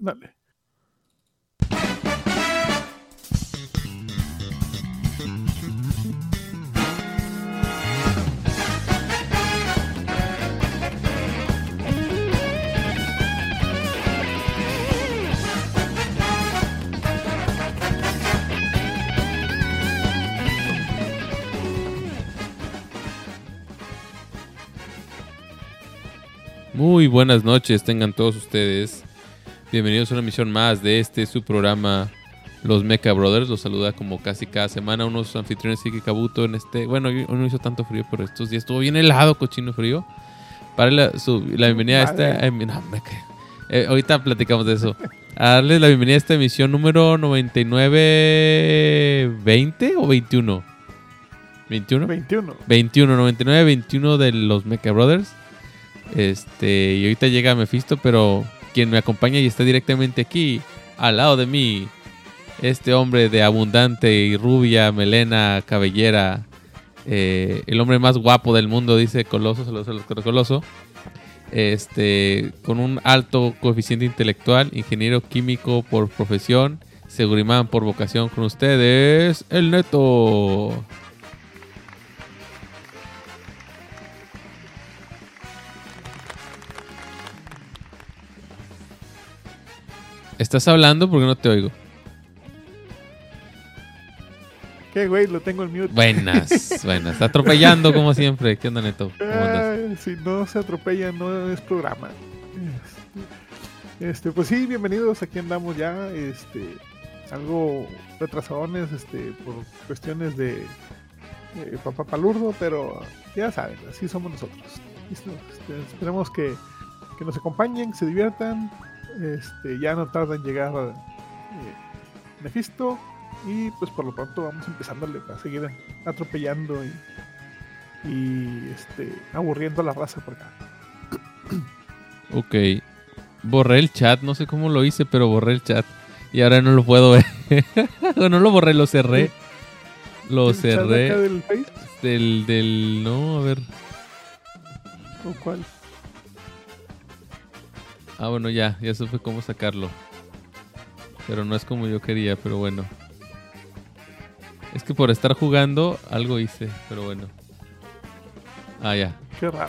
Dale. Muy buenas noches, tengan todos ustedes. Bienvenidos a una emisión más de su programa, Los Mecha Brothers. Los saluda como casi cada semana unos anfitriones Iki Kabuto en bueno, hoy no hizo tanto frío, pero estos días estuvo bien helado, cochino frío. Para la bienvenida a esta... ahorita platicamos de eso. A darles la bienvenida a esta emisión número 99-20 o 21. ¿21? 99-21 de Los Mecha Brothers. Y ahorita llega Mephisto, pero quien me acompaña y está directamente aquí al lado de mí, este hombre de abundante y rubia melena, cabellera, el hombre más guapo del mundo, dice Coloso, saludos a Coloso, con un alto coeficiente intelectual, ingeniero químico por profesión, segurimán por vocación, con ustedes, el Neto. ¿Estás hablando? Porque no te oigo. ¿Qué, güey? Lo tengo en mute. Buenas. Está atropellando como siempre. ¿Qué onda, Neto? ¿Cómo andas? Si no se atropella, no es programa. Pues sí, bienvenidos. Aquí andamos ya. Algo retrasadones, por cuestiones de papá palurdo, pero ya saben, así somos nosotros. Esperemos que nos acompañen, que se diviertan. Ya no tarda en llegar Mephisto y pues por lo pronto vamos empezándole a seguir atropellando y aburriendo a la raza por acá. Ok, borré el chat, no sé cómo lo hice, pero borré el chat y ahora no lo puedo ver. No lo borré, lo cerré. Lo cerré. ¿Chat acá del Face? Del no, a ver. ¿O cuál? Ah, bueno, ya supe cómo sacarlo. Pero no es como yo quería, pero bueno. Es que por estar jugando, algo hice, pero bueno. Ah, ya. Qué raro.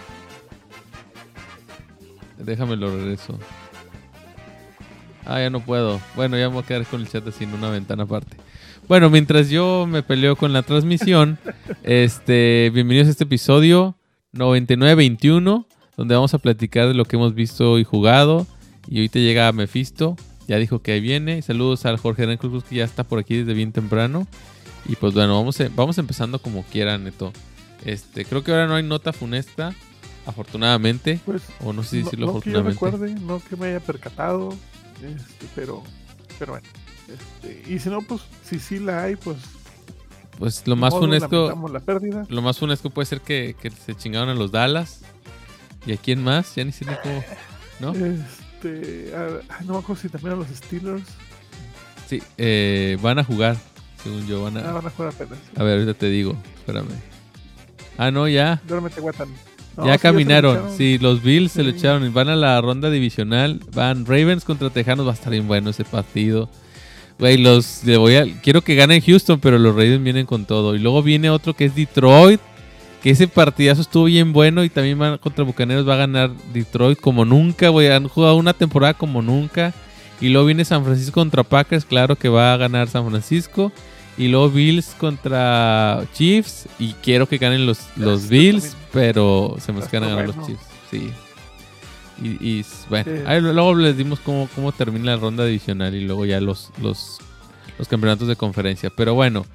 Déjame lo regreso. Ah, ya no puedo. Bueno, ya me voy a quedar con el chat así en una ventana aparte. Bueno, mientras yo me peleo con la transmisión, bienvenidos a este episodio 99-21. Donde vamos a platicar de lo que hemos visto y jugado. Y ahorita llega Mephisto. Ya dijo que ahí viene. Saludos al Jorge Hernán Cruz, que ya está por aquí desde bien temprano. Y pues bueno, vamos empezando como quieran, Neto. Creo que ahora no hay nota funesta, afortunadamente. Pues, o no sé si decirlo afortunadamente. Que yo recuerde, no que me haya percatado. Pero bueno. Y si no, pues, si sí la hay, pues... Pues lo más funesto... La pérdida. Lo más funesto puede ser que se chingaron a los Dallas. ¿Y a quién más? Ya ni sé ni cómo, ¿no? No me acuerdo si también a los Steelers. Sí, van a jugar, según yo. Van a jugar apenas. A ver, ahorita te digo, espérame. Ah, no, ya. Duérmete, Guatan. No, ya caminaron. Ya sí, los Bills se lo echaron. Van a la ronda divisional. Van Ravens contra Tejanos. Va a estar bien bueno ese partido. Güey, quiero que ganen Houston, pero los Ravens vienen con todo. Y luego viene otro que es Detroit. Que ese partidazo estuvo bien bueno y también van contra Bucaneros. Va a ganar Detroit como nunca, güey. Han jugado una temporada como nunca. Y luego viene San Francisco contra Packers. Claro que va a ganar San Francisco. Y luego Bills contra Chiefs. Y quiero que ganen los Bills, pero se me van a ganar los Chiefs. Sí. Y bueno, ahí luego les dimos cómo termina la ronda divisional. Y luego ya los campeonatos de conferencia. Pero bueno.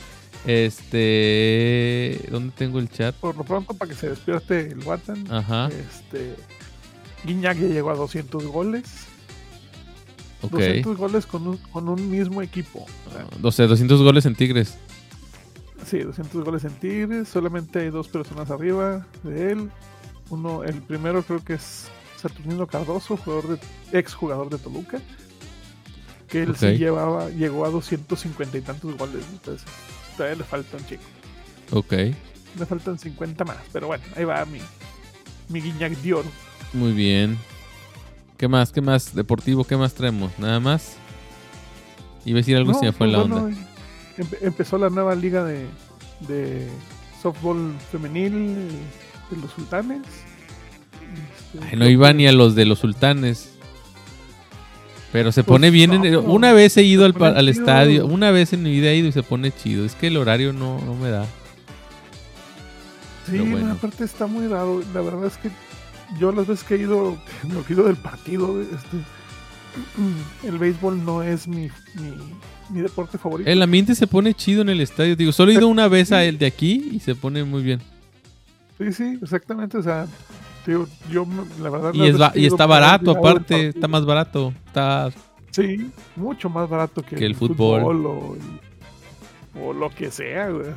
¿Dónde tengo el chat? Por lo pronto, para que se despierte el Watan. Ajá. Guiñac ya llegó a 200 goles. Okay. 200 goles con un mismo equipo. O sea, 200 goles en Tigres. Sí, 200 goles en Tigres. Solamente hay dos personas arriba de él. El primero creo que es Saturnino Cardoso, ex jugador de Toluca. Que él sí llegó a 250 y tantos goles. Entonces todavía le falta un chico. Ok. Le faltan 50 más. Pero bueno, ahí va mi Guiñac de oro. Muy bien. ¿Qué más? Deportivo, ¿qué más traemos? ¿Nada más? Iba a decir algo si me fue la onda. Empezó la nueva liga de softball femenil de los Sultanes. Ay, no iba ni a los de los Sultanes. Pero se pone bien. Una vez he ido al estadio. Una vez en mi vida he ido y se pone chido. Es que el horario no me da. Sí, bueno. Aparte está muy raro. La verdad es que yo las veces que he ido, me olvido del partido. El béisbol no es mi deporte favorito. El ambiente se pone chido en el estadio. Digo, solo he ido una vez a el de aquí y se pone muy bien. Sí, exactamente. O sea, yo la verdad. Y está barato, aparte. Está más barato. Sí, mucho más barato que el fútbol o lo que sea, güey.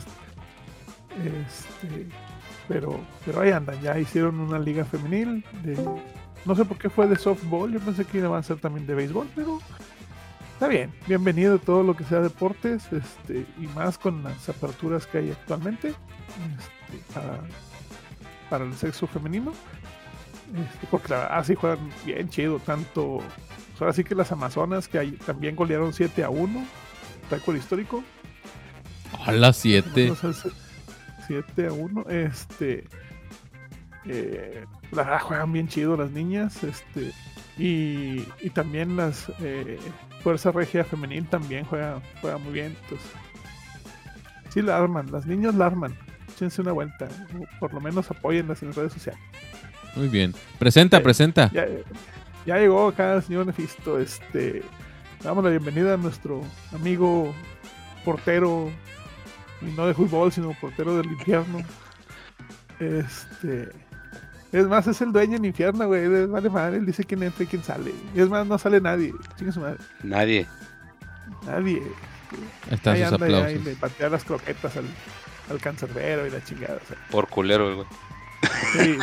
Pero ahí andan, ya hicieron una liga femenil no sé por qué fue de softball, yo pensé que iban a ser también de béisbol, pero está bien, bienvenido todo lo que sea deportes, y más con las aperturas que hay actualmente, para el sexo femenino, porque la verdad sí juegan bien chido, tanto, pues ahora sí que las Amazonas que también golearon 7-1, récord histórico. A las 7. 7-1, la verdad juegan bien chido las niñas, y también las Fuerza Regia Femenil también juega muy bien, entonces sí la arman, las niñas la arman, échense una vuelta, o por lo menos apóyenlas en las redes sociales. Muy bien, presenta. Ya llegó acá el señor Nefisto, damos la bienvenida a nuestro amigo portero, y no de fútbol, sino portero del infierno. Es más, es el dueño del infierno, güey. Vale madre, él dice quién entra y quién sale. Es más, no sale nadie. Chingue su madre. Nadie. Están sus aplausos. Y le patea las croquetas al cancerbero y la chingada. O sea. Por culero, güey. Sí.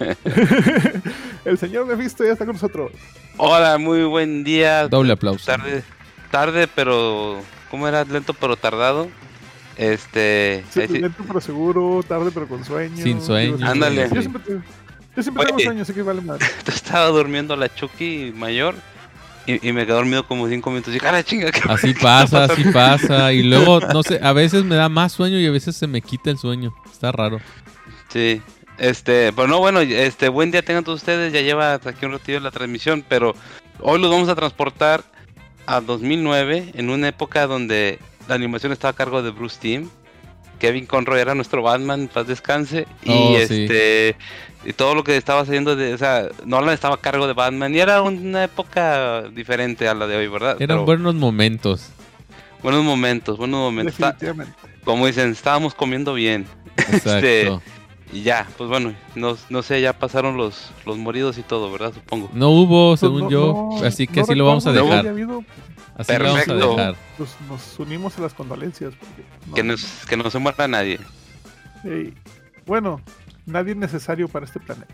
El señor Mephisto ya está con nosotros. Hola, muy buen día. Doble aplauso. Tarde, pero... ¿Cómo era? Lento pero tardado. Sí, lento pero seguro, tarde pero con sueño. Sin sueño. Ándale. Yo siempre tengo sueño, así que vale madre. Estaba durmiendo la Chucky mayor y me quedé dormido como 5 minutos. Y dije, ¡ah, chinga! Así pasa. Y luego, no sé, a veces me da más sueño y a veces se me quita el sueño. Está raro. Sí. Pero no, bueno, buen día tengan todos ustedes. Ya lleva aquí un ratillo la transmisión, pero hoy los vamos a transportar a 2009, en una época donde la animación estaba a cargo de Bruce Timm. Kevin Conroy era nuestro Batman, paz descanse. Sí. Y todo lo que estaba haciendo, o sea, Nolan estaba a cargo de Batman. Y era una época diferente a la de hoy, ¿verdad? Eran buenos momentos. Buenos momentos. Definitivamente. Como dicen, estábamos comiendo bien. Exacto. Y ya, pues bueno, no sé, ya pasaron los moridos y todo, ¿verdad? Supongo. No hubo, según yo, así que así lo vamos a dejar. Así lo vamos a dejar. Pues nos unimos a las condolencias. Que no se muera nadie. Bueno, nadie necesario para este planeta.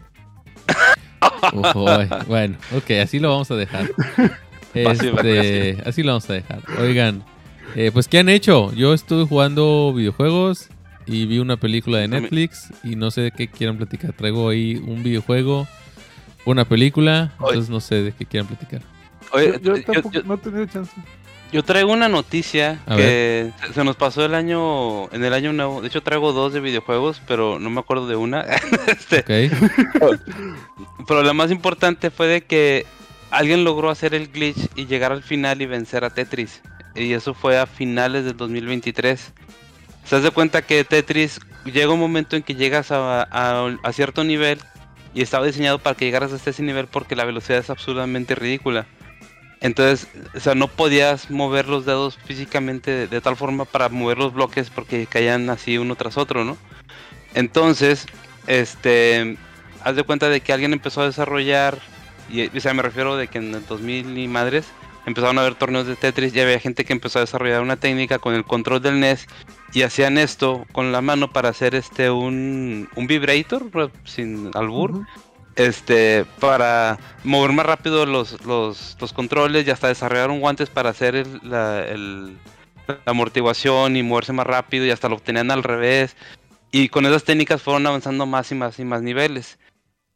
Bueno, ok, así lo vamos a dejar. Así lo vamos a dejar. Oigan, pues ¿qué han hecho? Yo estuve jugando videojuegos y vi una película de Netflix y no sé de qué quieran platicar. Traigo ahí un videojuego, una película, entonces no sé de qué quieran platicar. Oye, yo tampoco no he tenido chance. Yo traigo una noticia que se nos pasó en el año nuevo. De hecho traigo 2 de videojuegos, pero no me acuerdo de una. Okay. Pero la más importante fue de que alguien logró hacer el glitch y llegar al final y vencer a Tetris. Y eso fue a finales del 2023. Se das cuenta que Tetris llega un momento en que llegas a cierto nivel y estaba diseñado para que llegaras hasta ese nivel porque la velocidad es absurdamente ridícula. Entonces, o sea, no podías mover los dedos físicamente de tal forma para mover los bloques porque caían así uno tras otro, ¿no? Entonces, haz de cuenta de que alguien empezó a desarrollar, o sea, me refiero de que en el 2000 y madres empezaron a haber torneos de Tetris y había gente que empezó a desarrollar una técnica con el control del NES y hacían esto con la mano para hacer un vibrator, sin albur. Uh-huh. Para mover más rápido los controles y hasta desarrollar guantes para hacer la amortiguación y moverse más rápido y hasta lo obtenían al revés. Y con esas técnicas fueron avanzando más y más y más niveles.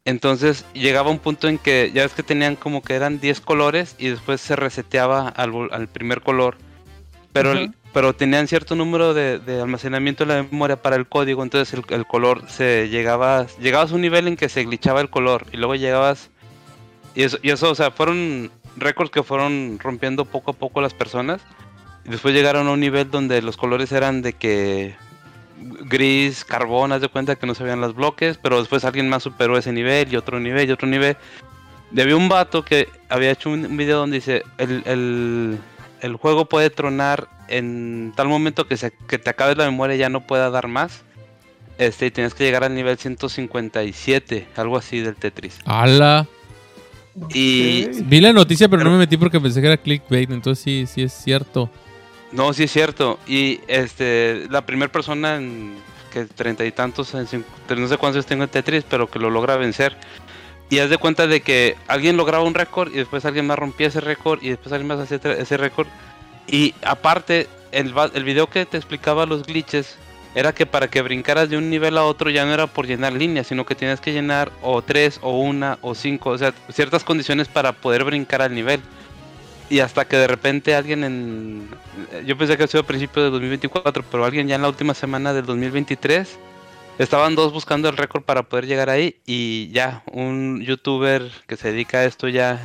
Entonces llegaba un punto en que ya ves que tenían como que eran 10 colores y después se reseteaba al primer color. Pero, Ajá. pero tenían cierto número de almacenamiento en la memoria para el código, entonces el color llegabas a un nivel en que se glitchaba el color y luego llegabas y eso, o sea, fueron récords que fueron rompiendo poco a poco las personas y después llegaron a un nivel donde los colores eran de que gris, carbón, haz de cuenta que no se veían los bloques, pero después alguien más superó ese nivel y otro nivel y otro nivel. Y había un vato que había hecho un video donde dice el juego puede tronar en tal momento que te acabe la memoria y ya no pueda dar más. Y tienes que llegar al nivel 157, algo así del Tetris. ¡Hala! Y Ok. Vi la noticia, pero no me metí porque pensé que era clickbait. Entonces sí es cierto. no, sí es cierto. Y la primera persona en que 30 y tantos, no sé cuántos tengo en Tetris, pero que lo logra vencer. Y haz de cuenta de que alguien lograba un récord y después alguien más rompía ese récord y después alguien más hacía ese récord. Y aparte, el video que te explicaba los glitches era que para que brincaras de un nivel a otro ya no era por llenar líneas, sino que tienes que llenar o 3 o 1 o 5, o sea, ciertas condiciones para poder brincar al nivel. Y hasta que de repente alguien yo pensé que había sido a principios de 2024, pero alguien ya en la última semana del 2023... Estaban dos buscando el récord para poder llegar ahí y ya, un youtuber que se dedica a esto ya,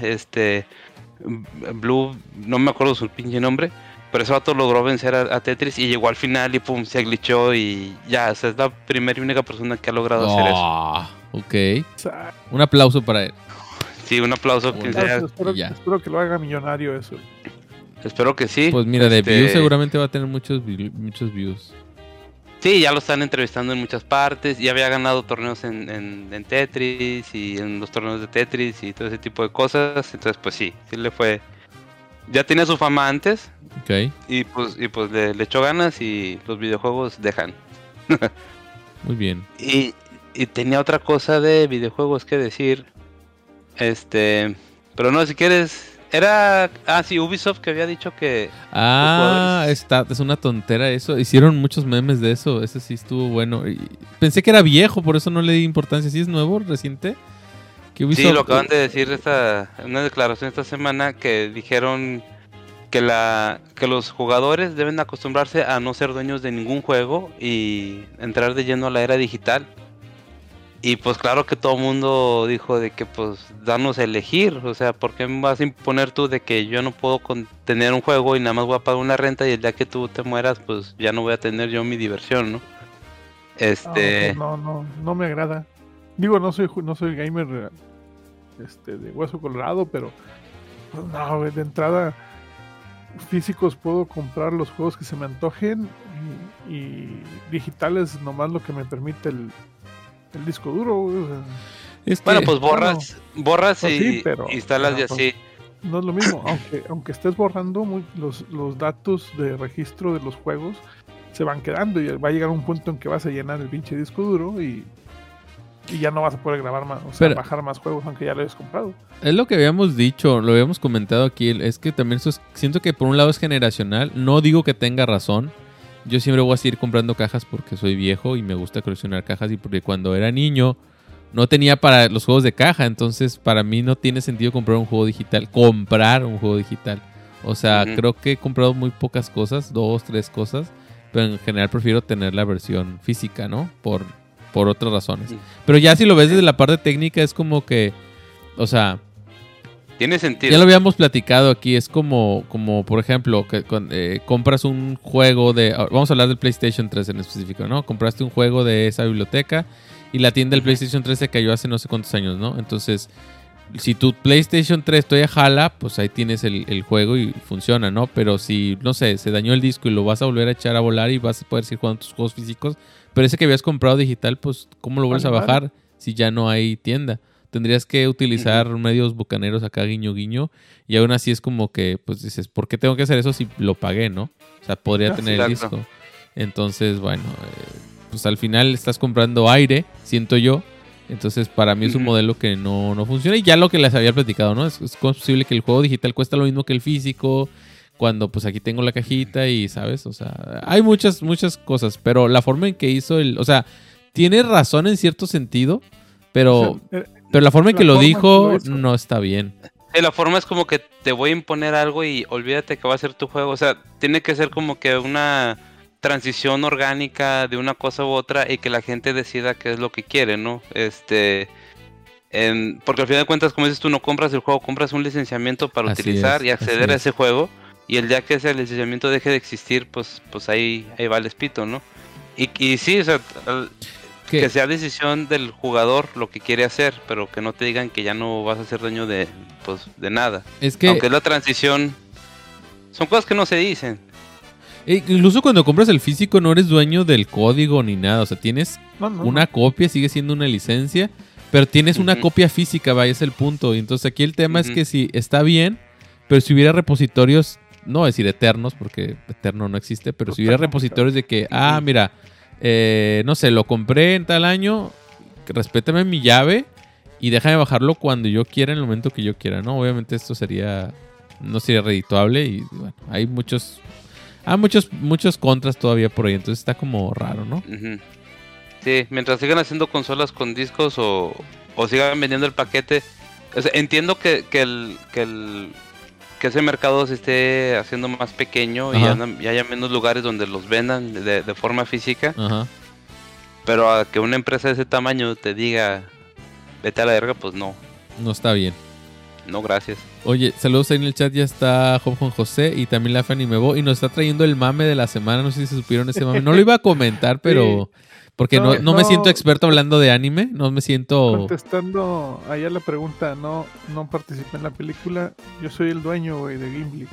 Blue, no me acuerdo su pinche nombre, pero ese vato logró vencer a Tetris y llegó al final y pum, se glitchó y ya, o sea, es la primera y única persona que ha logrado hacer eso. Ok. O sea, Un aplauso para él. Sí, un aplauso. Bueno, quien sea. espero, espero que lo haga millonario eso. Espero que sí. Pues mira, de views seguramente va a tener muchos views. Sí, ya lo están entrevistando en muchas partes. Ya había ganado torneos en Tetris y en los torneos de Tetris y todo ese tipo de cosas. Entonces, pues sí le fue. Ya tenía su fama antes. Ok. Y pues le echó ganas y los videojuegos dejan. Muy bien. Y tenía otra cosa de videojuegos que decir. Pero no, si quieres. Era. Sí, Ubisoft que había dicho que. Es una tontera eso. Hicieron muchos memes de eso. Ese sí estuvo bueno. Y pensé que era viejo, por eso no le di importancia. ¿Sí es nuevo, reciente? Que Ubisoft... Sí, lo acaban de decir una declaración esta semana que dijeron que los jugadores deben acostumbrarse a no ser dueños de ningún juego y entrar de lleno a la era digital. Y pues claro que todo el mundo dijo de que pues danos a elegir, o sea, ¿por qué me vas a imponer tú de que yo no puedo tener un juego y nada más voy a pagar una renta y el día que tú te mueras pues ya no voy a tener yo mi diversión, ¿no? No me agrada. Digo, no soy gamer de hueso colorado, pero pues, no, de entrada físicos puedo comprar los juegos que se me antojen y digitales nomás lo que me permite el disco duro, o sea, bueno, pues borras pues sí, pero, instalas y así. No es lo mismo, aunque estés borrando los datos de registro de los juegos se van quedando y va a llegar un punto en que vas a llenar el pinche disco duro y ya no vas a poder grabar más, o sea, bajar más juegos aunque ya lo hayas comprado. Es lo que habíamos dicho, lo habíamos comentado aquí, es que también siento que por un lado es generacional, no digo que tenga razón. Yo siempre voy a seguir comprando cajas porque soy viejo y me gusta coleccionar cajas y porque cuando era niño no tenía para los juegos de caja, entonces para mí no tiene sentido comprar un juego digital. O sea, creo que he comprado muy pocas cosas, 2, 3 cosas, pero en general prefiero tener la versión física, ¿no? Por otras razones. Pero ya si lo ves desde la parte técnica es como que, o sea... Tiene sentido. Ya lo habíamos platicado aquí, es como por ejemplo, que compras un juego de... Vamos a hablar del PlayStation 3 en específico, ¿no? Compraste un juego de esa biblioteca y la tienda del PlayStation 3 se cayó hace no sé cuántos años, ¿no? Entonces, si tu PlayStation 3 todavía jala, pues ahí tienes el juego y funciona, ¿no? Pero si, no sé, se dañó el disco y lo vas a volver a echar a volar y vas a poder seguir jugando tus juegos físicos, pero ese que habías comprado digital, pues, ¿cómo lo vuelves a bajar si ya no hay tienda? Tendrías que utilizar medios bucaneros acá, guiño, guiño. Y aún así es como que, pues dices, ¿por qué tengo que hacer eso si lo pagué, no? O sea, podría tener el disco. Entonces, bueno, pues al final estás comprando aire, siento yo. Entonces, para mí es un modelo que no funciona. Y ya lo que les había platicado, ¿no? Es posible que el juego digital cuesta lo mismo que el físico. Cuando, pues aquí tengo la cajita y, ¿sabes? O sea, hay muchas cosas. Pero la forma en que hizo o sea, tiene razón en cierto sentido. Pero... O sea, Pero la forma en La que lo forma en que dijo lo hizo. no está bien. La forma es como que te voy a imponer algo y olvídate que va a ser tu juego. O sea, tiene que ser como que una transición orgánica de una cosa u otra y que la gente decida qué es lo que quiere, ¿no? Porque al final de cuentas, como dices tú, no compras el juego, compras un licenciamiento para Así utilizar es, y acceder así a es. ese juego. Y el día que ese licenciamiento deje de existir, pues ahí va el espito, ¿no? Y sí, o sea, que sea decisión del jugador lo que quiere hacer, pero que no te digan que ya no vas a hacer daño de nada. Es que Aunque es la transición, son cosas que no se dicen. incluso cuando compras el físico no eres dueño del código ni nada. O sea, tienes No, no, una no. copia, sigue siendo una licencia, pero tienes una Ujú. copia física, vaya, es el punto. Y entonces aquí el tema es Ujú. que si está bien, pero si hubiera repositorios, no voy a decir eternos, porque eterno no existe, pero si hubiera Totalmente. repositorios de que, Ujú. mira, no sé, lo compré en tal año, respétame mi llave y déjame bajarlo cuando yo quiera, en el momento que yo quiera, ¿no? Obviamente esto no sería redituable y bueno, hay muchos contras todavía por ahí, entonces está como raro, ¿no? Ujú. Sí, mientras sigan haciendo consolas con discos o sigan vendiendo el paquete. O sea, entiendo que ese mercado se esté haciendo más pequeño y Ajá. y haya menos lugares donde los vendan de forma física. Ajá. Pero a que una empresa de ese tamaño te diga, vete a la verga, pues no. No está bien. No, gracias. Oye, saludos ahí en el chat, ya está Job Juan José y también la Fanny Mebo y nos está trayendo el mame de la semana, no sé si se supieron ese mame. No lo iba a comentar, pero porque no me siento experto hablando de anime, no me siento... Contestando allá la pregunta, no participé en la película. Yo soy el dueño, güey, de Gimli.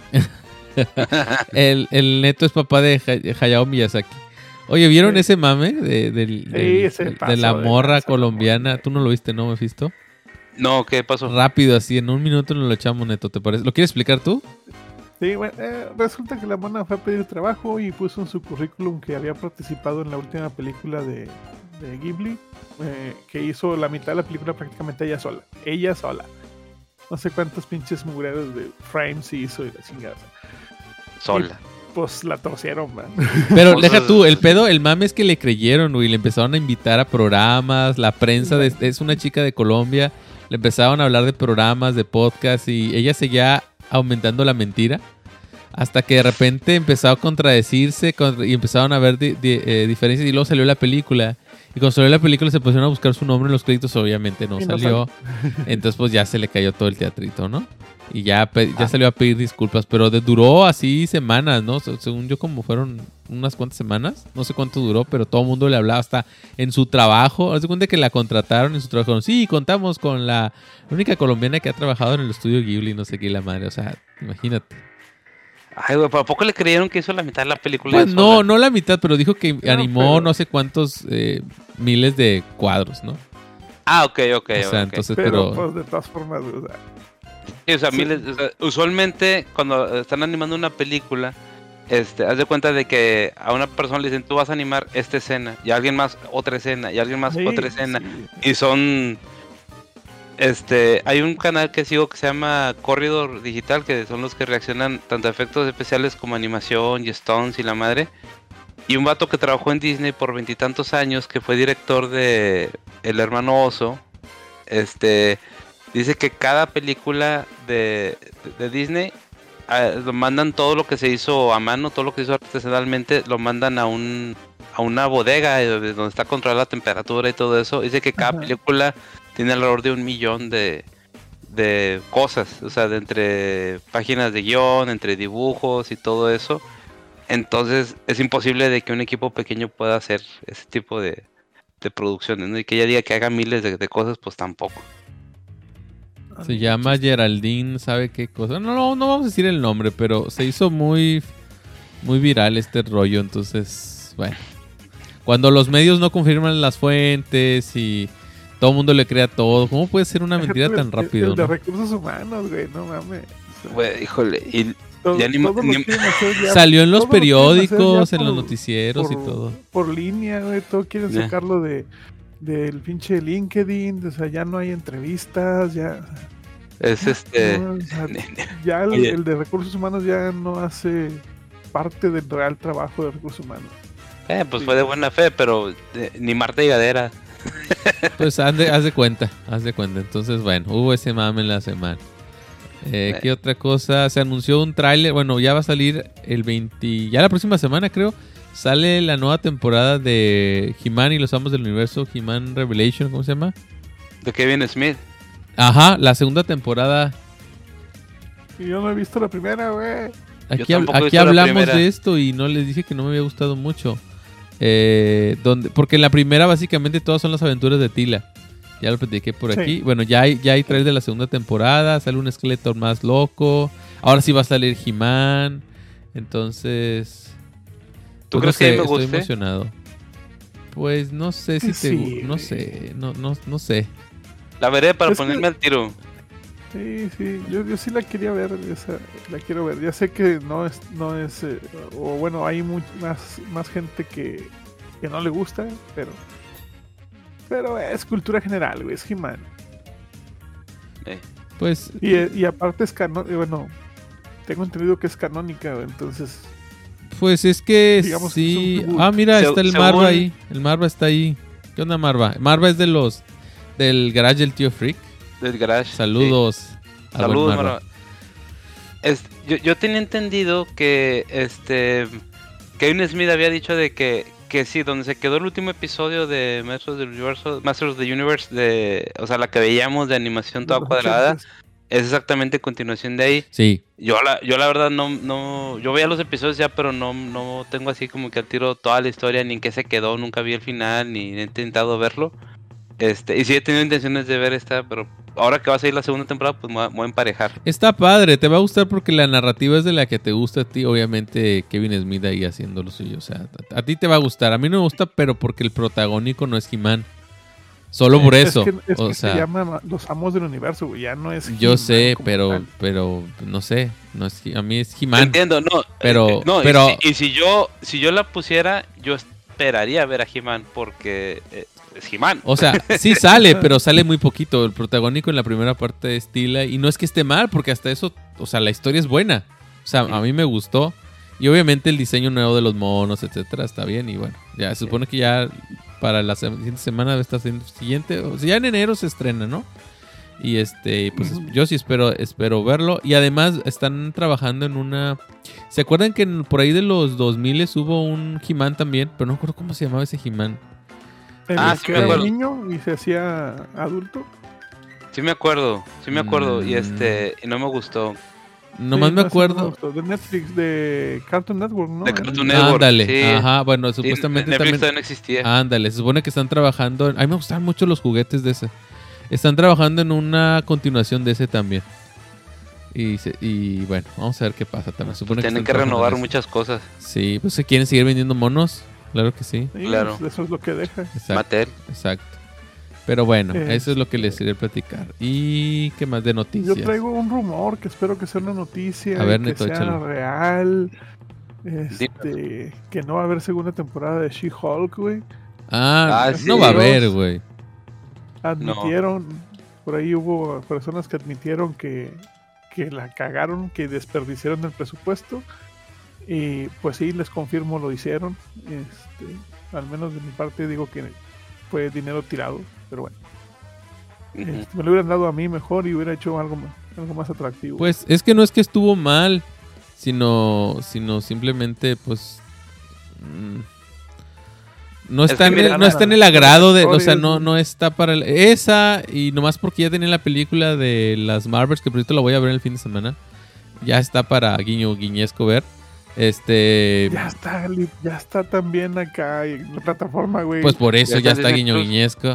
El neto es papá de Hayao Miyazaki. Oye, ¿vieron Sí. ese mame ese de paso la de morra lanza, colombiana? como- ¿Tú no lo viste, no, Mephisto? No, ¿qué pasó? Rápido, así, en un minuto nos lo echamos, neto, ¿te parece? ¿Lo quieres explicar tú? Sí, bueno, resulta que la mona fue a pedir trabajo y puso en su currículum que había participado en la última película de Ghibli, que hizo la mitad de la película prácticamente ella sola. Ella sola. No sé cuántos pinches mugreros de frames hizo y la chingada. Sola. Pues la torcieron, man. Pero Pues, deja tú, el mame es que le creyeron, güey, le empezaron a invitar a programas, la prensa, es una chica de Colombia, le empezaron a hablar de programas, de podcast y ella seguía aumentando la mentira hasta que de repente empezó a contradecirse y empezaron a ver diferencias y luego salió la película. Y cuando salió la película se pusieron a buscar su nombre en los créditos, obviamente no Y no salió. Entonces pues ya se le cayó todo el teatrito, ¿no? Y ya salió a pedir disculpas, pero duró así semanas, ¿no? Según yo como fueron unas cuantas semanas, no sé cuánto duró, pero todo el mundo le hablaba hasta en su trabajo. Haz de cuenta que la contrataron en su trabajo. Sí, contamos con la única colombiana que ha trabajado en el estudio Ghibli, no sé qué, la madre, o sea, imagínate. Ay, güey, ¿a poco le creyeron que hizo la mitad de la película? Pues ella no, sola? no la mitad, pero dijo que No, animó pero- no sé cuántos miles de cuadros, ¿no? Ah, ok. O sea, entonces, Pero, pero... pues de todas formas, o sea, Sí, o sea, Sí. miles, o sea, usualmente cuando están animando una película, haz de cuenta de que a una persona le dicen, tú vas a animar esta escena, y a alguien más otra escena, y a alguien más sí, otra escena, sí. y son, hay un canal que sigo que se llama Corridor Digital, que son los que reaccionan tanto a efectos especiales como animación y stunts y la madre, y un vato que trabajó en Disney por 20 años, que fue director de El Hermano Oso, dice que cada película de Disney lo mandan todo lo que se hizo a mano, todo lo que se hizo artesanalmente, lo mandan a una bodega donde está controlada la temperatura y todo eso. Dice que cada Ajá. película tiene alrededor de 1 millón de cosas, o sea, de entre páginas de guión, entre dibujos y todo eso. Entonces es imposible de que un equipo pequeño pueda hacer ese tipo de producciones, ¿no? Y que ella diga que haga miles de cosas, pues tampoco. Se llama Geraldine, ¿sabe qué cosa? No vamos a decir el nombre, pero se hizo muy, muy viral este rollo. Entonces, bueno. Cuando los medios no confirman las fuentes y todo el mundo le crea todo, ¿cómo puede ser una mentira tan rápido? El de ¿no? recursos humanos, güey, no mames. O sea, Güey, híjole, y todo- ya ni- todo lo ni- quieren hacer ya- Salió en los todo lo quieren hacer periódicos, ya en los por- noticieros y por- todo. Por línea, güey, todo quieren Ya. sacarlo del pinche LinkedIn, o sea, ya no hay entrevistas, ya... es no, o sea, ya Oye. el de recursos humanos ya no hace parte del real trabajo de recursos humanos. pues fue de buena fe, pero ni Marta Higadera. Pues haz de cuenta. Entonces, bueno, hubo ese mame en la semana. ¿Qué otra cosa? Se anunció un tráiler. Bueno, ya va a salir el 20... Ya la próxima semana, creo. Sale la nueva temporada de He-Man y los Amos del Universo. He-Man Revelation, ¿cómo se llama? De Kevin Smith. Ajá, la segunda temporada. Y yo no he visto la primera, güey. Aquí hablamos de esto y no les dije que no me había gustado mucho. Porque en la primera básicamente todas son las aventuras de Tila. Ya lo platiqué por aquí. Bueno, ya hay trailers de la segunda temporada. Sale un Skeletor más loco. Ahora sí va a salir He-Man. Entonces... ¿Tú crees que me guste? Estoy emocionado. Pues no sé si te... No sé. No sé. La veré para ponerme al tiro. Sí. Yo sí la quería ver. La quiero ver. Ya sé que no es o bueno, hay más gente que no le gusta, pero es cultura general, güey, es He-Man. Pues... Y aparte es bueno, tengo entendido que es canónica, güey, entonces... Pues es que digamos sí... Que mira, está el Marva ahí. El Marva está ahí. ¿Qué onda, Marva? Marva es del garage del tío Freak. Del garage. Saludos. Sí. Saludos, Marva. Yo tenía entendido que Kevin Smith había dicho de que sí, donde se quedó el último episodio de Masters of the Universe, o sea, la que veíamos de animación toda cuadrada, es exactamente continuación de ahí. Sí. Yo la verdad no, yo veía los episodios ya, pero no tengo así como que al tiro toda la historia, ni en qué se quedó, nunca vi el final, ni he intentado verlo. Y sí he tenido intenciones de ver esta, pero ahora que va a salir la segunda temporada, pues me voy a emparejar. Está padre, te va a gustar porque la narrativa es de la que te gusta a ti. Obviamente Kevin Smith ahí haciendo lo suyo. O sea, a ti te va a gustar. A mí no me gusta, pero porque el protagónico no es He-Man. Solo por eso. Es que se llama Los Amos del Universo, güey. Ya no es He-Man. Yo sé, pero no sé. No es, a mí es He-Man. Entiendo, no. Pero... Y si yo la pusiera, yo esperaría ver a He-Man porque... es He-Man. O sea, sí sale, pero sale muy poquito. El protagónico en la primera parte es Tila. Y no es que esté mal, porque hasta eso, o sea, la historia es buena. O sea, a mí me gustó. Y obviamente el diseño nuevo de los monos, etcétera, está bien. Y bueno, ya se supone que ya para la siguiente semana debe estar siendo siguiente. O sea, ya en enero se estrena, ¿no? Y pues yo sí espero verlo. Y además están trabajando en una... ¿Se acuerdan que por ahí de los 2000 hubo un He-Man también? Pero no recuerdo cómo se llamaba ese He-Man. Que era niño y se hacía adulto. Sí me acuerdo. Y no me gustó. Nomás me acuerdo. De Netflix, de Cartoon Network, ¿no? De Cartoon Network. Ándale, sí. Ajá, bueno, supuestamente Netflix también no existía. Ándale, se supone que están trabajando. A mí me gustaban mucho los juguetes de ese. Están trabajando en una continuación de ese también. Y bueno, vamos a ver qué pasa también. Tienen que renovar muchas cosas. Sí, pues se quieren seguir vendiendo monos. Claro que sí. Claro. Eso es lo que deja. Mattel. Exacto. Pero bueno, eso es lo que les quería platicar. ¿Y qué más de noticias? Yo traigo un rumor que espero que sea una noticia. A ver, que Neto, sea échalo. real. Que no va a haber segunda temporada de She-Hulk, güey. Sí, no va a haber, güey. Admitieron, por ahí hubo personas que admitieron que la cagaron, que desperdiciaron el presupuesto. Y pues sí, les confirmo, lo hicieron. Al menos de mi parte digo que fue dinero tirado, pero bueno. Me lo hubieran dado a mí mejor y hubiera hecho algo más atractivo. Pues es que no es que estuvo mal, sino simplemente pues no está en el agrado de, o sea, no está para esa, y nomás porque ya tenía la película de las Marvels, que por cierto la voy a ver el fin de semana. Ya está para guiñesco ver. Ya está también acá en la plataforma, güey. Pues por eso ya está guiñesco.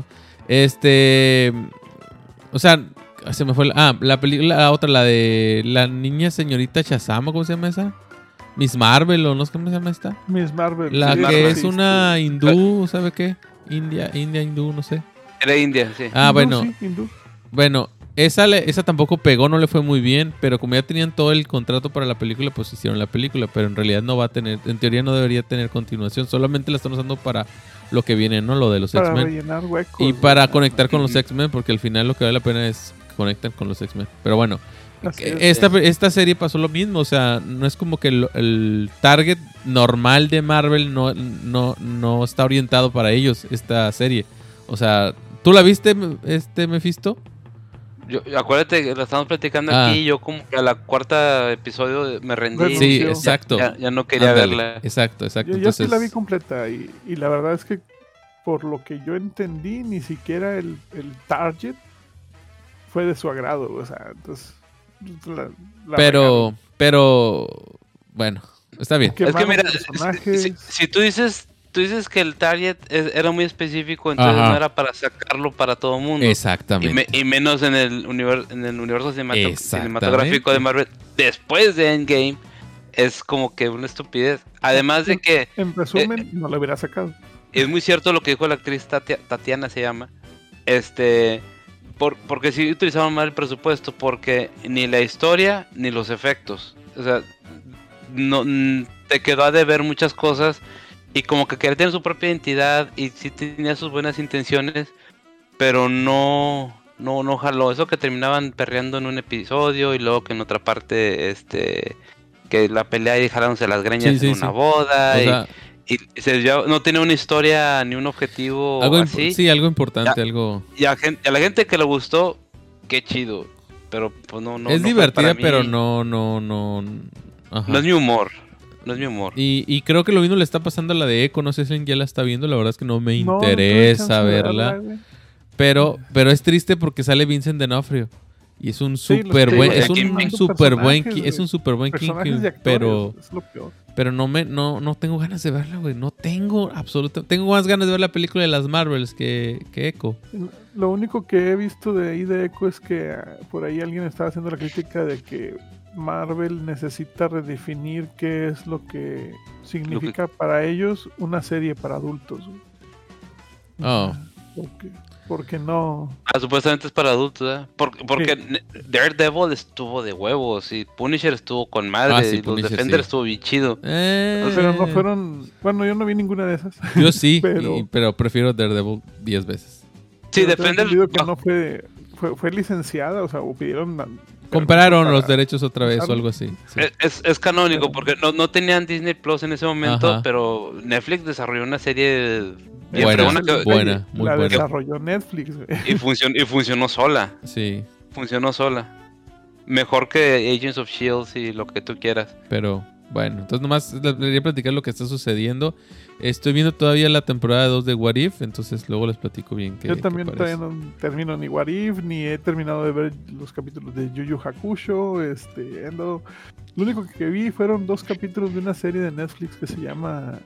O sea, se me fue la película, la otra, la de la niña señorita Shazam, ¿cómo se llama esa? Miss Marvel, o no sé cómo se llama esta. Miss Marvel. La que es una hindú, ¿sabe qué? India, hindú, no sé. Era India, sí. Bueno. Sí, hindú. Bueno, esa tampoco pegó, no le fue muy bien, pero como ya tenían todo el contrato para la película, pues hicieron la película, pero en realidad no va a tener, en teoría no debería tener continuación, solamente la están usando para lo que viene, ¿no? Lo de los Para X-Men. rellenar huecos, Y para conectar con los X-Men, porque al final lo que vale la pena es que conectan con los X-Men. Pero bueno, esta serie pasó lo mismo, o sea, no es como que el target normal de Marvel no está orientado para ellos, esta serie. O sea, ¿tú la viste, Mephisto? Acuérdate que la estamos platicando aquí, yo como que a la cuarta episodio me rendí. Sí, exacto. Ya no quería verla. Exacto. Yo Entonces, sí la vi completa y la verdad es que por lo que yo entendí, ni siquiera el target fue de su agrado, o sea, entonces... Pero, bueno, está bien. Es que mira, si tú dices que el target era muy específico, entonces no era para sacarlo para todo el mundo. Exactamente. Y menos en el universo cinematográfico de Marvel. Después de Endgame, es como que una estupidez. Además de que... En resumen, no lo hubiera sacado. Es muy cierto lo que dijo la actriz Tatiana, se llama. Porque sí utilizaron mal el presupuesto, porque ni la historia ni los efectos. O sea, no te quedó a deber muchas cosas. Y como que quería tener su propia identidad y sí tenía sus buenas intenciones, pero no jaló. Eso que terminaban perreando en un episodio y luego que en otra parte, que la pelea y jalándose las greñas en una boda. O sea, y se desvió, no tenía una historia ni un objetivo así. Sí, algo importante, algo... Y a la gente que le gustó, qué chido. Pero pues no es no divertida, pero mí. no... Ajá. No es mi humor. No es mi humor. Y creo que lo mismo le está pasando a la de Echo. No sé si alguien ya la está viendo. La verdad es que no me interesa verla. Pero es triste porque sale Vincent D'Onofrio. Y es un súper buen... Es un súper buen Kingpin. Pero no tengo ganas de verla, güey. No tengo absolutamente... Tengo más ganas de ver la película de las Marvels que Echo. Lo único que he visto de ahí de Echo es que por ahí alguien estaba haciendo la crítica de que Marvel necesita redefinir qué es lo que significa para ellos una serie para adultos. Oh. Porque no... Supuestamente es para adultos, ¿eh? Porque Daredevil estuvo de huevos y Punisher estuvo con madre y los Defenders estuvo bien chido. Pero no fueron... Bueno, yo no vi ninguna de esas. Yo sí, pero prefiero Daredevil 10 veces. Sí, Defenders... que no fue licenciada, o sea, o pidieron... Compraron los derechos otra vez o algo así. Sí. Es canónico porque no tenían Disney Plus en ese momento. Ajá. Pero Netflix desarrolló una serie buena, muy buena. Desarrolló Netflix. Y funcionó sola. Sí. Funcionó sola. Mejor que Agents of S.H.I.E.L.D. y lo que tú quieras. Pero bueno, entonces nomás les quería platicar lo que está sucediendo. Estoy viendo todavía la temporada 2 de What If, entonces luego les platico bien qué. Yo también todavía no termino ni What If, ni he terminado de ver los capítulos de Yu Yu Hakusho, Endo. Lo único que vi fueron 2 capítulos de una serie de Netflix que se llama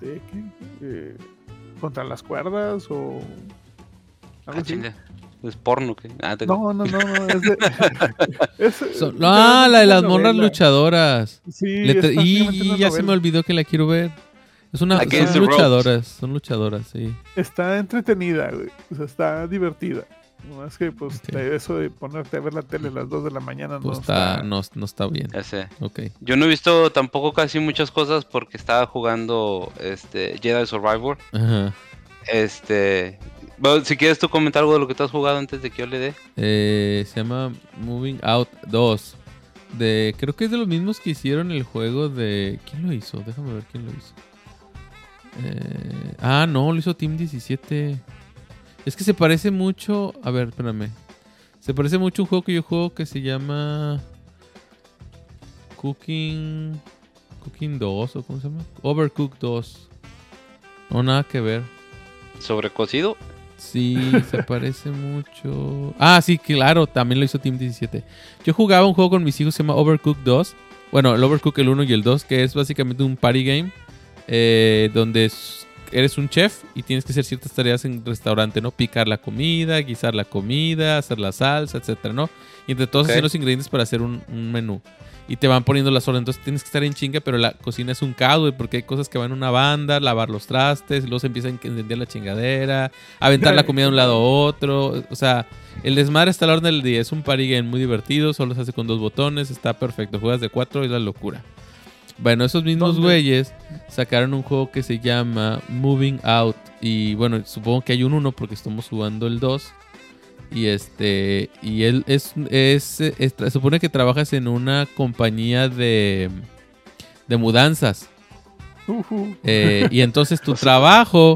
Contra las cuerdas o algo así. ¿Es porno? ¿Qué? No, es de... la de las morras luchadoras. Sí, y ya se me olvidó que la quiero ver. Son luchadoras, sí. Está entretenida, güey. O sea, está divertida. No es que, pues, eso de ponerte a ver la tele a las 2 de la mañana pues no está bien. Ya sé. Okay. Yo no he visto tampoco casi muchas cosas porque estaba jugando Jedi Survivor. Ajá. Bueno, si quieres tú comentar algo de lo que tú has jugado antes de que yo le dé. Se llama Moving Out 2. Creo que es de los mismos que hicieron el juego de... ¿Quién lo hizo? Déjame ver quién lo hizo. No, lo hizo Team 17. Es que se parece mucho... A ver, espérame. Se parece mucho a un juego que yo juego que se llama... Cooking 2 o ¿cómo se llama? Overcooked 2. No, nada que ver. ¿Sobrecocido? Sí, se parece mucho. Sí, claro, también lo hizo Team 17. Yo jugaba un juego con mis hijos que se llama Overcooked 2. Bueno, el Overcooked el 1 y el 2, que es básicamente un party game. Donde eres un chef y tienes que hacer ciertas tareas en restaurante, ¿no? Picar la comida, guisar la comida, hacer la salsa, etcétera, ¿no? Y entre todos hacer los ingredientes para hacer un menú. Y te van poniendo las horas, entonces tienes que estar en chinga, pero la cocina es un caos, porque hay cosas que van en una banda, lavar los trastes, y luego se empieza a encender la chingadera, aventar la comida de un lado a otro. O sea, el desmadre está a la orden del día. Es un party game muy divertido, solo se hace con 2 botones, está perfecto. Juegas de 4 y es la locura. Bueno, esos mismos güeyes sacaron un juego que se llama Moving Out. Y bueno, supongo que hay un 1 porque estamos jugando el 2. Y él se supone que trabajas en una compañía de mudanzas. Y entonces tu trabajo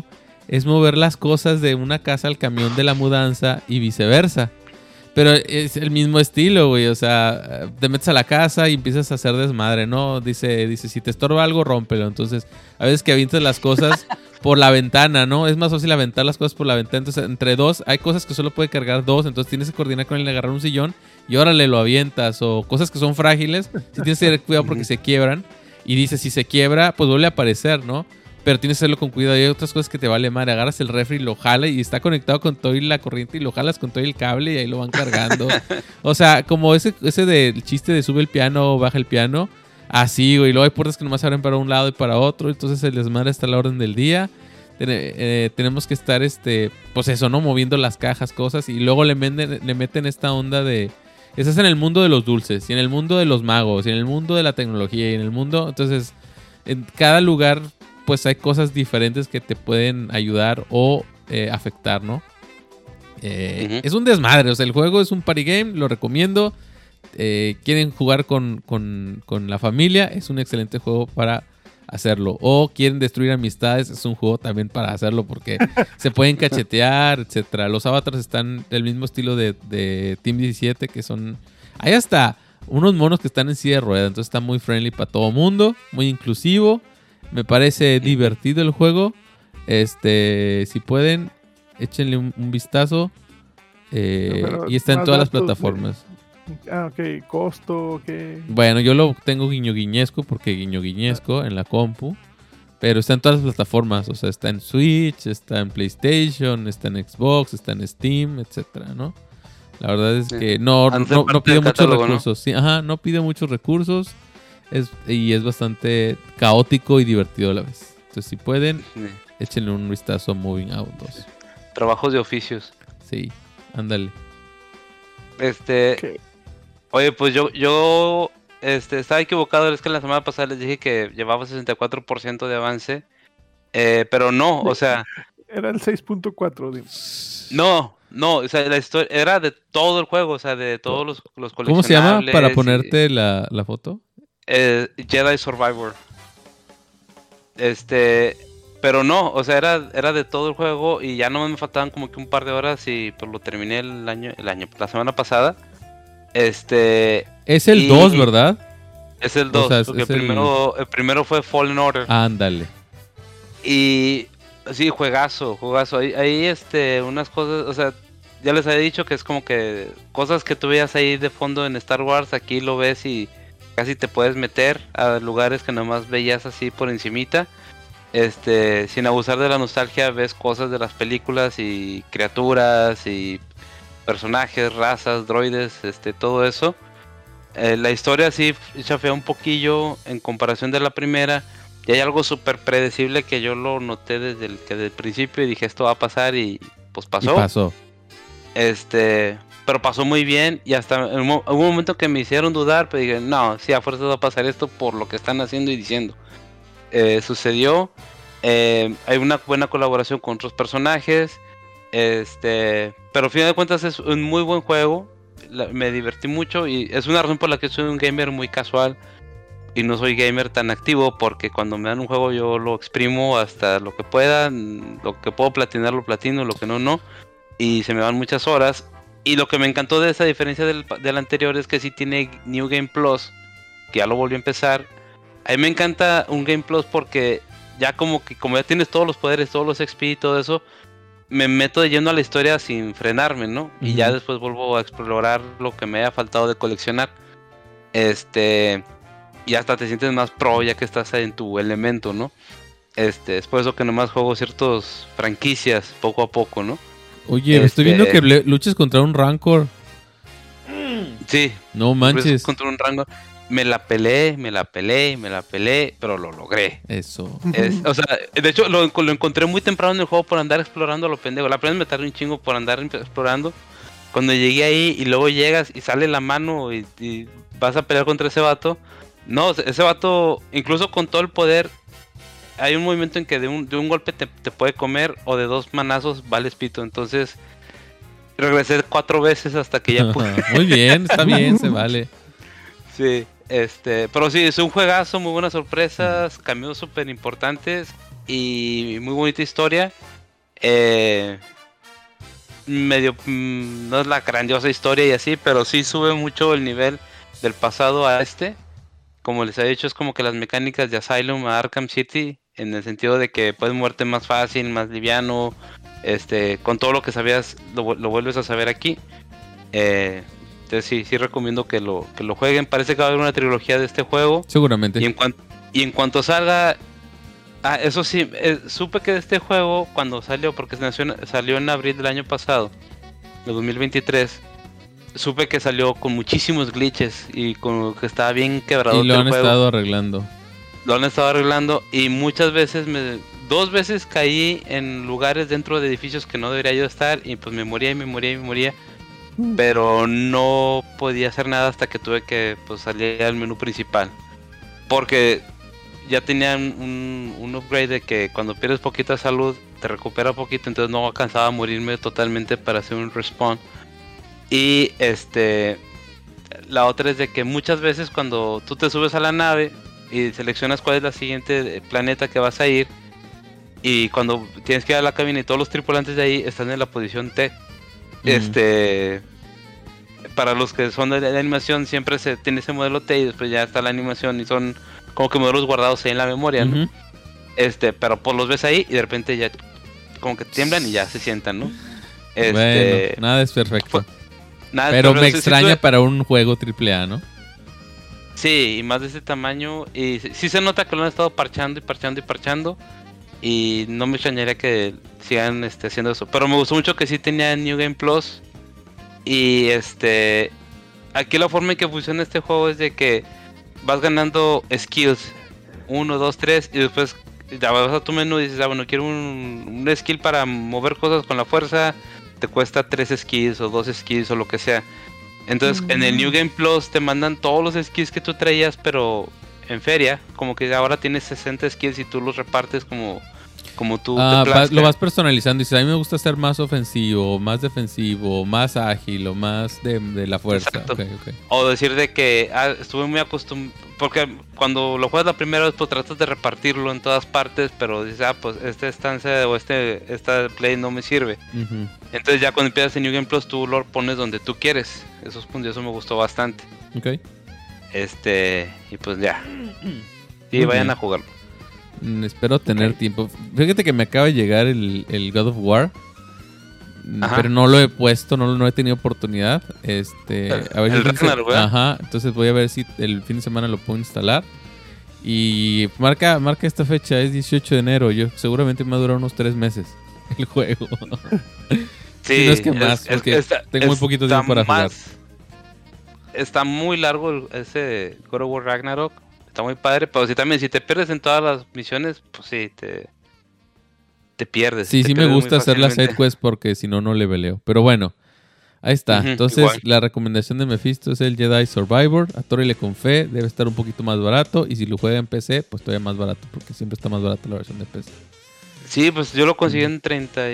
es mover las cosas de una casa al camión de la mudanza y viceversa. Pero es el mismo estilo, güey. O sea, te metes a la casa y empiezas a hacer desmadre, ¿no? Dice, si te estorba algo, rómpelo. Entonces, a veces que avientas las cosas por la ventana, ¿no? Es más fácil aventar las cosas por la ventana. Entonces, entre dos, hay cosas que solo puede cargar dos. Entonces, tienes que coordinar con él, agarrar un sillón y órale, lo avientas. O cosas que son frágiles, si tienes que tener cuidado porque se quiebran. Y dice, si se quiebra, pues vuelve a aparecer, ¿no? Pero tienes que hacerlo con cuidado. Y hay otras cosas que te vale madre. Agarras el refri, lo jala y está conectado con todo y la corriente y lo jalas con todo el cable y ahí lo van cargando. O sea, como ese del chiste de sube el piano, baja el piano. Así, güey. Luego hay puertas que nomás se abren para un lado y para otro. Entonces el desmadre está a la orden del día. Tenemos que estar, pues eso, ¿no? Moviendo las cajas, cosas. Y luego le meten esta onda de... Estás en el mundo de los dulces, y en el mundo de los magos, y en el mundo de la tecnología, y en el mundo... Entonces, en cada lugar... pues hay cosas diferentes que te pueden ayudar o afectar, ¿no? Es un desmadre, o sea, el juego es un party game, lo recomiendo. Quieren jugar con la familia, es un excelente juego para hacerlo. O quieren destruir amistades, es un juego también para hacerlo porque se pueden cachetear, etcétera. Los avatars están del mismo estilo de Team 17, que son... Hay hasta unos monos que están en silla de ruedas, entonces está muy friendly para todo mundo, muy inclusivo. Me parece divertido el juego. Si pueden, échenle un vistazo. Y está en todas las plataformas. Ok. ¿Costo? Bueno, yo lo tengo guiñesco porque guiñesco en la compu. Pero está en todas las plataformas. O sea, está en Switch, está en PlayStation, está en Xbox, está en Steam, etcétera, ¿no? La verdad es que no pide muchos recursos. ¿No? Sí, no pide muchos recursos. Y es bastante caótico y divertido a la vez. Entonces, si pueden, échenle un vistazo a Moving Out 2. Trabajos de oficios. Sí, ándale. Okay. Oye, pues yo estaba equivocado. Es que la semana pasada les dije que llevaba 64% de avance. Pero no, o sea... Era el 6.4, dime. No, o sea, la historia era de todo el juego, o sea, de todos los coleccionables. ¿Cómo se llama para ponerte la foto? Jedi Survivor. Pero no, o sea, era de todo el juego y ya no me faltaban como que un par de horas y pues lo terminé la semana pasada. Es el 2, ¿verdad? Es el 2, o sea, porque el primero fue Fallen Order. Ándale. Y sí, juegazo. Ahí unas cosas, o sea, ya les había dicho que es como que cosas que tú veías ahí de fondo en Star Wars, aquí lo ves y casi te puedes meter a lugares que nomás veías así por encimita. Sin abusar de la nostalgia, ves cosas de las películas y criaturas y personajes, razas, droides, todo eso. La historia sí chafea un poquillo en comparación de la primera. Y hay algo súper predecible que yo lo noté desde el principio y dije esto va a pasar y pues pasó. Y pasó. Pero pasó muy bien y hasta hubo un momento que me hicieron dudar, pero dije, no, sí, a fuerza va a pasar esto por lo que están haciendo y diciendo. Sucedió, hay una buena colaboración con otros personajes, pero al final de cuentas es un muy buen juego, me divertí mucho y es una razón por la que soy un gamer muy casual y no soy gamer tan activo, porque cuando me dan un juego yo lo exprimo hasta lo que pueda, lo que puedo platinar lo platino, lo que no, y se me van muchas horas. Y lo que me encantó de esa diferencia del anterior es que sí tiene New Game Plus, que ya lo volví a empezar. A mí me encanta un Game Plus porque ya como ya tienes todos los poderes, todos los XP y todo eso, me meto de lleno a la historia sin frenarme, ¿no? Uh-huh. Y ya después vuelvo a explorar lo que me haya faltado de coleccionar. Y hasta te sientes más pro ya que estás en tu elemento, ¿no? Es por eso que nomás juego ciertas franquicias poco a poco, ¿no? Oye, estoy viendo que luchas contra un Rancor. Sí. No manches. Contra un Rancor. Me la peleé, pero lo logré. Eso. O sea, de hecho lo encontré muy temprano en el juego por andar explorando a lo pendejo. La primera vez me tardé un chingo por andar explorando. Cuando llegué ahí y luego llegas y sale la mano y vas a pelear contra ese vato. No, ese vato, incluso con todo el poder, hay un movimiento en que de un golpe te puede comer, o de 2 manazos vales pito. Entonces regresé 4 veces hasta que ya pude. Muy bien, está bien, se vale. Sí, pero sí, es un juegazo, muy buenas sorpresas, cambios súper importantes y muy bonita historia. Medio no es la grandiosa historia y así, pero sí sube mucho el nivel del pasado a este. Como les he dicho, es como que las mecánicas de Asylum a Arkham City, en el sentido de que puedes muerte más fácil, más liviano, con todo lo que sabías lo vuelves a saber aquí. Entonces sí recomiendo que lo jueguen. Parece que va a haber una trilogía de este juego. Seguramente. Y en cuanto salga, eso sí, supe que de este juego cuando salió, porque salió en abril del año pasado, de 2023. Supe que salió con muchísimos glitches y con que estaba bien quebrado. Y lo han estado arreglando. Lo han estado arreglando y muchas veces, 2 veces caí en lugares dentro de edificios que no debería yo estar y pues me moría. Pero no podía hacer nada hasta que tuve que pues, salir al menú principal. Porque ya tenían un upgrade de que cuando pierdes poquita salud te recupera poquito, entonces no alcanzaba a morirme totalmente para hacer un respawn. Y la otra es de que muchas veces cuando tú te subes a la nave y seleccionas cuál es la siguiente planeta que vas a ir, y cuando tienes que ir a la cabina y todos los tripulantes de ahí están en la posición T. Para los que son de animación siempre se tiene ese modelo T y después ya está la animación y son como que modelos guardados ahí en la memoria, ¿no? Pero pues los ves ahí y de repente ya como que tiemblan y ya se sientan, ¿no? Bueno, nada es perfecto. Pero me extraña para un juego AAA, ¿no? Sí, y más de ese tamaño. Y sí se nota que lo han estado parchando. Y no me extrañaría que sigan haciendo eso. Pero me gustó mucho que sí tenía New Game Plus. Y aquí la forma en que funciona este juego es de que vas ganando skills. 1, 2, 3. Y después ya vas a tu menú y dices, bueno, quiero un skill para mover cosas con la fuerza. Te cuesta 3 skills o 2 skills o lo que sea. Entonces en el New Game Plus te mandan todos los skills que tú traías, pero en feria. Como que ahora tienes 60 skills y tú los repartes como tú te plazca. Lo vas personalizando y dices, a mí me gusta ser más ofensivo, más defensivo, más ágil o más de la fuerza. Okay. O decir de que estuve muy acostumbrado, porque cuando lo juegas la primera vez pues tratas de repartirlo en todas partes, pero dices, pues esta estancia o esta play no me sirve. Entonces ya cuando empiezas en New Game Plus tú lo pones donde tú quieres. Eso me gustó bastante. Ok. Y pues ya. Y vayan a jugarlo. Espero tener tiempo. Fíjate que me acaba de llegar el God of War. Ajá. Pero no lo he puesto, no he tenido oportunidad. A ver el Ragnarok, ¿verdad? Ajá, entonces voy a ver si el fin de semana lo puedo instalar. Y marca esta fecha, es 18 de enero. Yo seguramente me va a durar unos 3 meses el juego. Sí, si no es que más, porque tengo muy poquito tiempo para jugar. Está muy largo ese God of War Ragnarok. Está muy padre, pero si te pierdes en todas las misiones, pues sí, te pierdes. Sí, me gusta hacer las side quests porque si no, no le veleo. Pero bueno, ahí está. Entonces, igual. La recomendación de Mephisto es el Jedi Survivor. Atórele con fe, debe estar un poquito más barato. Y si lo juega en PC, pues todavía más barato, porque siempre está más barato la versión de PC. Sí, pues yo lo conseguí en 30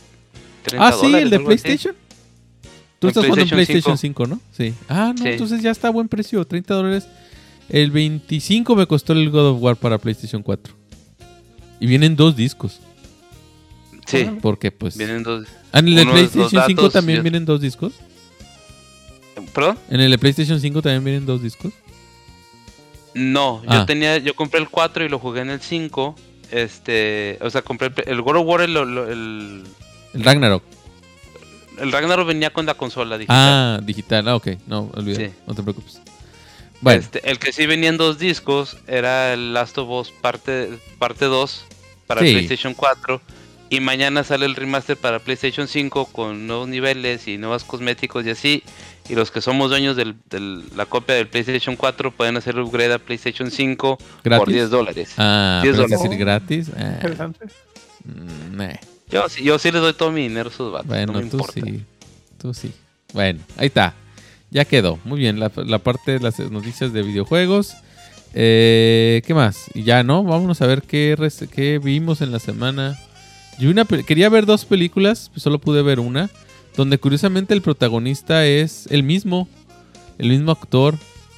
sí, el de PlayStation. Tú estás jugando en PlayStation 5, ¿no? Sí. No, sí. Entonces ya está a buen precio, $30. El 25 me costó el God of War para PlayStation 4. Y vienen 2 discos. Sí. Porque pues... Vienen 2. ¿En el de PlayStation 5 también vienen 2 discos? ¿Perdón? ¿En el de PlayStation 5 también vienen 2 discos? No, yo compré el 4 y lo jugué en el 5. O sea, compré el God of War, el Ragnarok. El Ragnarok venía con la consola digital. Digital. Ok. No, olvídalo. Sí. No te preocupes. Bueno. El que sí venía en 2 discos era el Last of Us parte 2 para PlayStation 4. Y mañana sale el remaster para PlayStation 5 con nuevos niveles y nuevos cosméticos y así. Y los que somos dueños de la copia del PlayStation 4 pueden hacer upgrade a PlayStation 5 por $10. $10. ¿Decir gratis? Interesante. Yo sí les doy todo mi dinero a esos vatos. Bueno, no me importa. Tú sí. Bueno, ahí está. Ya quedó. Muy bien, la parte de las noticias de videojuegos. ¿Qué más? Y ya, ¿no? Vámonos a ver qué vimos en la semana. Quería ver 2 películas, pues solo pude ver una. Donde curiosamente el protagonista es el mismo actor.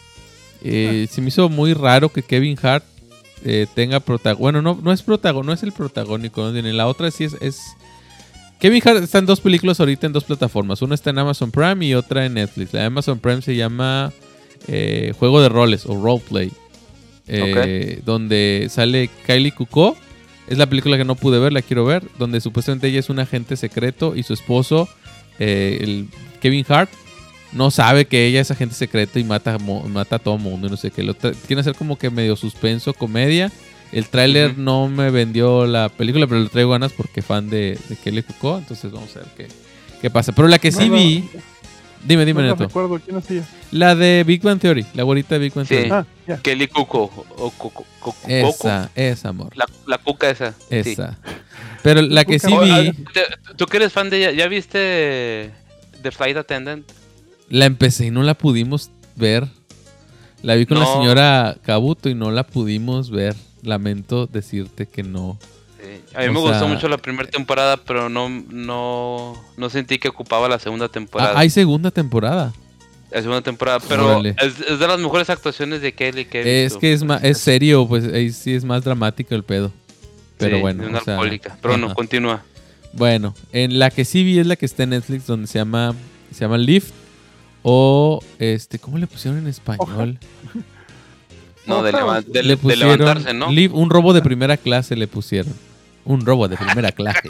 Se me hizo muy raro que Kevin Hart tenga protagonismo. Bueno, no es el protagónico. ¿No? En la otra sí es Kevin Hart está en 2 películas ahorita en 2 plataformas. Una está en Amazon Prime y otra en Netflix. La de Amazon Prime se llama Juego de Roles o Roleplay. Donde sale Kylie Cuoco. Es la película que no pude ver, la quiero ver. Donde supuestamente ella es un agente secreto y su esposo, el Kevin Hart, no sabe que ella es agente secreto y mata a todo mundo y no sé qué. Quiere hacer como que medio suspenso, comedia. El tráiler no me vendió la película, pero le traigo ganas porque fan de Kylie Cuoco. Entonces vamos a ver qué pasa. Pero la que sí vi... Dime, No Neto. recuerdo quién es ella. La de Big Bang Theory, la güerita de Big Bang Theory. Ya. Kelly Cuco o Cuco. Esa, amor. La cuca esa. Esa. Sí. Pero la que sí vi... ¿Tú que eres fan de ella? ¿Ya viste The Flight Attendant? La empecé y no la pudimos ver. La vi con la señora Kabuto y no la pudimos ver. Lamento decirte que no. A mí me gustó mucho la primera temporada, pero no sentí que ocupaba la segunda temporada. Hay segunda temporada. La segunda temporada, pero es de las mejores actuaciones de Kelly que he visto. Es que es serio, pues ahí sí es más dramático el pedo. Pero sí, bueno. Es una alcohólica. Pero no, continúa. Bueno, en la que sí vi es la que está en Netflix, donde se llama Lift. O ¿cómo le pusieron en español? No, de pusieron levantarse, ¿no? Un robo de primera clase le pusieron. Un robo de primera clase.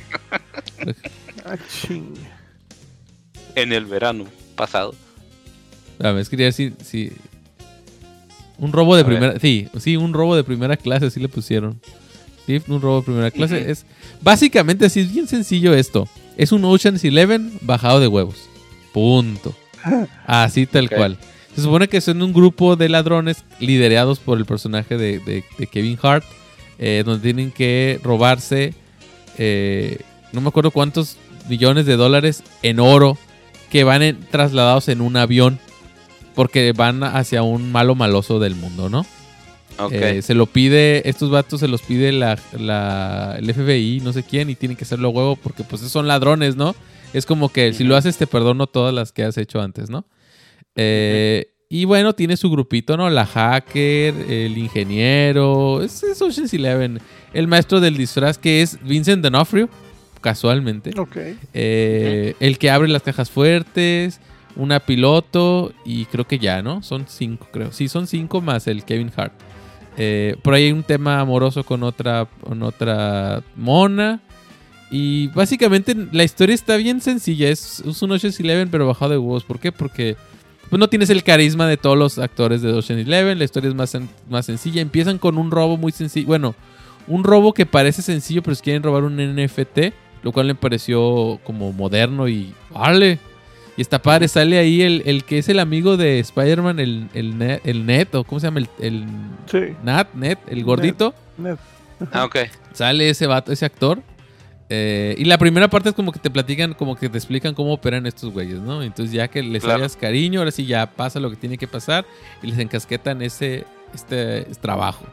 En el verano pasado. Es que quería decir, sí. Un robo de primera... Sí, un robo de primera clase, así le pusieron. Sí, un robo de primera clase. Es básicamente así, es bien sencillo esto. Es un Ocean's 11 bajado de huevos. Punto. Así tal cual. Se supone que son un grupo de ladrones liderados por el personaje de Kevin Hart, donde tienen que robarse no me acuerdo cuántos millones de dólares en oro que van trasladados en un avión porque van hacia un malo maloso del mundo, ¿no? Se lo pide, estos vatos se los pide el FBI, no sé quién, y tienen que hacerlo a huevo porque pues son ladrones, ¿no? Es como que si lo haces te perdono todas las que has hecho antes, ¿no? Y bueno, tiene su grupito, ¿no? La hacker, el ingeniero, es Ocean's 11. El maestro del disfraz que es Vincent D'Onofrio, casualmente. El que abre las cajas fuertes, una piloto y creo que ya, ¿no? Son 5, creo. Sí, son 5 más el Kevin Hart. Por ahí hay un tema amoroso con otra mona. Y básicamente la historia está bien sencilla. Es un Ocean's 11 pero bajado de huevos. ¿Por qué? Porque pues, no tienes el carisma de todos los actores de Ocean's 11. La historia es más sencilla. Empiezan con un robo muy sencillo. Bueno, un robo que parece sencillo, pero si quieren robar un NFT, lo cual me pareció como moderno y vale. Y está padre. Sale ahí el que es el amigo de Spider-Man, el Ned, o ¿cómo se llama? Ned, el gordito. Ned. Ok. Sale ese vato, ese actor. Y la primera parte es como que te platican, como que te explican cómo operan estos güeyes, ¿no? Entonces ya que les hagas cariño, ahora sí ya pasa lo que tiene que pasar y les encasquetan este trabajo.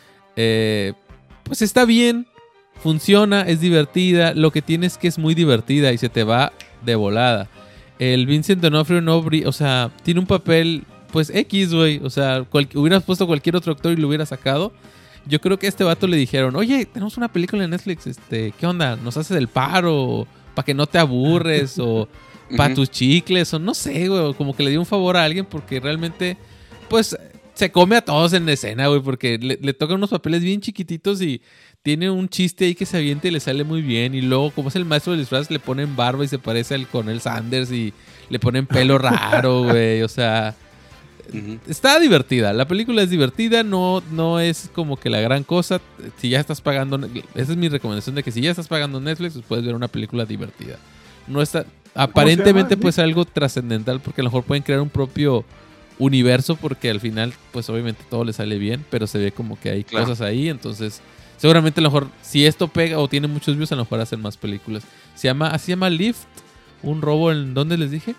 Pues está bien, funciona, es divertida. Lo que tiene es que es muy divertida y se te va de volada. El Vincent D'Onofrio o sea, tiene un papel pues X, güey. O sea, hubieras puesto cualquier otro actor y lo hubiera sacado. Yo creo que a este vato le dijeron, oye, tenemos una película en Netflix, ¿qué onda? ¿Nos haces el paro? ¿Para que no te aburres? ¿O para tus chicles? O no sé, güey, como que le dio un favor a alguien porque realmente, pues, se come a todos en escena, güey, porque le tocan unos papeles bien chiquititos y tiene un chiste ahí que se avienta y le sale muy bien. Y luego, como es el maestro del disfraz, le ponen barba y se parece al Colonel Sanders y le ponen pelo raro, güey, o sea... Está divertida, la película es divertida, no es como que la gran cosa. Si ya estás pagando, esa es mi recomendación de que si ya estás pagando Netflix, pues puedes ver una película divertida. No está, aparentemente pues algo trascendental porque a lo mejor pueden crear un propio universo porque al final pues obviamente todo le sale bien, pero se ve como que hay cosas ahí, entonces seguramente a lo mejor si esto pega o tiene muchos views a lo mejor hacen más películas. Así se llama Lift, un robo en ¿dónde les dije?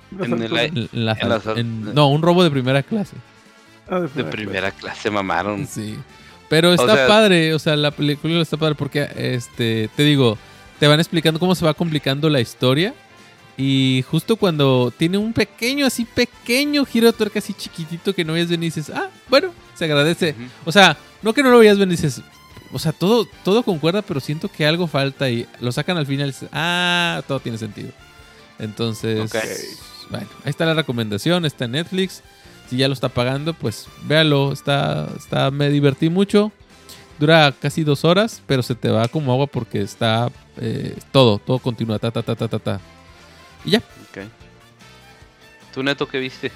No, un robo de primera clase. De primera clase, mamaron. Sí. Pero está padre, o sea, la película está padre porque, te digo, te van explicando cómo se va complicando la historia. Y justo cuando tiene un pequeño giro de tuerca así chiquitito que no veías venir y dices, bueno, se agradece. O sea, no que no lo veías venir y dices, o sea, todo concuerda, pero siento que algo falta y lo sacan al final y dices, todo tiene sentido. Entonces, bueno, ahí está la recomendación, está en Netflix. Si ya lo está pagando, pues véalo, me divertí mucho. Dura casi 2 horas, pero se te va como agua porque está todo continúa, y ya. Ok. ¿Tú, Neto, qué viste?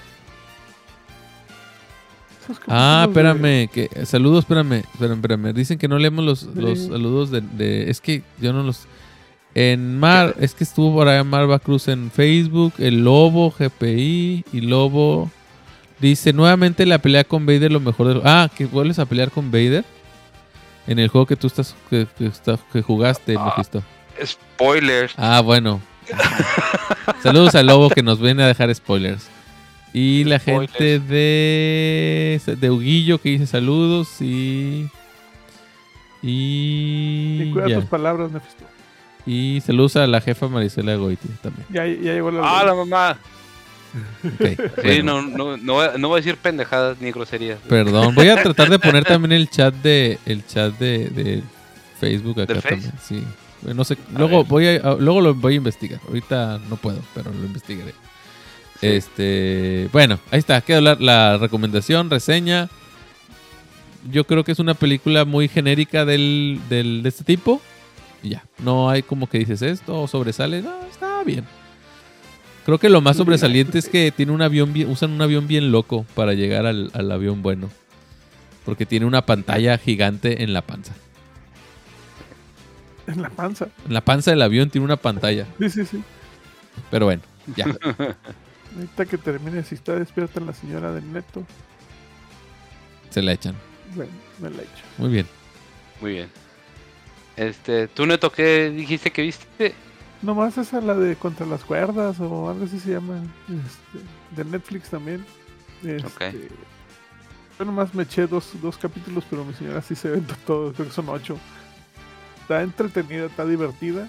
Espérame, saludos, espérame. Dicen que no leemos los saludos de es que yo no los... es que estuvo por allá Marva Cruz en Facebook, el Lobo, GPI y Lobo. Dice, nuevamente la pelea con Vader, lo mejor de... que vuelves a pelear con Vader en el juego que tú que jugaste, Mephisto. Spoilers. Bueno. Saludos al Lobo que nos viene a dejar spoilers. Y la gente de Huguillo que dice saludos y cuida tus palabras, Mephisto. Y saludos a la jefa Marisela Goiti también. Ya llegó la... la mamá. Okay, Sí, bueno. no voy a decir pendejadas ni groserías. Perdón, voy a tratar de poner también el chat de Facebook acá ¿De Face? también. Sí. No sé, luego lo voy a investigar. Ahorita no puedo, pero lo investigaré. Sí. Bueno, ahí está, quedó la recomendación, reseña. Yo creo que es una película muy genérica de este tipo. Y ya, no hay como que dices esto o sobresale. No, está bien. Creo que lo más sobresaliente es que tiene usan un avión bien loco para llegar al avión bueno. Porque tiene una pantalla gigante en la panza. ¿En la panza? En la panza del avión tiene una pantalla. Sí. Pero bueno, ya. Ahorita que termine, si está despierta la señora del Neto, Se la echan. bueno, me la echo. Muy bien. Muy bien. ¿Tú, Neto, qué dijiste que viste? Nomás esa, la de Contra las Cuerdas o algo así se llama. De Netflix también. Ok. Yo nomás me eché dos capítulos, pero mi señora sí se aventó todo. Creo que son 8. Está entretenida, está divertida.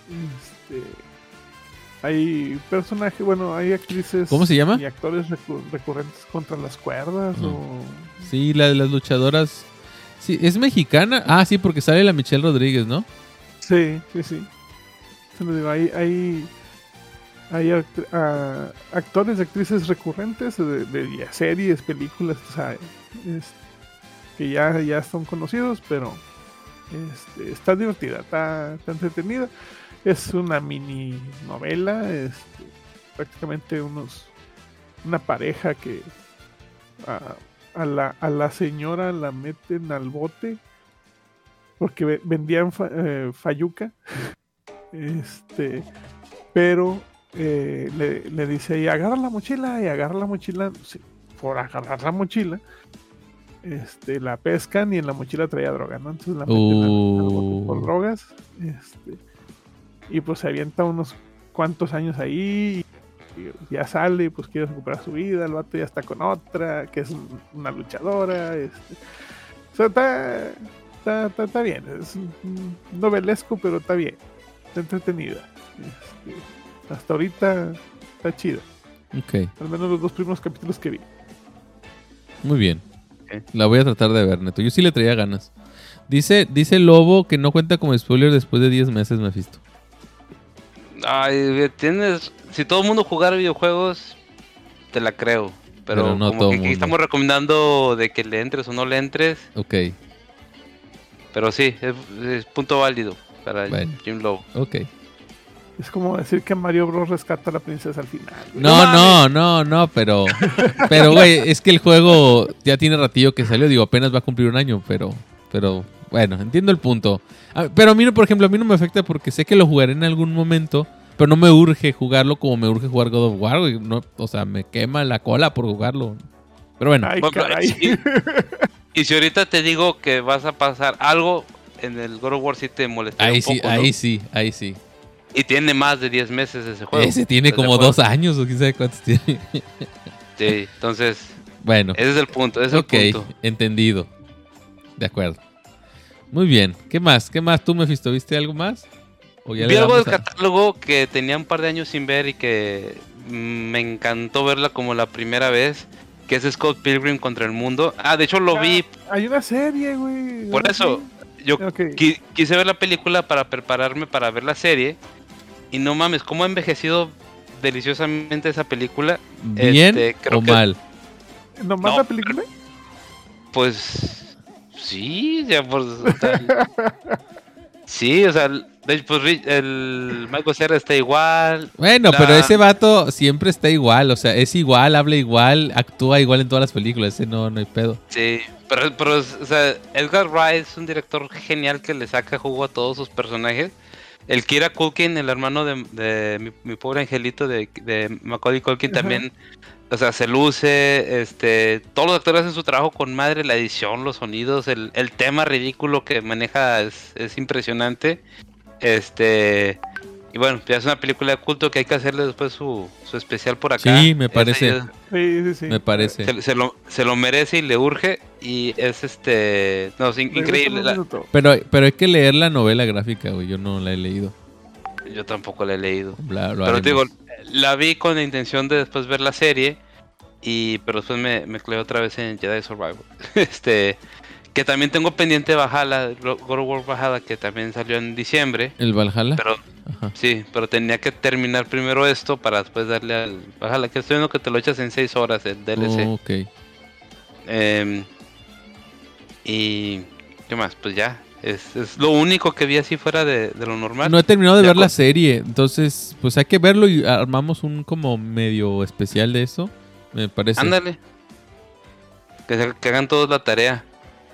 Hay personajes, hay actrices. ¿Cómo se llama? Y actores recurrentes contra las cuerdas. Sí, la de las luchadoras. Sí, ¿es mexicana? Sí, porque sale la Michelle Rodríguez, ¿no? Sí. Se lo digo, hay actores y actrices recurrentes de series, películas, o sea, que ya son conocidos, pero está divertida, está entretenida. Es una mini novela, prácticamente una pareja que a la señora la meten al bote porque vendían fayuca. Pero le dice, y agarra la mochila, sí, por agarrar la mochila, la pescan y en la mochila traía droga, ¿no? Entonces la meten al bote por drogas, y pues se avienta unos cuantos años ahí, y ya sale, y pues quiere recuperar su vida, el vato ya está con otra, que es una luchadora, o sea, está bien, es novelesco, pero está bien. Está entretenida. Hasta ahorita está chida. Ok. Al menos los 2 primeros capítulos que vi. Muy bien. Okay. La voy a tratar de ver, Neto. Yo sí le traía ganas. Dice Lobo que no cuenta como spoiler después de 10 meses, Mephisto. Si todo el mundo jugara videojuegos, te la creo. Pero no como todo que mundo. estamos recomendando de que le entres o no le entres. Ok. Pero sí, es punto válido para Jim Lowe. Ok. Es como decir que Mario Bros rescata a la princesa al final. No, pero güey, es que el juego ya tiene ratillo que salió, digo, apenas va a cumplir 1 año, pero bueno, entiendo el punto. Pero a mí, por ejemplo, a mí no me afecta porque sé que lo jugaré en algún momento, pero no me urge jugarlo como me urge jugar God of War, güey. No, o sea, me quema la cola por jugarlo. Pero bueno. Ay, caray. Y si ahorita te digo que vas a pasar algo en el God of War, sí te molestaría un poco, ¿no? Ahí sí. Y tiene más de 10 meses ese juego. Ese tiene como 2 años o quién sabe cuántos tiene. Sí, entonces... Bueno. Ese es el punto, entendido. De acuerdo. Muy bien. ¿Qué más? ¿Tú, Mephisto? ¿Viste algo más? Vi algo del catálogo que tenía un par de años sin ver y que me encantó verla como la primera vez, que es Scott Pilgrim contra el mundo. De hecho lo vi... Hay una serie, güey. Por eso, yo Ok. quise ver la película para prepararme para ver la serie. Y no mames, cómo ha envejecido deliciosamente esa película. ¿Bien creo o que- mal? ¿Nomás No, la película? Pues sí, ya pues. Sí, o sea, de hecho, pues el Michael Cera está igual. Bueno, pero ese vato siempre está igual, o sea, es igual, habla igual, actúa igual en todas las películas, ese no hay pedo. Sí, pero o sea, Edgar Wright es un director genial que le saca jugo a todos sus personajes. El Kira Culkin, el hermano de mi pobre angelito de Macaulay Culkin, Ajá. también, o sea, se luce. Todos los actores hacen su trabajo con madre, la edición, los sonidos, el tema ridículo que maneja es impresionante. Y bueno, ya es una película de culto que hay que hacerle después su especial por acá. Sí, me parece. Sí. Me parece. Se lo merece y le urge. Y es no, es increíble. Regrésame un minuto. Pero hay que leer la novela gráfica, güey, yo no la he leído. Yo tampoco la he leído. Lo Pero te digo, haremos. la vi con la intención de después ver la serie. Pero después me clavé otra vez en Jedi Survivor. Que también tengo pendiente Valhalla, God of War Valhalla, que también salió en diciembre. ¿El Valhalla? Pero Ajá. sí, pero tenía que terminar primero esto para después darle al Valhalla, que estoy viendo que te lo echas en 6 horas el DLC. Oh, ok. Y ¿qué más? Pues ya, es lo único que vi así fuera de lo normal. No he terminado de Ya ver la con- serie, entonces pues hay que verlo y armamos un como medio especial de eso, me parece. Ándale. Que hagan todos la tarea.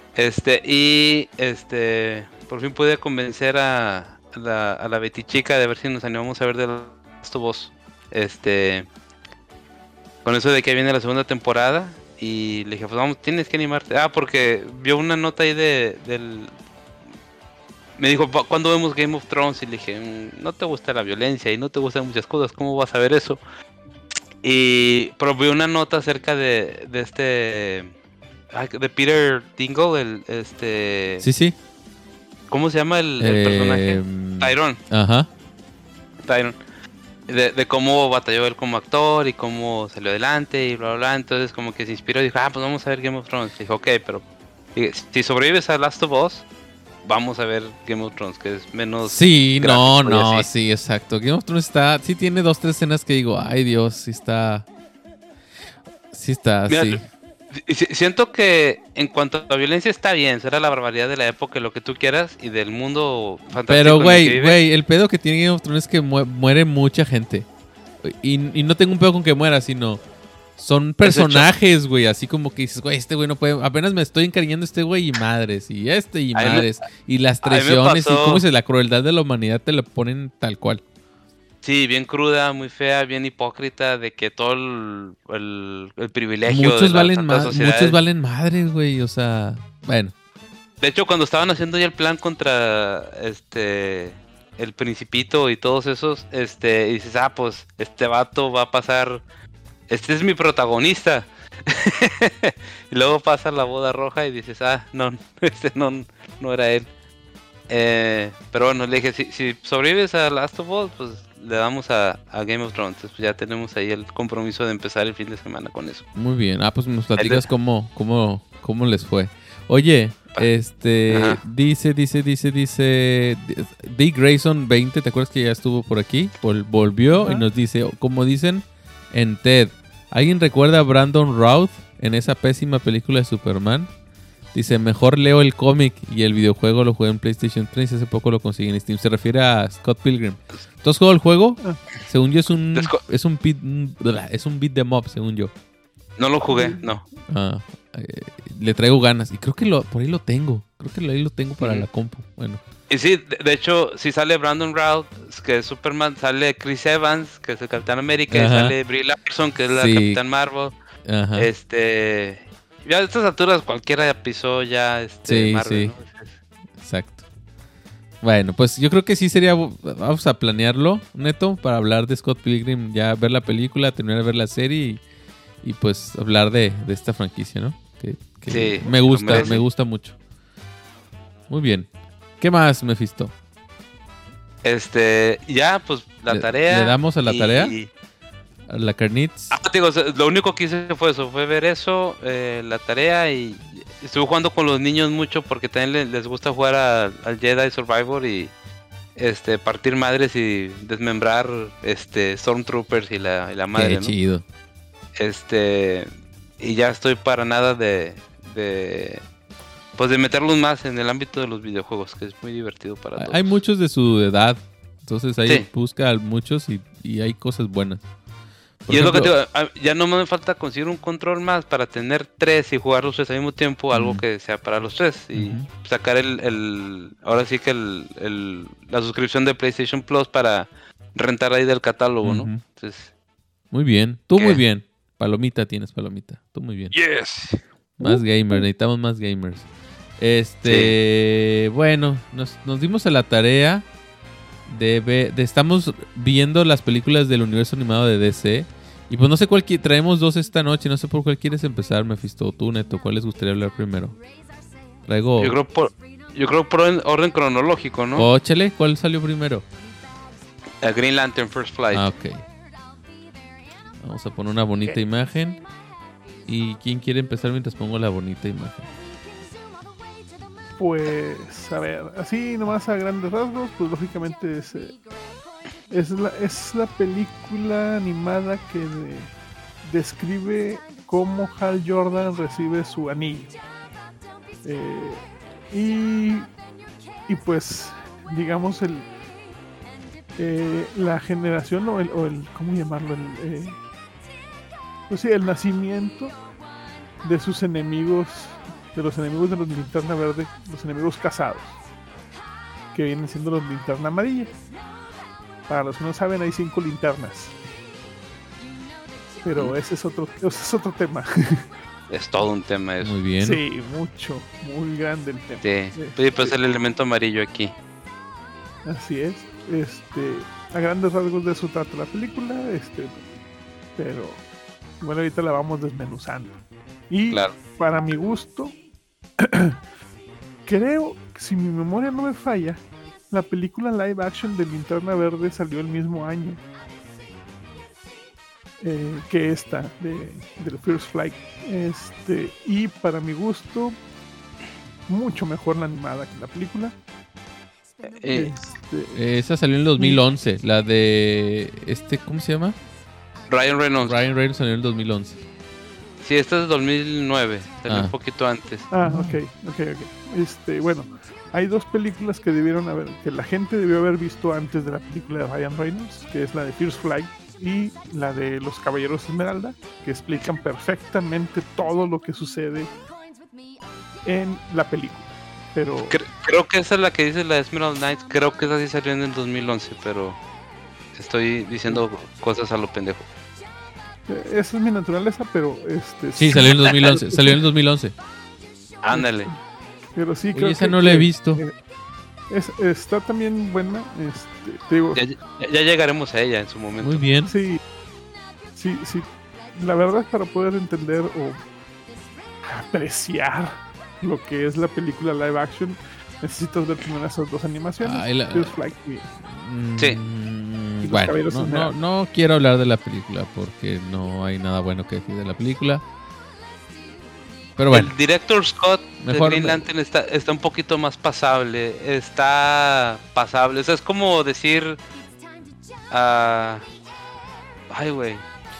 Por fin pude convencer a la Betty chica de ver si nos animamos a ver The Last of Us. Con eso de que viene la segunda temporada. Y le dije, pues vamos, tienes que animarte. Porque vio una nota ahí me dijo, ¿cuándo vemos Game of Thrones? Y le dije, no te gusta la violencia y no te gustan muchas cosas, ¿cómo vas a ver eso? Pero vi una nota acerca de Peter Dingle, Sí. ¿cómo se llama el personaje? Tyrone. Ajá. Tyrone. De cómo batalló él como actor y cómo salió adelante y bla, bla, bla. Entonces como que se inspiró y dijo, pues vamos a ver Game of Thrones. Dijo, ok, pero si sobrevives a Last of Us, vamos a ver Game of Thrones, que es menos... Sí, gráfico y no, así. sí, exacto. Game of Thrones sí tiene 2-3 escenas que digo, ay Dios, sí está, Mira, sí. Siento que en cuanto a violencia está bien, será la barbaridad de la época, lo que tú quieras, y del mundo fantástico Pero, en el que vive. güey, el pedo que tiene Game of Thrones es que muere mucha gente. Y no tengo un pedo con que muera, sino son personajes, güey, así como que dices, güey, este güey no puede, apenas me estoy encariñando este güey y madres, y y A mí me- madres, y las a mí me traiciones, y pasó- cómo dices, la crueldad de la humanidad te la ponen tal cual. Sí, bien cruda, muy fea, bien hipócrita, de que todo el privilegio de Muchos las valen altas sociedades. muchos valen madres, güey, o sea, bueno. De hecho, cuando estaban haciendo ya el plan contra el Principito y todos esos, y dices, pues este vato va a pasar, este es mi protagonista. Y luego pasa la boda roja y dices, no, no era él. Pero bueno, le dije, si sobrevives a Last of Us, pues le damos a Game of Thrones. Pues ya tenemos ahí el compromiso de empezar el fin de semana con eso. Muy bien. Pues nos platicas cómo les fue. Oye, Ajá. dice Dick Grayson 20, ¿te acuerdas que ya estuvo por aquí? Volvió. Ajá. Y nos dice, como dicen en TED, ¿alguien recuerda a Brandon Routh en esa pésima película de Superman? Dice, mejor leo el cómic y el videojuego lo jugué en PlayStation 3 y hace poco lo conseguí en Steam. Se refiere a Scott Pilgrim. ¿Tú has jugado el juego? Según yo es un beat them up, según yo. No lo jugué, no. Le traigo ganas. Y creo que por ahí lo tengo. Creo que ahí lo tengo para la compu. Bueno. Y sí, de hecho, si sale Brandon Routh, que es Superman, sale Chris Evans, que es el Capitán América, y Ajá. sale Brie Larson, que es la Sí. Capitán Marvel. Ajá. Ya a estas alturas cualquiera pisó ya Sí, Marvel, sí. Exacto. Bueno, pues yo creo que sí sería... Vamos a planearlo, Neto, para hablar de Scott Pilgrim. Ya ver la película, terminar de ver la serie y pues hablar de esta franquicia, ¿no? Que Sí, me lo gusta merece. mucho. Muy bien. ¿Qué más, Mephisto? Ya, pues la tarea. ¿Le damos a la tarea? y- ¿A la Carnitz? digo, lo único que hice fue eso, fue ver eso, la tarea y estuve jugando con los niños mucho porque también les gusta jugar al Jedi Survivor y partir madres y desmembrar Stormtroopers y la madre, Qué ¿no? chido. Y ya estoy para nada de meterlos más en el ámbito de los videojuegos, que es muy divertido para todos. Hay muchos de su edad, entonces ahí Sí. busca a muchos y hay cosas buenas. Por Y ejemplo, es lo que te digo, ya no me falta conseguir un control más para tener 3 y jugar los 3 al mismo tiempo, algo que sea para los 3 y sacar ahora sí que la suscripción de PlayStation Plus para rentar ahí del catálogo, ¿no? Entonces, muy bien, tú ¿qué? muy bien. Palomita tienes, palomita. Tú muy bien. yes. Más gamers, necesitamos más gamers. Bueno, nos dimos a la tarea estamos viendo las películas del universo animado de DC. Y pues no sé traemos 2 esta noche, no sé por cuál quieres empezar, Mephisto, tú, Neto, ¿cuál les gustaría hablar primero? Traigo... Yo creo por orden cronológico, ¿no? Oh, chale, ¿cuál salió primero? Green Lantern First Flight. Ah, ok. Vamos a poner una bonita imagen. ¿Y quién quiere empezar mientras pongo la bonita imagen? Pues, a ver, así nomás a grandes rasgos, pues lógicamente es la película animada que describe cómo Hal Jordan recibe su anillo. Y pues, digamos, la generación o el ¿cómo llamarlo? Pues sí, el nacimiento de sus enemigos, de los enemigos de los Linterna Verde, los enemigos casados, que vienen siendo los Linterna Amarilla. Para los que no saben, hay 5 linternas. Pero ese es otro tema. Es todo un tema eso. Muy bien. Sí, muy grande el tema. Sí, pues el elemento amarillo aquí. Así es. A grandes rasgos de eso trata la película, pero bueno, ahorita la vamos desmenuzando. Y claro, para mi gusto, creo que si mi memoria no me falla, la película live action de Linterna Verde salió el mismo año que esta de First Flight. Y para mi gusto, mucho mejor la animada que la película. Esa salió en el 2011. La de ¿cómo se llama? Ryan Reynolds. Ryan Reynolds salió en el 2011. Sí, esta es de 2009. Salió un poquito antes. Ok. Bueno, hay 2 películas que la gente debió haber visto antes de la película de Ryan Reynolds, que es la de First Flight y la de Los Caballeros Esmeralda, que explican perfectamente todo lo que sucede en la película. Pero creo que esa es la que dice la Emerald Knights. Creo que esa sí salió en el 2011, pero estoy diciendo cosas a lo pendejo. Esa es mi naturaleza, pero sí, salió en el 2011. Salió en el 2011. Ándale. Pero sí, creo esa no la he visto. Está también buena. Te digo, ya llegaremos a ella en su momento. Muy bien. Sí. La verdad, para poder entender o apreciar lo que es la película live action, necesitas ver primero esas 2 animaciones. First Flight sí. Bueno, no quiero hablar de la película porque no hay nada bueno que decir de la película. Pero bueno. El director Scott de Green Lantern está un poquito más pasable. Está pasable. O sea, es como decir... ay, güey.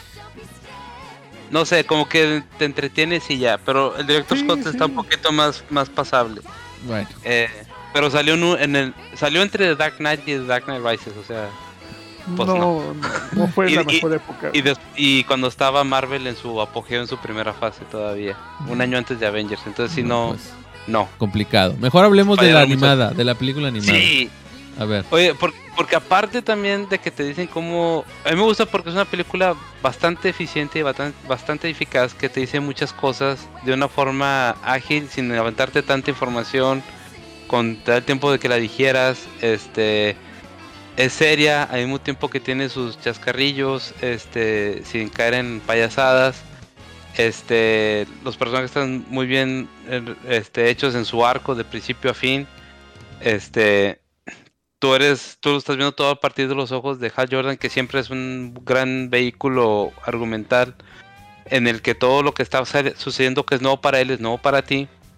No sé, como que te entretienes y ya. Pero el director Scott está un poquito más pasable. Bueno. Pero salió salió entre The Dark Knight y The Dark Knight Rises, o sea... Pues no fue la mejor época. Y cuando estaba Marvel en su apogeo, en su primera fase todavía. Un año antes de Avengers, entonces sí no... Complicado. Mejor hablemos de la animada, de la película animada. Sí. A ver. Oye, porque aparte también de que te dicen cómo... A mí me gusta porque es una película bastante eficiente y bastante eficaz, que te dice muchas cosas de una forma ágil, sin aventarte tanta información, con todo el tiempo de que la digieras. Es seria, al mismo tiempo que tiene sus chascarrillos, sin caer en payasadas. Los personajes están muy bien hechos en su arco de principio a fin. Tú lo estás viendo todo a partir de los ojos de Hal Jordan, que siempre es un gran vehículo argumental en el que todo lo que está sucediendo que es nuevo para él es nuevo para ti.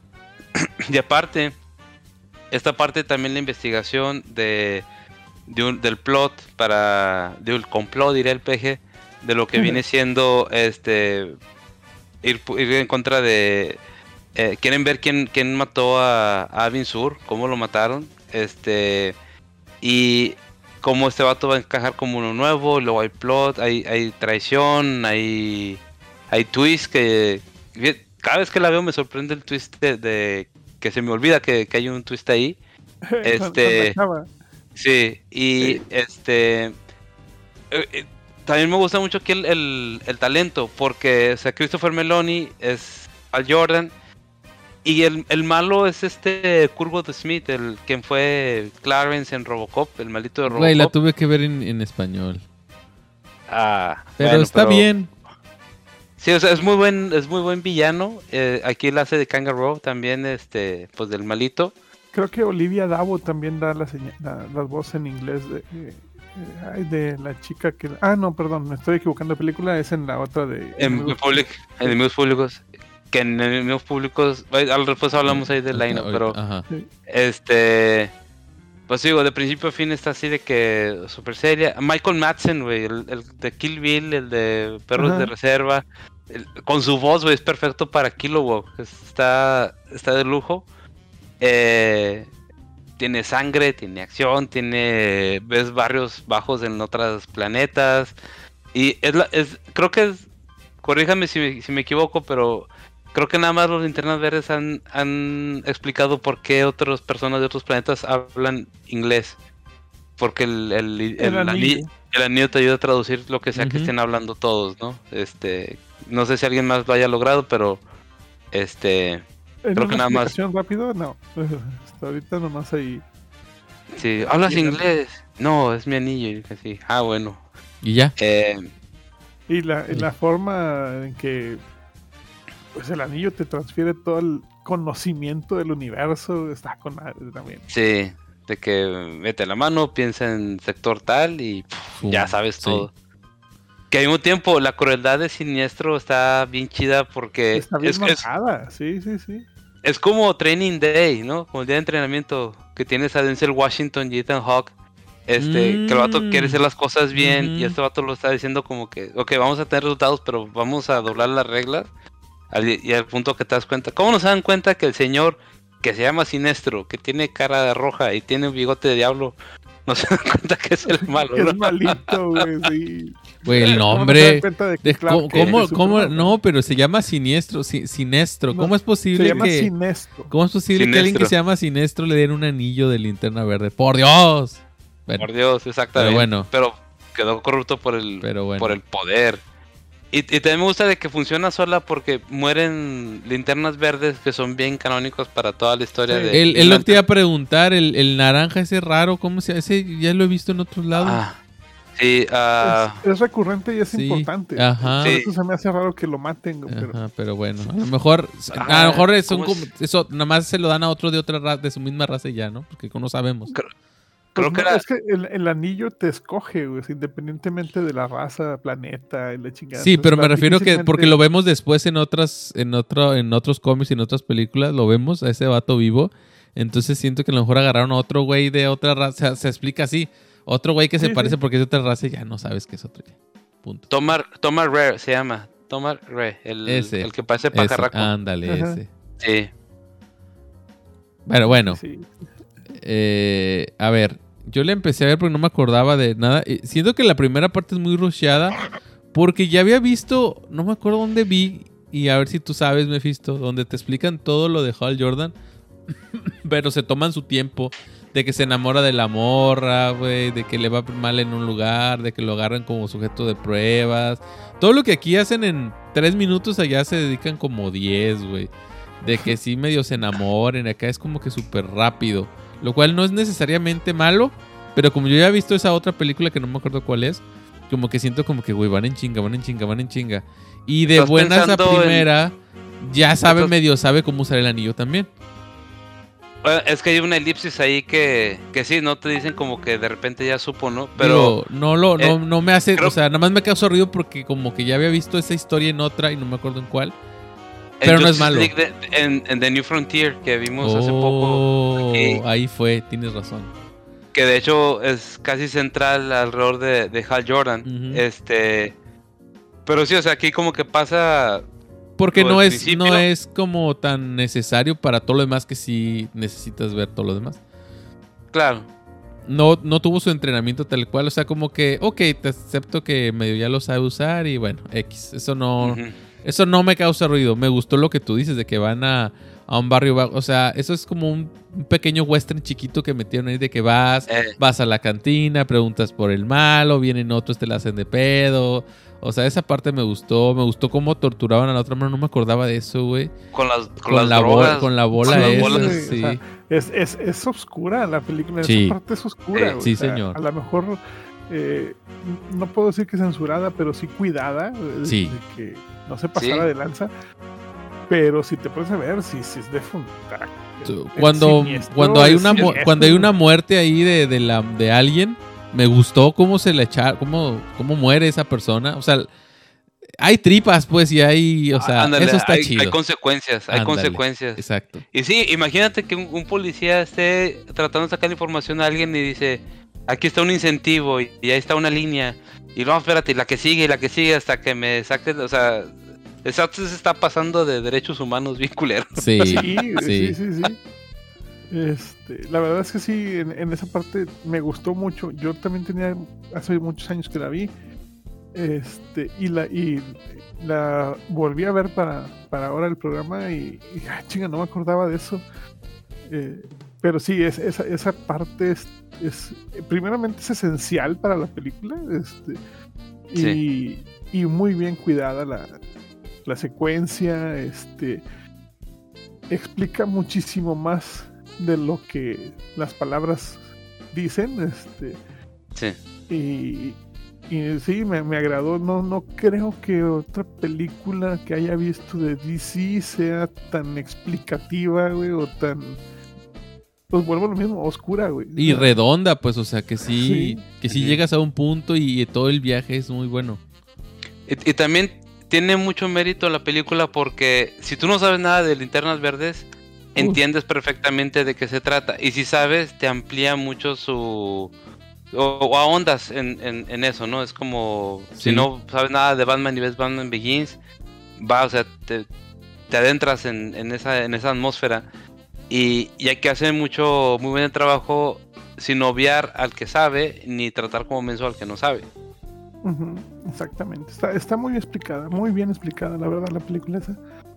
Y aparte, esta parte también la investigación del plot del complot, diría el peje, de lo que viene siendo ir en contra de quieren ver quién mató a Avin Sur, cómo lo mataron, y cómo este vato va a encajar como uno nuevo. Luego hay plot, hay traición, hay twist que cada vez que la veo me sorprende el twist de que se me olvida que hay un twist ahí. Sí, y también me gusta mucho aquí el talento, porque, o sea, Christopher Meloni es Hal Jordan, y el malo es Kurtwood Smith, el quien fue Clarence en Robocop, el malito de Robocop. Güey, la tuve que ver en español. Pero bueno, está bien. Sí, o sea, es muy buen villano. Aquí él hace de Kangaroo también, pues del malito. Creo que Olivia Davo también da las voces en inglés de la chica que... no, perdón, me estoy equivocando de película, es en la otra de... Enemigos Públicos. Que en Enemigos Públicos... Después hablamos ahí del line, pero... Ajá. Pues digo, de principio a fin está así de que súper seria. Michael Madsen, güey, el de Kill Bill, el de Perros de Reserva. Con su voz, güey, es perfecto para Kilowog. Está de lujo. Tiene sangre, tiene acción, ves barrios bajos en otros planetas. Y creo que corríjame si me equivoco, pero creo que nada más los Linternas Verdes han explicado por qué otras personas de otros planetas hablan inglés. Porque el anillo te ayuda a traducir lo que sea que estén hablando todos, ¿no? No sé si alguien más lo haya logrado, pero creo que nada más. Rápido? No. Hasta ahorita nomás ahí. Sí, ¿hablas inglés? No, es mi anillo. Y así. Bueno. ¿Y ya? Y la forma en que pues el anillo te transfiere todo el conocimiento del universo está con también. Sí, de que mete la mano, piensa en sector tal y ya sabes todo. Que al mismo tiempo la crueldad de Siniestro está bien chida porque está bien marcada, sí. Es como Training Day, ¿no? Como el día de entrenamiento que tienes a Denzel Washington y Ethan Hawke. Que el vato quiere hacer las cosas bien y este vato lo está diciendo como que, ok, vamos a tener resultados, pero vamos a doblar las reglas. Y al punto que te das cuenta. ¿Cómo nos dan cuenta que el señor que se llama Sinestro, que tiene cara roja y tiene un bigote de diablo, no se dan cuenta que es el malo? Que es malito, güey, sí. Güey, el nombre. ¿Cómo? No, pero se llama Siniestro. Sinestro. ¿Cómo es posible se llama Sinestro. ¿Cómo es posible que alguien que se llama Sinestro le den un anillo de linterna verde? ¡Por Dios! Bueno, por Dios, exactamente. Pero quedó corrupto por el poder. Y también me gusta de que funciona sola porque mueren linternas verdes que son bien canónicos para toda la historia de... Él lo que te iba a preguntar, el naranja ese raro, ¿cómo se hace? Ya lo he visto en otros lados. Sí, es recurrente y es importante. Ajá. Por eso se me hace raro que lo maten. Pero bueno, a lo mejor eso nada más se lo dan a otro de otra raza, de su misma raza y ya, ¿no? Porque no sabemos. Creo que es que el anillo te escoge, güey, independientemente de la raza, planeta y la chingada. Sí, pero me refiero que porque lo vemos después en otros cómics y en otras películas, lo vemos a ese vato vivo. Entonces siento que a lo mejor agarraron a otro güey de otra raza, se explica así. Otro güey que se parece porque es de otra raza y ya no sabes que es otro. Ya. Punto. Tomar Rare se llama. Tomar Rare, el que parece pajarraco. Ándale, ese. Sí. Bueno. Sí. A ver, yo le empecé a ver porque no me acordaba de nada. Siento que la primera parte es muy rusheada porque ya había visto, no me acuerdo dónde vi, y a ver si tú sabes, Mephisto, donde te explican todo lo de Hal Jordan, pero se toman su tiempo, de que se enamora de la morra, güey, de que le va mal en un lugar, de que lo agarran como sujeto de pruebas. Todo lo que aquí hacen en 3 minutos, allá se dedican como 10, güey. De que sí medio se enamoren, acá es como que súper rápido. Lo cual no es necesariamente malo, pero como yo ya he visto esa otra película que no me acuerdo cuál es, como que siento como que, güey, van en chinga. Y de buenas a primera, ya medio sabe cómo usar el anillo también. Bueno, es que hay una elipsis ahí que sí, no te dicen como que de repente ya supo, ¿no? Pero digo, no me hace, o sea, nada más me causa ruido porque como que ya había visto esa historia en otra y no me acuerdo en cuál. Pero no es Justice malo. League en The New Frontier que vimos hace poco. Ahí fue, tienes razón. Que de hecho es casi central alrededor de Hal Jordan. Ujú. Pero sí, o sea, aquí como que pasa. Porque Lo no del es, principio. no es como tan necesario para todo lo demás que sí necesitas ver todo lo demás. Claro. No tuvo su entrenamiento tal cual. O sea, como que, ok, te acepto que medio ya lo sabe usar y bueno, X. Eso no me causa ruido. Me gustó lo que tú dices de que van a un barrio bajo. O sea, eso es como un pequeño western chiquito que metieron ahí de que vas a la cantina, preguntas por el malo, vienen otros, te la hacen de pedo. O sea, esa parte me gustó. Me gustó cómo torturaban a la otra mano. No me acordaba de eso, güey. Con las la drogas. con la bola Con las esa, bolas. sí. O sea, es oscura la película. Sí. Esa parte es oscura. Sí, o sea, señor. A lo mejor no puedo decir que censurada, pero sí cuidada. Sí. De que no se pasara de lanza. Pero si te pones a ver, sí es de fundar. Cuando hay una muerte ahí de alguien, me gustó cómo se le echa, cómo muere esa persona. O sea, hay tripas, pues, y hay, o sea, Ándale, eso está chido. Hay consecuencias, Exacto. Y sí, imagínate que un policía esté tratando de sacar información a alguien y dice, aquí está un incentivo y ahí está una línea. Y no, espérate, la que sigue hasta que me saques, o sea, eso se está pasando de derechos humanos bien culero. Sí. La verdad es que sí, en esa parte me gustó mucho. Yo también tenía hace muchos años que la vi. Y la volví a ver para ahora el programa y chinga, no me acordaba de eso. Pero sí, esa parte es primeramente es esencial para la película. Sí. Y muy bien cuidada la secuencia. Explica muchísimo más de lo que las palabras dicen. Sí. Y sí, me agradó. No creo que otra película que haya visto de DC sea tan explicativa, güey, o tan... Pues vuelvo a lo mismo, oscura, güey. Y redonda, pues, o sea, que sí llegas a un punto y todo el viaje es muy bueno. Y también tiene mucho mérito la película porque si tú no sabes nada de Linternas Verdes, entiendes perfectamente de qué se trata. Y si sabes, te amplía mucho su... O ahondas en eso, ¿no? Es como si no sabes nada de Batman y ves Batman Begins, o sea, te adentras en esa atmósfera. Y hay que hacer muy buen trabajo sin obviar al que sabe, ni tratar como menso al que no sabe. Exactamente. Está muy explicada, muy bien explicada, la verdad, la película esa.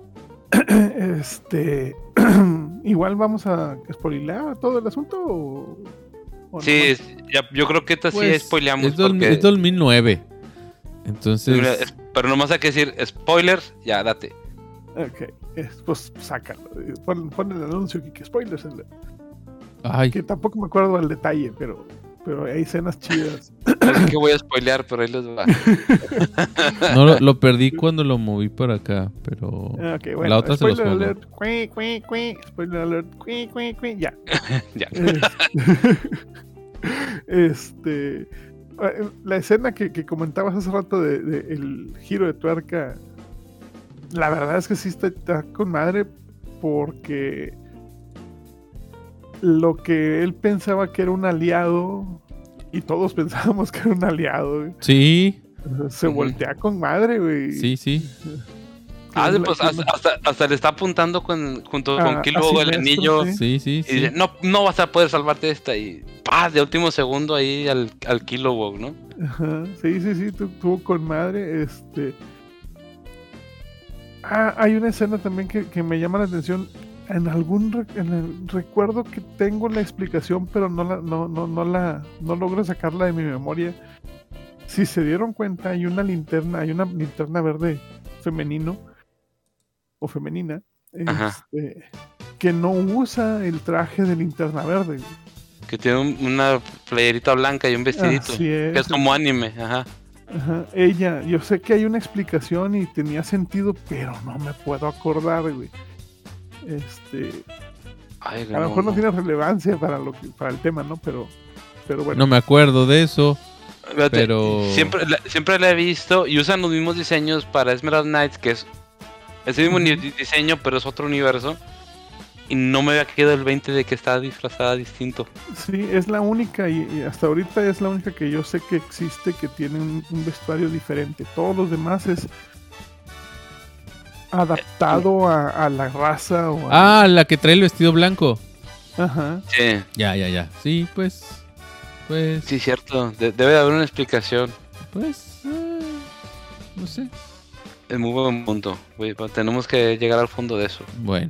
Igual vamos a spoilear todo el asunto o sí, yo creo que esta sí spoileamos. Es 2009. Entonces... Pero nomás hay que decir spoilers, ya, date. Ok, pues sácalo. Pon el anuncio aquí, que spoilers. Ay. Que tampoco me acuerdo al detalle, pero hay escenas chidas. No sé que voy a spoilear, pero ahí les va. No, lo perdí cuando lo moví para acá, pero okay, bueno, la otra se los pongo. Alert, spoiler alert, ya. Ya. La escena que comentabas hace rato de el giro de tuerca, la verdad es que sí está con madre, porque lo que él pensaba que era un aliado, y todos pensábamos que era un aliado, güey, sí, se voltea con madre, güey. Sí. Pues hasta le está apuntando junto con Kilowog el anillo. Sí. Y dice, no vas a poder salvarte esta. Y de último segundo ahí al Kilowog, ¿no? Ajá, sí, tuvo con madre. Hay una escena también que me llama la atención. En el recuerdo que tengo la explicación, pero no logro sacarla de mi memoria. Si se dieron cuenta, hay una linterna verde femenino o femenina, que no usa el traje de Linterna Verde. Que tiene una playerita blanca y un vestidito. Que es como anime, ajá. Ella, yo sé que hay una explicación y tenía sentido, pero no me puedo acordar, güey. A lo mejor no tiene relevancia para el tema, ¿no? Pero bueno. No me acuerdo de eso. Fíjate, pero siempre la he visto y usan los mismos diseños para Emerald Knights, que es Es el mismo diseño, pero es otro universo. Y no me había quedado el 20 de que está disfrazada distinto. Sí, es la única y hasta ahorita es la única que yo sé que existe que tiene un vestuario diferente. Todos los demás es adaptado a la raza o Ah, la que trae el vestido blanco. Ajá. Sí. Ya. Sí, pues. Sí, cierto. Debe de haber una explicación. No sé. Es muy buen punto. Tenemos que llegar al fondo de eso. Bueno.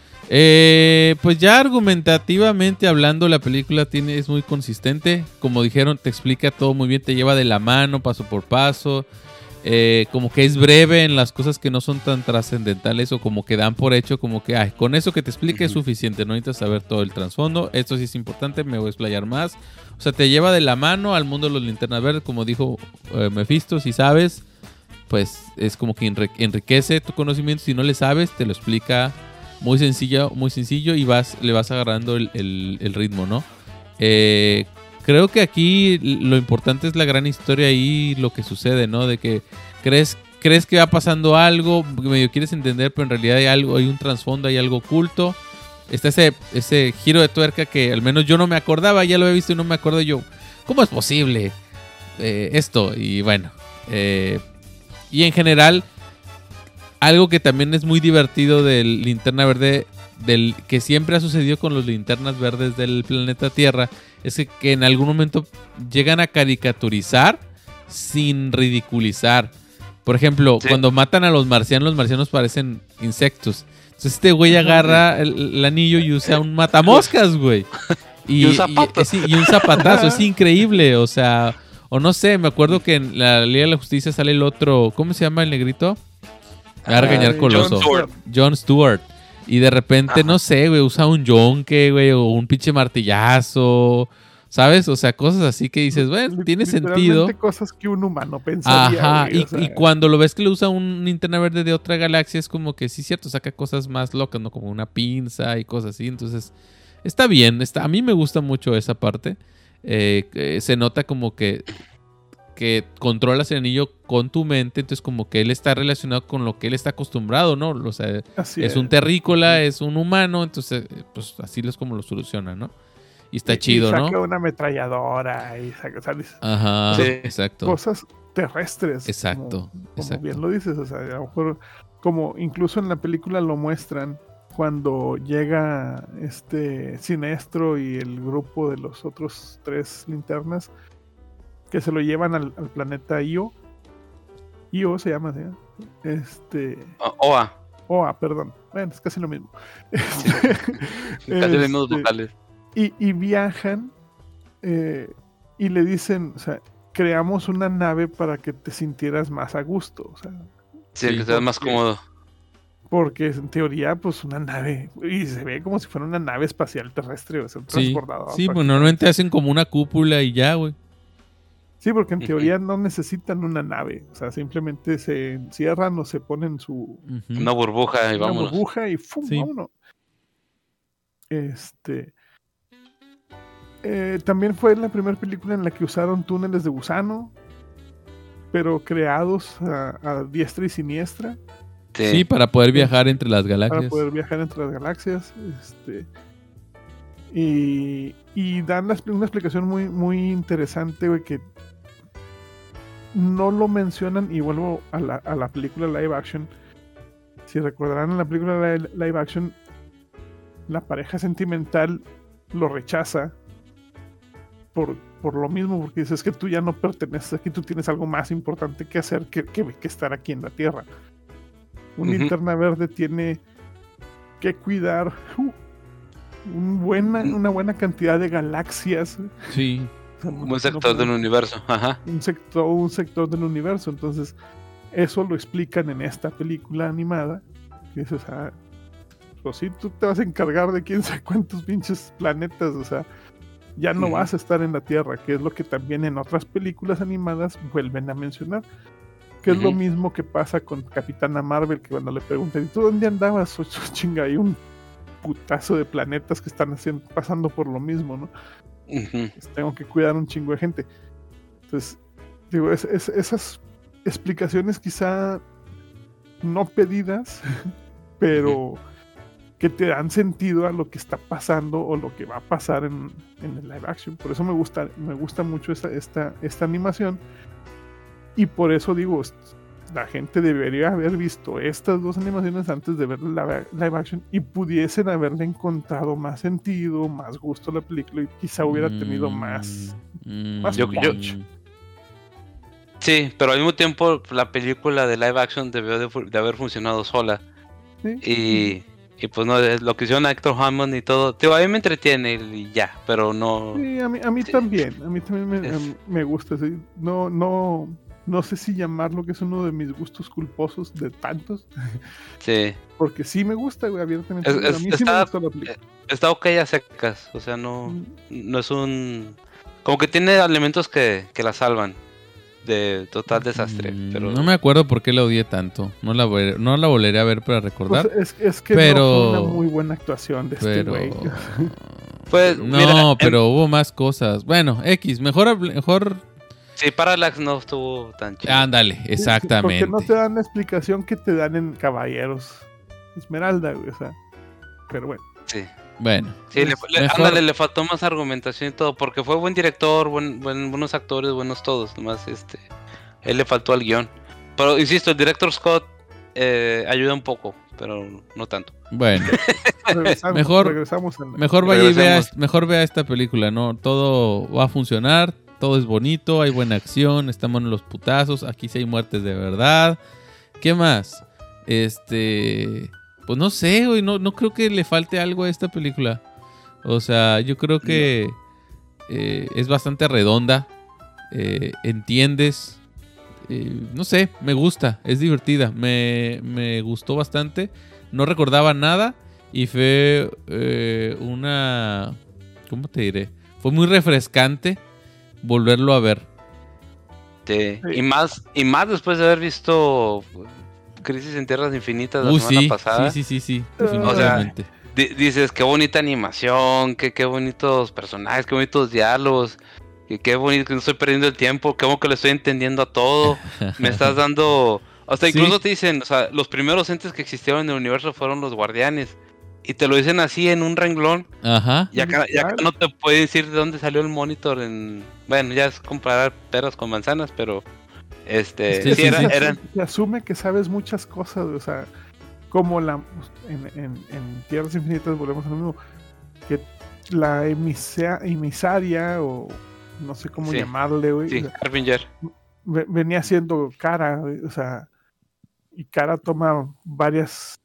Pues ya argumentativamente hablando, la película es muy consistente. Como dijeron, te explica todo muy bien, te lleva de la mano, paso por paso. Como que es breve en las cosas que no son tan trascendentales o como que dan por hecho, como que con eso que te explique es suficiente, no necesitas saber todo el trasfondo. Esto sí es importante, me voy a explayar más. O sea, te lleva de la mano al mundo de los Linternas Verdes, como dijo Mephisto, si sabes, pues es como que enriquece tu conocimiento. Si no le sabes, te lo explica muy sencillo y le vas agarrando el ritmo, ¿no? Creo que aquí lo importante es la gran historia y lo que sucede, ¿no? De que crees que va pasando algo, medio quieres entender, pero en realidad hay un trasfondo, hay algo oculto. Está ese giro de tuerca que al menos yo no me acordaba, ya lo he visto y no me acuerdo yo. ¿Cómo es posible esto? Y bueno, y en general, algo que también es muy divertido del Linterna Verde, del que siempre ha sucedido con los linternas verdes del planeta Tierra, es que en algún momento llegan a caricaturizar sin ridiculizar. Por ejemplo, cuando matan a los marcianos parecen insectos. Entonces este güey agarra el anillo y usa un matamoscas, güey. Y un zapato. Y un zapatazo, es increíble, o sea, o no sé, me acuerdo que en la Liga de la Justicia sale el otro, ¿cómo se llama el negrito? Me va a regañar Coloso. John Stewart. Y de repente, no sé, güey, usa un yonke, güey, o un pinche martillazo, ¿sabes? O sea, cosas así que dices, bueno, tiene sentido. Cosas que un humano pensaría. Ajá, güey, y cuando lo ves que lo usa un linterna verde de otra galaxia, es como que sí, cierto, saca cosas más locas, ¿no? Como una pinza y cosas así. Entonces, está bien, a mí me gusta mucho esa parte. Se nota como que controlas el anillo con tu mente, entonces como que él está relacionado con lo que él está acostumbrado, ¿no? O sea, es un terrícola, es un humano, entonces pues así es como lo soluciona, ¿no? Y está chido, saca, ¿no? Saca una ametralladora y saca, ¿sabes? Ajá, sí. Exacto. Cosas terrestres. Exacto, como bien lo dices, o sea, a lo mejor como incluso en la película lo muestran cuando llega Sinestro y el grupo de los otros 3 linternas que se lo llevan al planeta Io. Io se llama, ¿sí? Oa, perdón. Bueno, es casi lo mismo. Casi los mismos vocales. Y viajan y le dicen, o sea, creamos una nave para que te sintieras más a gusto. O sea, sí, que seas más cómodo. Porque en teoría, pues una nave, y se ve como si fuera una nave espacial terrestre, o sea, un transbordador. Sí, pues normalmente hacen como una cúpula y ya, güey. Sí, porque en teoría no necesitan una nave, o sea, simplemente se encierran o se ponen una burbuja y vámonos. Una burbuja y ¡fum! Sí. Vámonos. También fue la primera película en la que usaron túneles de gusano, pero creados a diestra y siniestra. Sí, para poder viajar entre las galaxias. Para poder viajar entre las galaxias. Y dan una explicación muy, muy interesante, güey, que no lo mencionan, y vuelvo a la película live action. Si recordarán, en la película live action, la pareja sentimental lo rechaza por lo mismo, porque dices que tú ya no perteneces aquí, tú tienes algo más importante que hacer que estar aquí en la Tierra. Un linterna verde tiene que cuidar una buena cantidad de galaxias. Sí. Un sector del universo. Ajá. Un sector del universo. Entonces, eso lo explican en esta película animada. Que dices, pues sí, tú te vas a encargar de quién sabe cuántos pinches planetas. O sea, ya no vas a estar en la Tierra, que es lo que también en otras películas animadas vuelven a mencionar. Que es lo mismo que pasa con Capitana Marvel, que cuando le preguntan, ¿y tú dónde andabas? Chinga, hay un putazo de planetas que están pasando por lo mismo, ¿no? Pues tengo que cuidar un chingo de gente. Entonces, digo, esas explicaciones quizá no pedidas, pero que te dan sentido a lo que está pasando o lo que va a pasar en el live action. Por eso me gusta mucho esta animación, y por eso digo, la gente debería haber visto estas dos animaciones antes de ver la live action y pudiesen haberle encontrado más sentido, más gusto a la película, y quizá hubiera tenido más punch. Sí, pero al mismo tiempo la película de live action debió de haber funcionado sola. ¿Sí? Y pues no, lo que hicieron a Hector Hammond y todo, a mí me entretiene y ya, pero no... Sí, a mí sí. También me gusta, sí. No sé si llamarlo que es uno de mis gustos culposos de tantos. Sí. Porque sí me gusta, güey, abiertamente. A mí sí me gusta la película. Está ok a secas, o sea, no es un... Como que tiene elementos que la salvan de total desastre. Pero... No me acuerdo por qué la odié tanto. No la volveré a ver para recordar. Pues es que no fue una muy buena actuación de este güey. Pues, no, mira, pero hubo más cosas. Bueno, mejor... Sí, Parallax no estuvo tan chido. Ándale, exactamente. Porque no te dan la explicación que te dan en Caballeros Esmeralda, güey, o sea. Pero bueno. Sí. Bueno. Sí, le faltó más argumentación y todo, porque fue buen director, buenos actores, buenos todos, nomás él le faltó al guión. Pero insisto, el director Scott ayuda un poco, pero no tanto. Bueno. Mejor vea esta película, ¿no? Todo va a funcionar. Todo es bonito, hay buena acción, estamos en los putazos, aquí sí hay muertes de verdad. ¿Qué más? Pues no sé, güey, no creo que le falte algo a esta película. O sea, yo creo que es bastante redonda, entiendes, no sé, me gusta, es divertida, me gustó bastante, no recordaba nada y fue una, ¿cómo te diré? Fue muy refrescante volverlo a ver. Sí. Y más después de haber visto Crisis en Tierras Infinitas la semana pasada. Sí, definitivamente. O sea, dices, qué bonita animación, qué bonitos personajes, qué bonitos diálogos, qué bonito que no estoy perdiendo el tiempo, qué bueno que le estoy entendiendo a todo. Me estás dando... Hasta incluso te dicen, o sea, los primeros entes que existieron en el universo fueron los guardianes. Y te lo dicen así en un renglón. Ajá. Y acá no te pueden decir de dónde salió el monitor. Bueno, ya es comparar peras con manzanas, pero Se asume que sabes muchas cosas, o sea, como en Tierras Infinitas volvemos a lo mismo, que la emisaria, o no sé cómo llamarle, güey. Sí, Harbinger. Venía siendo Kara, o sea, y Kara toma varias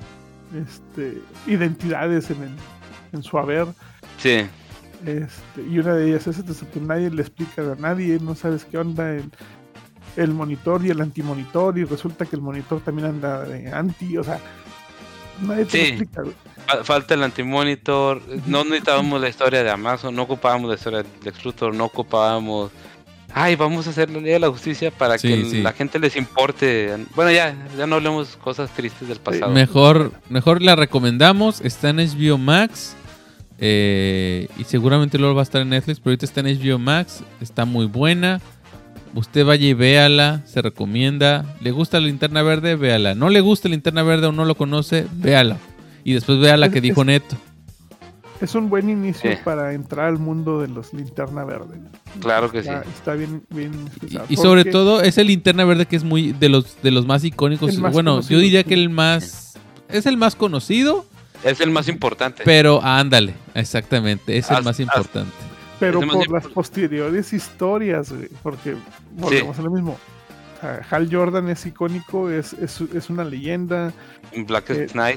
identidades en su haber. Sí. Y una de ellas es que nadie le explica a nadie, no sabes qué onda el monitor y el antimonitor, y resulta que el monitor también anda de anti, o sea, nadie te lo explica. Falta el antimonitor, no necesitábamos la historia de Amazon, no ocupábamos la historia del Lex Luthor, no ocupábamos... vamos a hacer la ley de la justicia para que la gente les importe. Bueno, ya no hablemos cosas tristes del pasado. Mejor la recomendamos. Está en HBO Max. Y seguramente luego va a estar en Netflix. Pero ahorita está en HBO Max. Está muy buena. Usted vaya y véala. Se recomienda. ¿Le gusta la Linterna Verde? Véala. ¿No le gusta la Linterna Verde o no lo conoce? Véala. Y después vea la que dijo Neto. Es un buen inicio para entrar al mundo de los Linterna Verde. Claro que está bien y sobre todo es el Linterna Verde que es muy de los más icónicos. Bueno, conocido, yo diría que es el más conocido. Es el más importante. Pero ándale, exactamente, es el más importante. Pero por las posteriores historias, porque volvemos a lo mismo. Hal Jordan es icónico, es una leyenda. Blackest Night.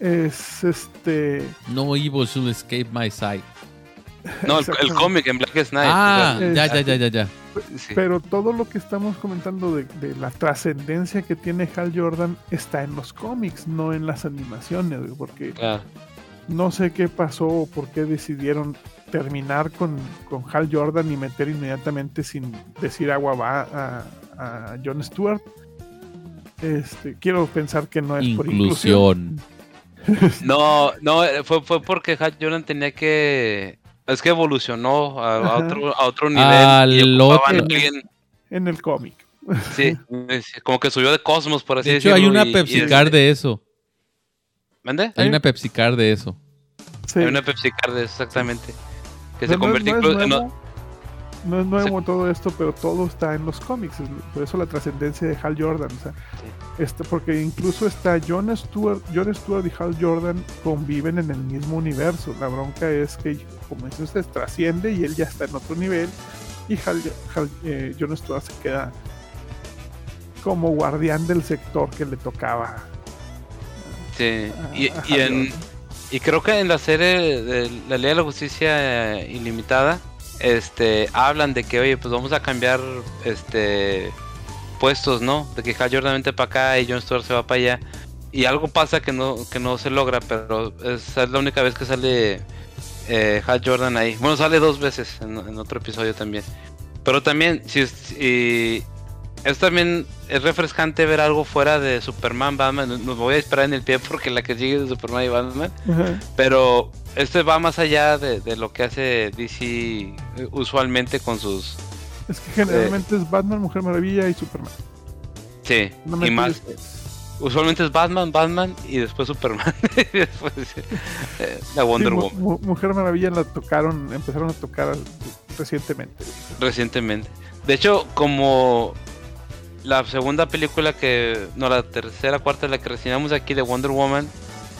No evil should escape my sight. No, el cómic en Blackest Night. Ya. Sí. Pero todo lo que estamos comentando de la trascendencia que tiene Hal Jordan está en los cómics, no en las animaciones, porque no sé qué pasó o por qué decidieron terminar con Hal Jordan y meter inmediatamente, sin decir agua va, a Jon Stewart. Quiero pensar que no es por inclusión. No, fue porque Hal Jordan tenía que... Es que evolucionó a otro nivel. En el cómic. Sí, como que subió de Cosmos, por así De hecho, decirlo. hay una Pepsi Card de eso. ¿Mande? Hay una Pepsi Card de eso. Sí. Hay una Pepsi Card de eso, exactamente. Que O sea, se convirtió incluso en... no es nuevo todo esto, pero todo está en los cómics. Por eso la trascendencia de Hal Jordan. O sea, porque incluso está Jon Stewart y Hal Jordan conviven en el mismo universo. La bronca es que, como dices, se trasciende y él ya está en otro nivel. Y Jon Stewart se queda como guardián del sector que le tocaba. Sí, y creo que en la serie de la Liga de la Justicia Ilimitada, hablan de que, oye, pues vamos a cambiar puestos, ¿no? De que Hal Jordan vente para acá y Jon Stewart se va para allá. Y algo pasa que no se logra, pero es la única vez que sale Hal Jordan ahí. Bueno, sale 2 veces en otro episodio también. Pero también, es también es refrescante ver algo fuera de Superman, Batman. Nos voy a esperar en el pie porque la que sigue es de Superman y Batman. Ajá. Pero va más allá de lo que hace DC usualmente con sus... Es que generalmente es Batman, Mujer Maravilla y Superman. Sí, y más... Usualmente es Batman y después Superman. Y después la Wonder Woman. Mujer Maravilla empezaron a tocar recientemente. De hecho, como la segunda película la tercera, cuarta, la que reseñamos aquí de Wonder Woman,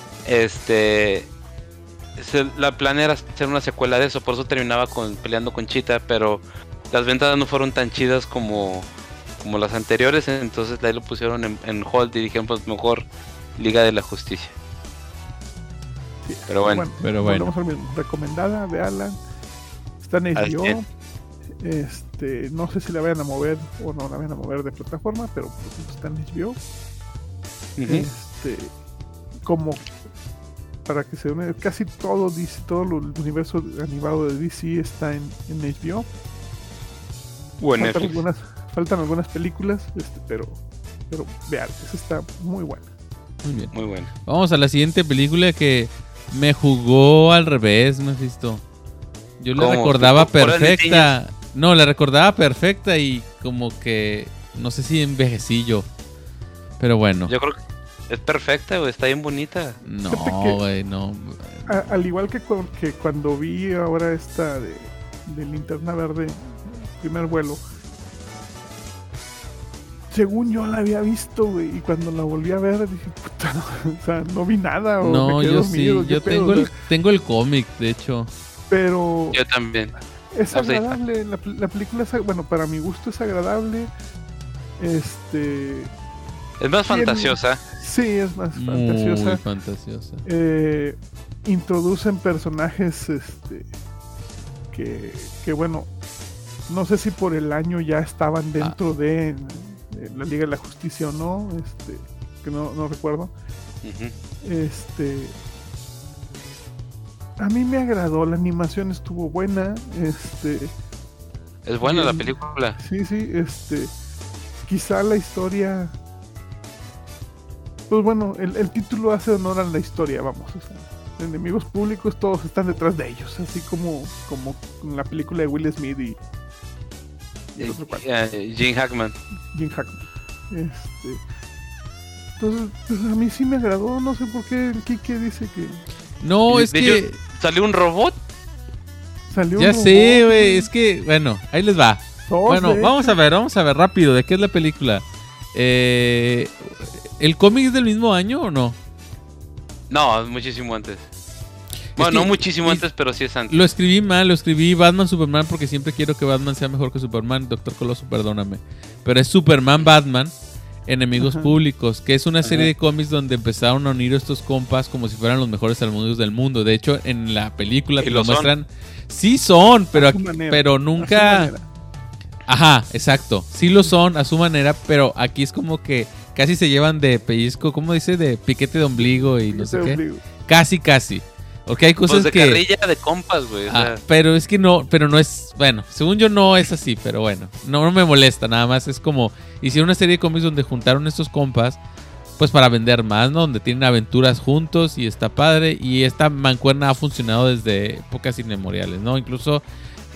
la plan era hacer una secuela de eso, por eso terminaba peleando con Cheetah, pero las ventas no fueron tan chidas como las anteriores, entonces de ahí lo pusieron en hold y dijeron, pues mejor Liga de la Justicia. Sí. Pero bueno. Volvemos al mismo. Recomendada, véanla. Está en HBO. No sé si la vayan a mover o no la vayan a mover de plataforma, pero está en HBO. Uh-huh. Como para que se une, casi todo DC, todo el universo animado de DC está en HBO. O en Netflix. Faltan algunas películas, pero vean, esa está muy buena. Muy bien. Muy buena. Vamos a la siguiente película que me jugó al revés, Mephisto. Yo la recordaba perfecta. No, la recordaba perfecta y como que no sé si envejecí yo. Pero bueno. Yo creo que es perfecta, güey, está bien bonita. No, güey, no. Al igual que cuando vi ahora esta de Linterna Verde, primer vuelo, según yo la había visto, güey, y cuando la volví a ver dije, puta, no, o sea, no vi nada. No, yo dormido, sí, yo tengo el cómic, de hecho. Pero yo también. Es agradable, la película es, bueno, para mi gusto es agradable. Es más fantasiosa. Sí, es más fantasiosa. Muy fantasiosa. Introducen personajes que bueno, no sé si por el año ya estaban dentro de la Liga de la Justicia o no, que no recuerdo. Uh-huh. A mí me agradó, la animación estuvo buena. Es buena la película. Sí, quizá la historia, pues bueno, el título hace honor a la historia, vamos. O sea, enemigos públicos, todos están detrás de ellos, así como en la película de Will Smith y el otro Gene Hackman. Entonces, pues a mí sí me agradó, no sé por qué el Kike dice que... No, es que... ¿Salió un robot? Ya sé, güey, es que, bueno, ahí les va. Bueno, vamos a ver rápido, ¿de qué es la película? ¿El cómic es del mismo año o no? No, muchísimo antes. Bueno, no muchísimo antes, pero sí es antes. Lo escribí mal, Batman, Superman, porque siempre quiero que Batman sea mejor que Superman. Doctor Coloso, perdóname. Pero es Superman, Batman, Enemigos Públicos, que es una serie de cómics donde empezaron a unir estos compas como si fueran los mejores enemigos del mundo. De hecho, en la película te lo muestran. Sí son, pero nunca... Ajá, exacto. Sí lo son a su manera, pero aquí es como que casi se llevan de pellizco, ¿cómo dice? De piquete de ombligo y no sé qué. Casi. Porque hay cosas pues de carrilla de compas, güey. Pero es que no es... Bueno, según yo no es así, pero bueno. No me molesta, nada más es como... Hicieron una serie de cómics donde juntaron estos compas, pues para vender más, ¿no? Donde tienen aventuras juntos y está padre. Y esta mancuerna ha funcionado desde épocas inmemoriales, ¿no? Incluso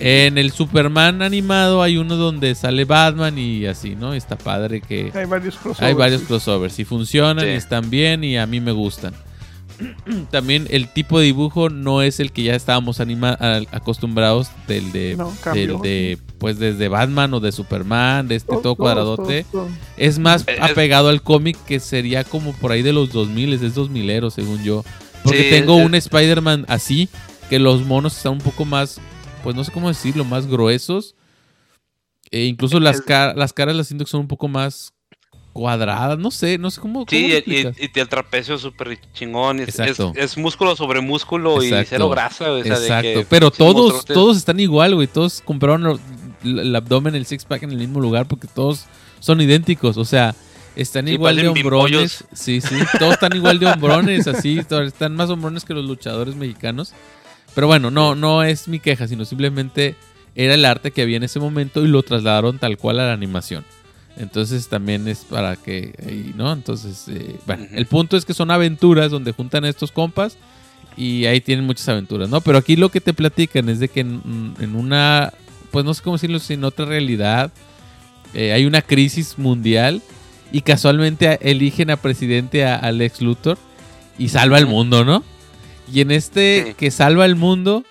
En el Superman animado hay uno donde sale Batman y así, ¿no? Está padre que Hay varios crossovers. hay varios crossovers y funcionan Sí. y están bien y a mí me gustan. También el tipo de dibujo no es el que ya estábamos acostumbrados del cambió. de pues desde Batman o de Superman, de todo cuadradote. Todos. Es más apegado al cómic, que sería como por ahí de los 2000, es 2000ero según yo. Porque Sí, tengo un Spider-Man así, que los monos están un poco más, pues no sé cómo decirlo, más gruesos. E incluso las caras las siento que son un poco más cuadradas, no sé cómo. Sí, lo explicas. y el trapecio es súper chingón. Exacto. Es músculo sobre músculo y Exacto. cero grasa. O sea, Exacto, de que pero sí, todos monstruotes. están igual, güey. Todos compraron el abdomen, el six pack en el mismo lugar porque todos son idénticos. O sea, están Sí, igual de parecen hombrones. Sí, todos están igual de hombrones, así. Están más hombrones que los luchadores mexicanos. Pero bueno, no es mi queja, sino simplemente era el arte que había en ese momento y lo trasladaron tal cual a la animación. Entonces también es para que, ¿no? Entonces, bueno, el punto es que son aventuras donde juntan a estos compas y ahí tienen muchas aventuras, ¿no? Pero aquí lo que te platican es de que en una, pues no sé cómo decirlo, en otra realidad hay una crisis mundial y casualmente eligen a presidente a Lex Luthor y salva el mundo, ¿no? Y en que salva el mundo,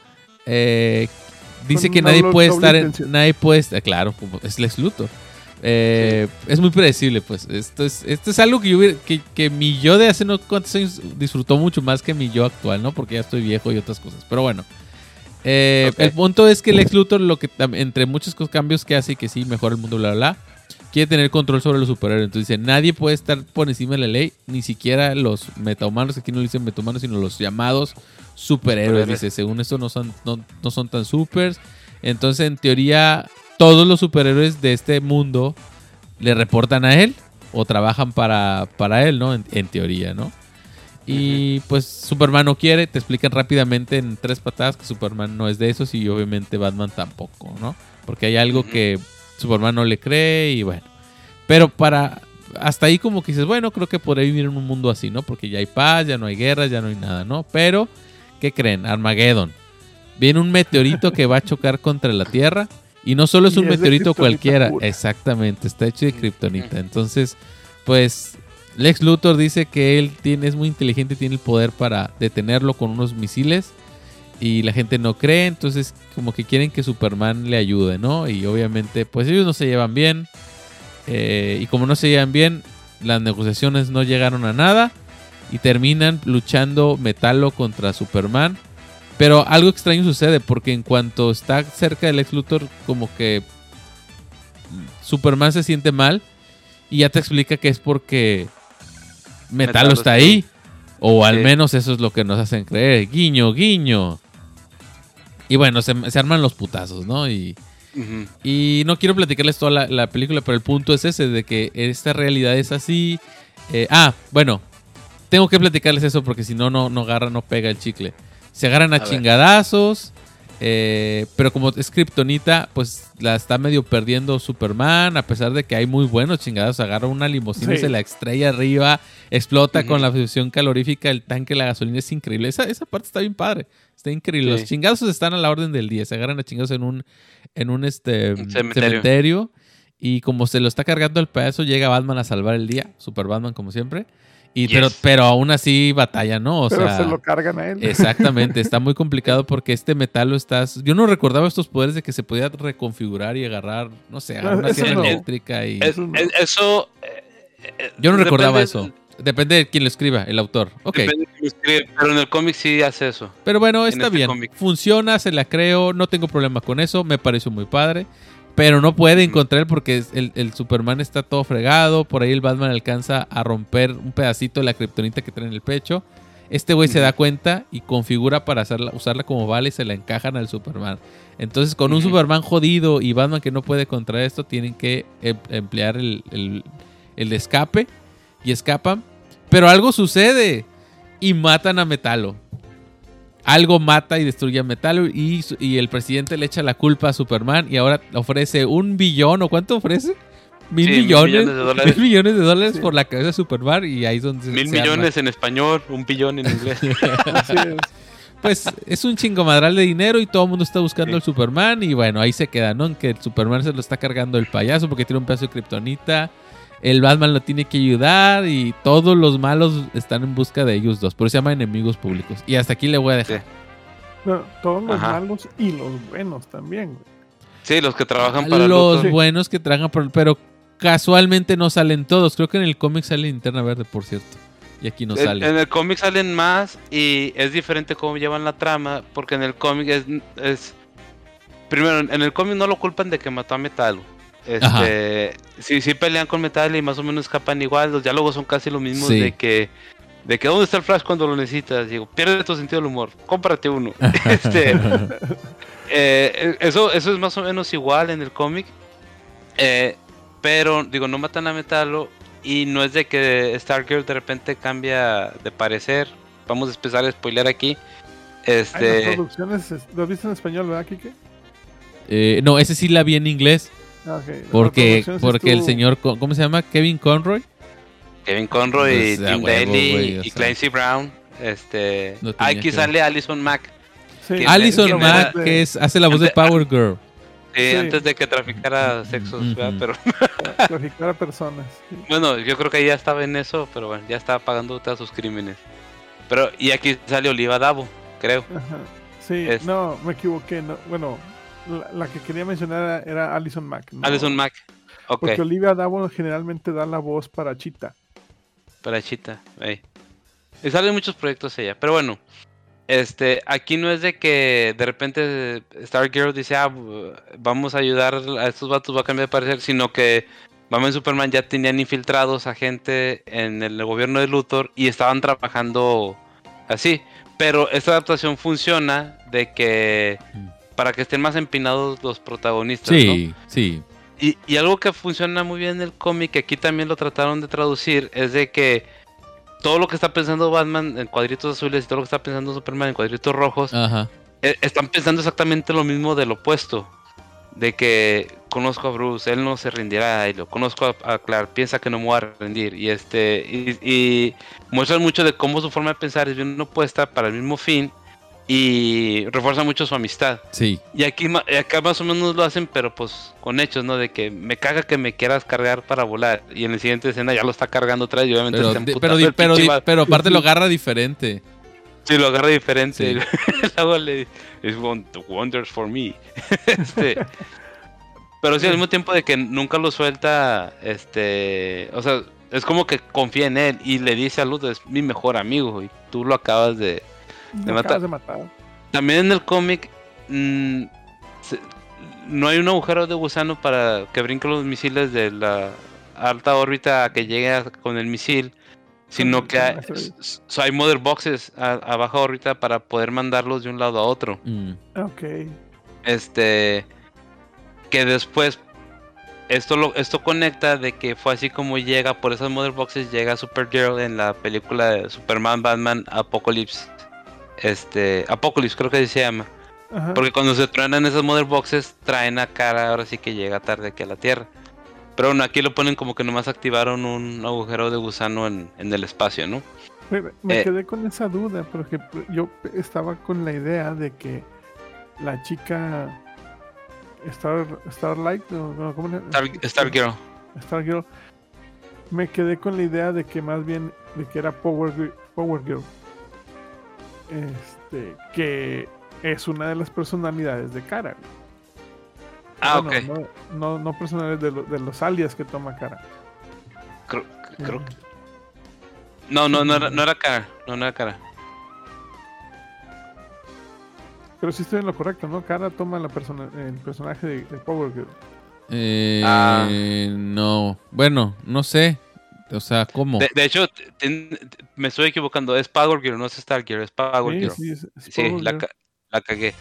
dice Con que una nadie puede intención. estar, claro, como es Lex Luthor. Es muy predecible, pues. Esto es algo que mi yo de hace no cuántos años disfrutó mucho más que mi yo actual, ¿no? Porque ya estoy viejo y otras cosas. Pero bueno. El punto es que Lex Luthor, entre muchos cambios que hace y que sí, mejora el mundo, bla, bla, bla, quiere tener control sobre los superhéroes. Entonces dice, nadie puede estar por encima de la ley, ni siquiera los metahumanos, aquí no le dicen metahumanos, sino los llamados superhéroes. Dice, según esto no son tan supers. Entonces, en teoría, todos los superhéroes de este mundo le reportan a él o trabajan para él, ¿no? En teoría, ¿no? Y pues Superman no quiere, te explican rápidamente en 3 patadas que Superman no es de esos y obviamente Batman tampoco, ¿no? Porque hay algo que Superman no le cree y bueno. Pero hasta ahí como que dices, bueno, creo que podré vivir en un mundo así, ¿no? Porque ya hay paz, ya no hay guerras, ya no hay nada, ¿no? Pero, ¿qué creen? Armageddon. Viene un meteorito que va a chocar contra la Tierra. Y no solo es un meteorito cualquiera. Pura. Exactamente, está hecho de kriptonita. Entonces, pues, Lex Luthor dice que él es muy inteligente y tiene el poder para detenerlo con unos misiles. Y la gente no cree, entonces como que quieren que Superman le ayude, ¿no? Y obviamente, pues ellos no se llevan bien. Y como no se llevan bien, las negociaciones no llegaron a nada. Y terminan luchando Metalo contra Superman. Pero algo extraño sucede, porque en cuanto está cerca del Lex Luthor, como que Superman se siente mal y ya te explica que es porque Metalo está ahí. O al menos eso es lo que nos hacen creer. Guiño, guiño. Y bueno, se arman los putazos, ¿no? Y no quiero platicarles toda la película, pero el punto es ese, de que esta realidad es así. Bueno, tengo que platicarles eso porque si no agarra, no pega el chicle. Se agarran a chingadazos, pero como es kriptonita, pues la está medio perdiendo Superman, a pesar de que hay muy buenos chingadazos. Agarra una limusina y se la estrella arriba, explota con la fusión calorífica el tanque, la gasolina, es increíble. Esa parte está bien padre, está increíble. Los chingazos están a la orden del día, se agarran a chingados en un cementerio. Y como se lo está cargando el pedazo, llega Batman a salvar el día, Super Batman como siempre. Pero aún así batalla, ¿no? Pero se lo cargan a él. Exactamente, está muy complicado porque este Metalo yo no recordaba estos poderes de que se podía reconfigurar y agarrar, no sé, agarrar una sierra eléctrica y... Eso... Yo no recordaba eso. Depende de quién lo escriba, el autor. Ok. Depende de quién lo escribe, pero en el cómic sí hace eso. Pero bueno, está bien. Cómic. Funciona, se la creo, no tengo problema con eso, me pareció muy padre. Pero no puede encontrar porque el Superman está todo fregado. Por ahí el Batman alcanza a romper un pedacito de la kriptonita que trae en el pecho. Este güey se da cuenta y configura para usarla como bala y se la encajan al Superman. Entonces con un Superman jodido y Batman que no puede contra esto, tienen que emplear el escape y escapan. Pero algo sucede y matan a Metalo. Algo mata y destruye a Metalo y el presidente le echa la culpa a Superman y ahora ofrece $1 billón, ¿o cuánto ofrece? $1,000 millones. $1,000 millones por la cabeza de Superman y ahí es donde 1,000 millones en español, 1 billón en inglés. Así es. pues es un chingomadral de dinero y todo el mundo está buscando al Superman y bueno, ahí se queda, ¿no? En que el Superman se lo está cargando el payaso porque tiene un pedazo de kriptonita. El Batman lo tiene que ayudar y todos los malos están en busca de ellos dos. Por eso se llama enemigos públicos. Y hasta aquí le voy a dejar. Sí. No, todos los malos y los buenos también, güey. Sí, los que trabajan para los buenos que trabajan por... Pero casualmente no salen todos. Creo que en el cómic sale Linterna Verde, por cierto. Y aquí no sale. En el cómic salen más y es diferente cómo llevan la trama. Porque en el cómic es... Primero, en el cómic no lo culpan de que mató a Metal. Sí pelean con Metal y más o menos escapan igual. Los diálogos son casi los mismos de que ¿dónde está el Flash cuando lo necesitas? Digo, pierde tu sentido del humor, cómprate uno. Eso es más o menos igual en el cómic. Pero, digo, no matan a Metalo. Y no es de que Stargirl de repente cambia de parecer. Vamos a empezar a spoiler aquí. Las producciones, ¿lo viste en español, verdad, Kike? No, ese sí la vi en inglés. Okay. Porque el señor, ¿cómo se llama? Kevin Conroy. Kevin Conroy, Tim Daly y Clancy Brown. Aquí sale Allison Mack. Sí. Allison Mack, que hace la voz de Power Girl. Sí, antes de que traficara sexos, ¿verdad? Pero traficara personas. Sí. Bueno, yo creo que ya estaba en eso, pero bueno, ya estaba pagando todos sus crímenes. Pero, y aquí sale Oliva Davo, creo. Ajá. Sí, no, me equivoqué. No, bueno, la que quería mencionar era Allison Mack. ¿No? Allison Mack, ok. Porque Olivia Davo generalmente da la voz para Cheetah. Para Cheetah, y salen muchos proyectos ella, pero bueno. Aquí no es de que de repente Stargirl dice, vamos a ayudar a estos vatos, va a cambiar de parecer, sino que Batman y Superman ya tenían infiltrados a gente en el gobierno de Luthor y estaban trabajando así. Pero esta adaptación funciona de que para que estén más empinados los protagonistas, sí, ¿no? Sí. Y algo que funciona muy bien en el cómic, que aquí también lo trataron de traducir, es de que todo lo que está pensando Batman en cuadritos azules y todo lo que está pensando Superman en cuadritos rojos, están pensando exactamente lo mismo del opuesto. De que conozco a Bruce, él no se rendirá, y lo conozco a Clark, piensa que no me voy a rendir. Y muestran mucho de cómo su forma de pensar es bien opuesta para el mismo fin. Y refuerza mucho su amistad. Sí. Y acá más o menos lo hacen, pero pues con hechos, ¿no? De que me caga que me quieras cargar para volar. Y en la siguiente escena ya lo está cargando otra vez y obviamente está emputado. Pero aparte lo agarra diferente. Sí, lo agarra diferente. Sí. Luego le dice, wonders for me. Pero sí, al mismo tiempo de que nunca lo suelta, o sea, es como que confía en él y le dice a Luz, es mi mejor amigo y tú lo acabas de matar. También en el cómic no hay un agujero de gusano para que brinque los misiles de la alta órbita a que llegue con el misil, sino que hay mother boxes a baja órbita para poder mandarlos de un lado a otro. Ok. Que después esto conecta de que fue así como llega por esas mother boxes, llega Supergirl en la película de Superman Batman Apocalypse. Apocalypse creo que así se llama. Ajá. Porque cuando se truenan esas mother boxes traen a Kara, ahora sí que llega tarde aquí a la Tierra. Pero bueno, aquí lo ponen como que nomás activaron un agujero de gusano en el espacio, ¿no? Me quedé con esa duda, porque yo estaba con la idea de que la chica Starlight, ¿cómo Stargirl. Me quedé con la idea de que más bien de que era Power Girl. Que es una de las personalidades de Kara. Ok. No personales de los alias que toma Kara. Creo que... No era Kara. No era Kara. Pero sí estoy en lo correcto, ¿no? Kara toma el personaje de Power Girl. No. Bueno, no sé. O sea, ¿cómo? De hecho, me estoy equivocando. Es Power Girl, no es Stargirl, es Power Girl. Sí, la cagué.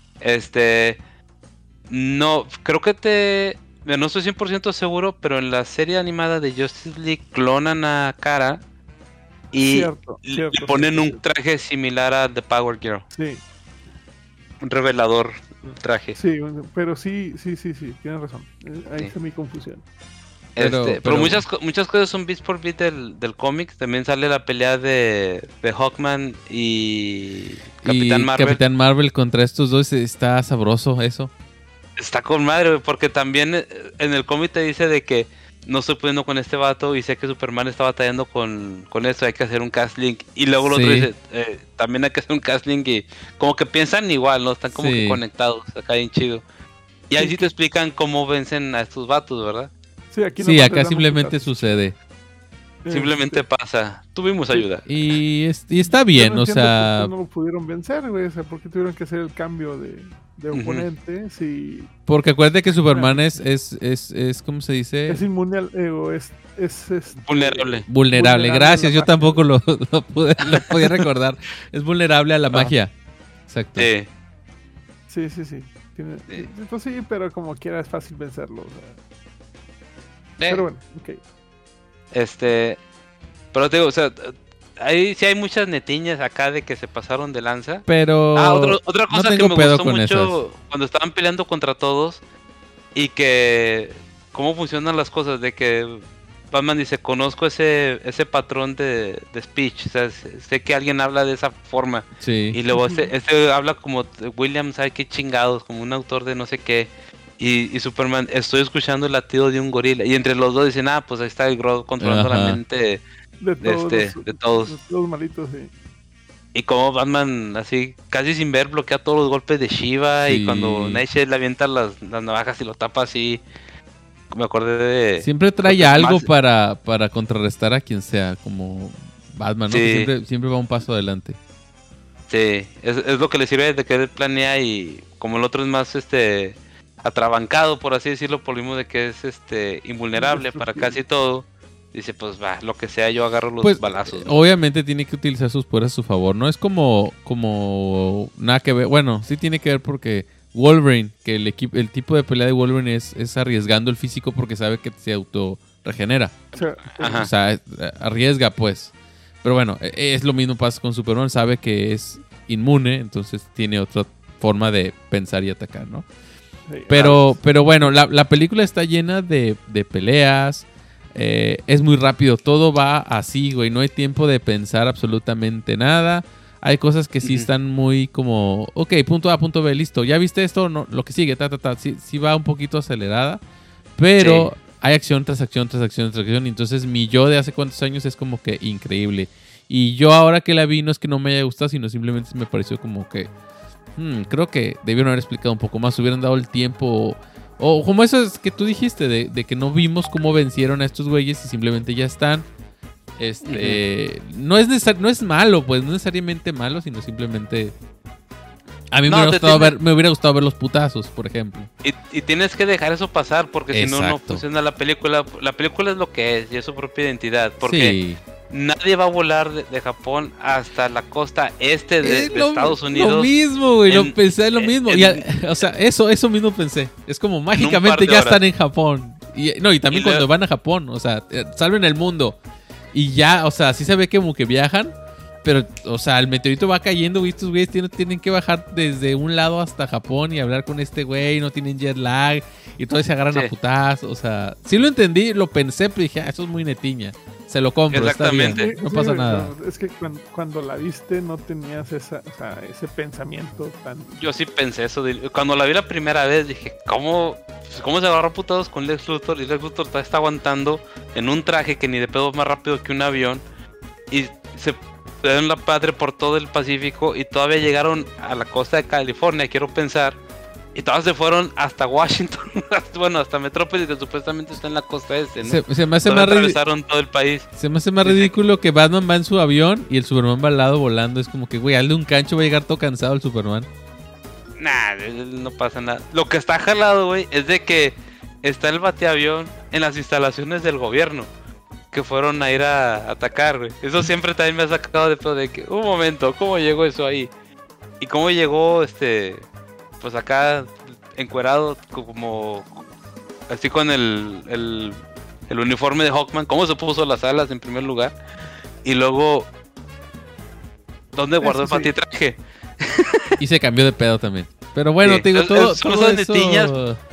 No, creo que no estoy 100% seguro, pero en la serie animada de Justice League clonan a Kara y le ponen un traje similar a The Power Girl. Sí. Un revelador traje. Sí, pero sí, tienes razón. Ahí está mi confusión. Pero muchas cosas son bit por bit del cómic. También sale la pelea de Hawkman y Capitán Marvel. Capitán Marvel contra estos dos, está sabroso eso. Está con madre, güey, porque también en el cómic te dice de que no estoy pudiendo con este vato y sé que Superman está batallando con eso, hay que hacer un cast link. Y luego el otro dice, también hay que hacer un cast link, y como que piensan igual, ¿no? Están como que conectados, acá bien chido. Y ahí sí te explican cómo vencen a estos vatos, ¿verdad? Sí, acá simplemente sucede. Simplemente pasa. Tuvimos ayuda. Y está bien, no o sea... ¿Por qué no lo pudieron vencer, güey? O sea, ¿por qué tuvieron que hacer el cambio de oponente? Si... Porque acuérdate que Superman es ¿cómo se dice? Es inmune al... Vulnerable. Gracias, yo tampoco lo podía recordar. Es vulnerable a la magia. Exacto. Sí. Pues sí, pero como quiera es fácil vencerlo. O sea. Pero bueno, ok. Pero te digo, o sea, sí hay muchas netiñas acá de que se pasaron de lanza. Pero otra cosa que me gustó mucho cuando estaban peleando contra todos y que cómo funcionan las cosas, de que Batman dice, conozco ese patrón de speech, o sea, sé que alguien habla de esa forma. Sí. Y luego habla como William, ¿sabe qué chingados? Como un autor de no sé qué. Y Superman, estoy escuchando el latido de un gorila. Y entre los dos dicen, pues ahí está el Grodd controlando la mente de todos. Los malitos, sí. Y como Batman, así, casi sin ver, bloquea todos los golpes de Shiva. Sí. Y cuando Nightshade le avienta las navajas y lo tapa así. Me acordé de... Siempre trae algo para contrarrestar a quien sea, como Batman, ¿no? Sí. Que siempre va un paso adelante. Sí, es lo que le sirve de que él planea, y como el otro es más atrabancado, por así decirlo, por lo mismo de que es invulnerable para casi todo. Dice, pues va, lo que sea, yo agarro los balazos, ¿no? Obviamente tiene que utilizar sus poderes a su favor. No es como nada que ver. Bueno, sí tiene que ver porque Wolverine, que el tipo de pelea de Wolverine es arriesgando el físico porque sabe que se auto regenera. O sea, arriesga, pues. Pero bueno, es lo mismo pasa con Superman. Sabe que es inmune, entonces tiene otra forma de pensar y atacar, ¿no? Pero bueno, la película está llena de peleas. Es muy rápido, todo va así, güey. No hay tiempo de pensar absolutamente nada. Hay cosas que sí están muy como, ok, punto A, punto B, listo. ¿Ya viste esto? No, lo que sigue, sí va un poquito acelerada. Pero hay acción tras acción, tras acción, tras acción. Y entonces mi yo de hace cuántos años es como que increíble. Y yo ahora que la vi no es que no me haya gustado, sino simplemente me pareció como que creo que debieron haber explicado un poco más, hubieran dado el tiempo, o como eso es que tú dijiste, de que no vimos cómo vencieron a estos güeyes y simplemente ya están. No es malo, pues, no necesariamente malo, sino simplemente a mí me hubiera gustado ver los putazos, por ejemplo. Y tienes que dejar eso pasar, porque si no funciona la película. La película es lo que es, y es su propia identidad, porque nadie va a volar de Japón hasta la costa este de Estados Unidos. Lo mismo, güey, pensé lo mismo. O sea, eso mismo pensé. Es como mágicamente ya están en Japón. Y también cuando van a Japón, o sea, salven el mundo. Y ya, o sea, sí se ve como que viajan. Pero, o sea, el meteorito va cayendo, güey. Estos güeyes tienen que bajar desde un lado hasta Japón y hablar con este güey. No tienen jet lag. Y todos se agarran a putazos. O sea, sí lo entendí, lo pensé, pero dije, eso es muy netiña. Se lo compro, exactamente. Está bien, no pasa nada. Es que cuando la viste no tenías ese pensamiento tan... Yo sí pensé eso. Cuando la vi la primera vez dije, ¿cómo se agarró putados con Lex Luthor? Y Lex Luthor está aguantando en un traje que ni de pedo más rápido que un avión. Y se dieron la patria por todo el Pacífico y todavía llegaron a la costa de California, quiero pensar. Y todas se fueron hasta Washington, bueno, hasta Metrópolis, que supuestamente está en la costa este, ¿no? Se me hace más atravesaron todo el país. Se me hace más ridículo que Batman va en su avión y el Superman va al lado volando. Es como que, güey, hazle un cancho, va a llegar todo cansado el Superman. Nah, no pasa nada. Lo que está jalado, güey, es de que está el bateavión en las instalaciones del gobierno, que fueron a ir a atacar, güey. Eso siempre también me ha sacado de pedo de que, un momento, ¿cómo llegó eso ahí? Y cómo llegó, pues acá encuerado, como así con el uniforme de Hawkman, cómo se puso las alas en primer lugar, y luego ¿dónde guardó el patitraje? Y se cambió de pedo también. Pero bueno, te digo, todo eso... netiñas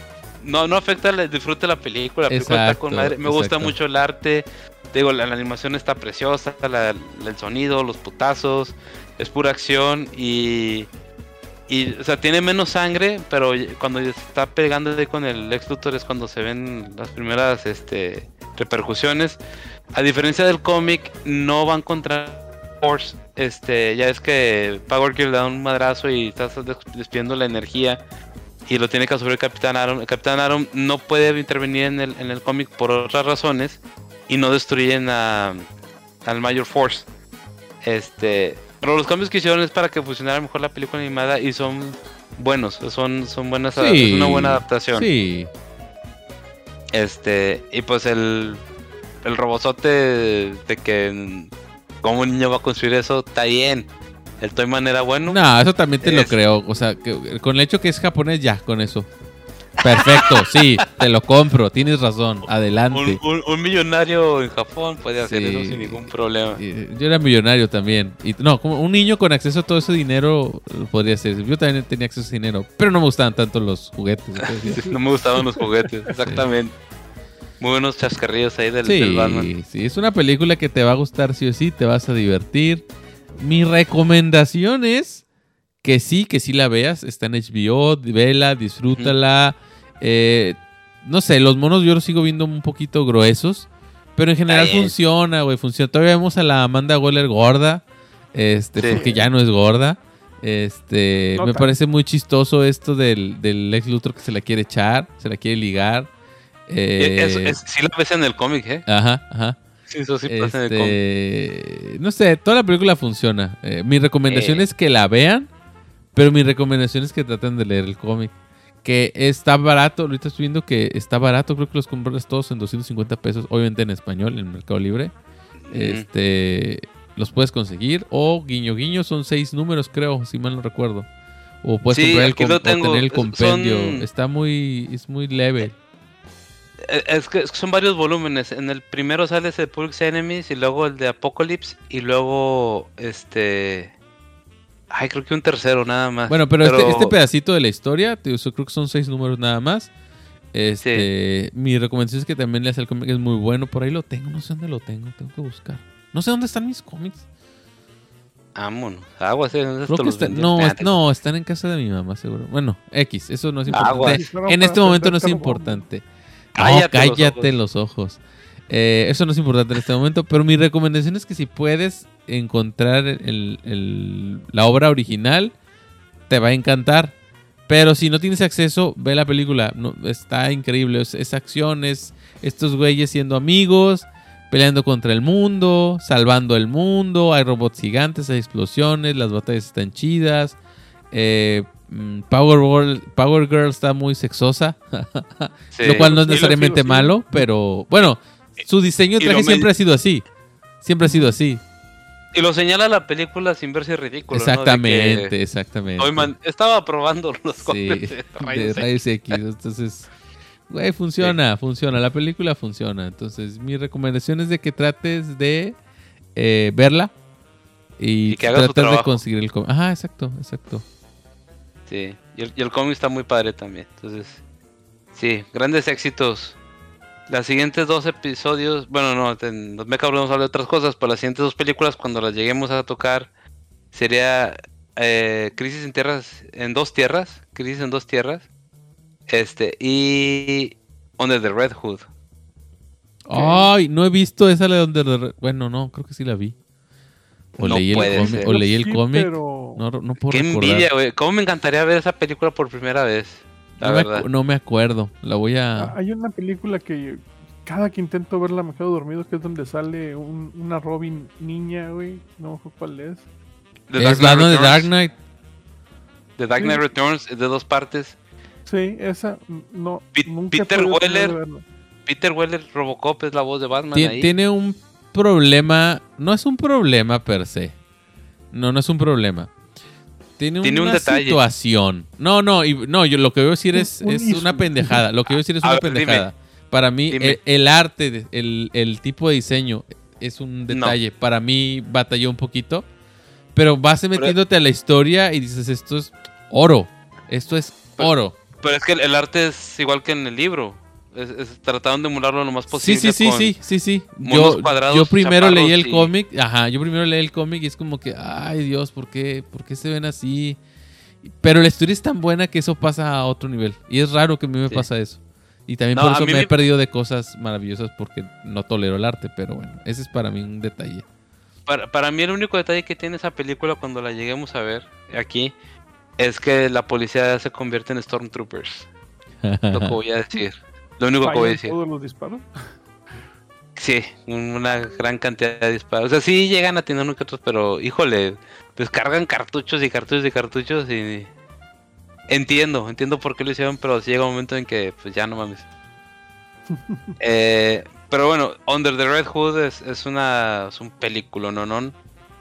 no afecta el disfrute de la película. La película está con madre. Me gusta mucho el arte. Te digo, la animación está preciosa, el sonido, los putazos, es pura acción y o sea, tiene menos sangre, pero cuando está pegando con el Lex Luthor es cuando se ven las primeras repercusiones. A diferencia del cómic, no van contra Force. Ya es que Power Girl le da un madrazo y está despidiendo la energía y lo tiene que absorber Capitán Atom. El Capitán Atom no puede intervenir en el cómic por otras razones y no destruyen al Major Force. Pero los cambios que hicieron es para que funcionara mejor la película animada y son buenos, son buenas, es una buena adaptación. Sí. Y pues el robozote de que cómo un niño va a construir eso, está bien. El Toyman era bueno. No, eso también te lo creo. O sea, que con el hecho que es japonés, ya, con eso. Perfecto, sí, te lo compro, tienes razón, adelante. Un millonario en Japón puede hacer eso sin ningún problema. Yo era millonario también. Como un niño con acceso a todo ese dinero podría ser. Yo también tenía acceso a ese dinero, pero no me gustaban tanto los juguetes. Sí, no me gustaban los juguetes, exactamente. Muy buenos chascarrillos ahí del Batman. Sí, es una película que te va a gustar sí o sí, te vas a divertir. Mi recomendación es que sí la veas. Está en HBO, vela, disfrútala. No sé, los monos yo los sigo viendo un poquito gruesos, pero en general funciona, güey, funciona. Todavía vemos a la Amanda Waller gorda, porque ya no es gorda. Me parece muy chistoso esto del Lex Luthor que se la quiere echar, se la quiere ligar. Sí lo ves en el cómic, ¿eh? Ajá. Sí, eso sí pasa en el cómic. No sé, toda la película funciona. Mi recomendación es que la vean, pero mi recomendación es que traten de leer el cómic. Que está barato, ahorita estoy viendo que está barato, creo que los compras todos en 250 pesos, obviamente en español, en Mercado Libre. Los puedes conseguir, o guiño guiño, son 6 números creo, si mal no recuerdo. O puedes comprar tener el compendio, es muy leve. Es que son varios volúmenes. En el primero sale ese Public Enemies y luego el de Apocalypse y luego creo que un tercero nada más. Bueno, pero este pedacito de la historia, creo que son 6 números nada más. Mi recomendación es que también leas el cómic, es muy bueno. Por ahí lo tengo, no sé dónde lo tengo que buscar. No sé dónde están mis cómics. Vámonos, aguas, no, están en casa de mi mamá, seguro. Bueno, X, eso no es importante. En este momento no es importante. Cállate los ojos. Eso no es importante en este momento, pero mi recomendación es que si puedes encontrar la obra original, te va a encantar. Pero si no tienes acceso, ve la película. No, está increíble. Es acción, es estos güeyes siendo amigos, peleando contra el mundo, salvando el mundo. Hay robots gigantes, hay explosiones, las batallas están chidas. Power Girl está muy sexosa, lo cual no es necesariamente malo, pero bueno, su diseño de traje siempre ha sido así. Y lo señala la película sin verse ridículo. Exactamente. Estaba probando los cómics de Rayos X. Entonces, güey, funciona. La película funciona. Entonces, mi recomendación es de que trates de verla y que hagas tratar de conseguir el cómic. Ajá, exacto. Sí, y el cómic está muy padre también. Entonces, sí, grandes éxitos. Las siguientes 2 episodios, bueno, no, en los Mecha vamos a hablar de otras cosas, pero las siguientes 2 películas, cuando las lleguemos a tocar, sería Crisis en dos tierras, y Under the Red Hood. Ay, no he visto esa de Under the Red. Bueno, no, creo que sí la vi. Leí el cómic. Pero... No puedo Qué recordar. envidia, güey. ¿Cómo me encantaría ver esa película por primera vez? No me acuerdo. La voy a... Hay una película que cada que intento verla me quedo dormido, que es donde sale una Robin niña, güey. No me acuerdo cuál es. Es la de Dark Knight. The Dark Knight Returns, es de 2 partes. Sí, esa no. Peter Weller Robocop es la voz de Batman. Tiene un problema. No es un problema per se. No es un problema. Tiene una detalle. Situación. No, yo lo que voy a decir es una pendejada. Lo que voy a decir es una pendejada. Dime. Para mí, el arte, el tipo de diseño es un detalle. No. Para mí batalló un poquito. Pero vas metiéndote a la historia y dices, esto es oro. Pero es que el arte es igual que en el libro. Trataron de emularlo lo más posible. Sí. Monos cuadrados, Yo primero leí el chaparros cómic. Ajá, yo primero leí el cómic y es como que, ay Dios, ¿por qué se ven así? Pero la historia es tan buena que eso pasa a otro nivel. Y es raro que a mí me Sí. pasa eso. Y también No, por a eso mí me he me- perdido de cosas maravillosas porque no tolero el arte. Pero bueno, ese es para mí un detalle. Para mí el único detalle que tiene esa película cuando la lleguemos a ver aquí es que la policía se convierte en Stormtroopers. Lo que voy a decir. Lo único que voy a ¿Fallan decir. todos los disparos? Sí, una gran cantidad de disparos. O sea, sí llegan a tener unos que otros, pero híjole, descargan cartuchos y cartuchos y cartuchos y... Entiendo por qué lo hicieron, pero sí llega un momento en que pues ya no mames. Pero bueno, Under the Red Hood es un película, ¿no?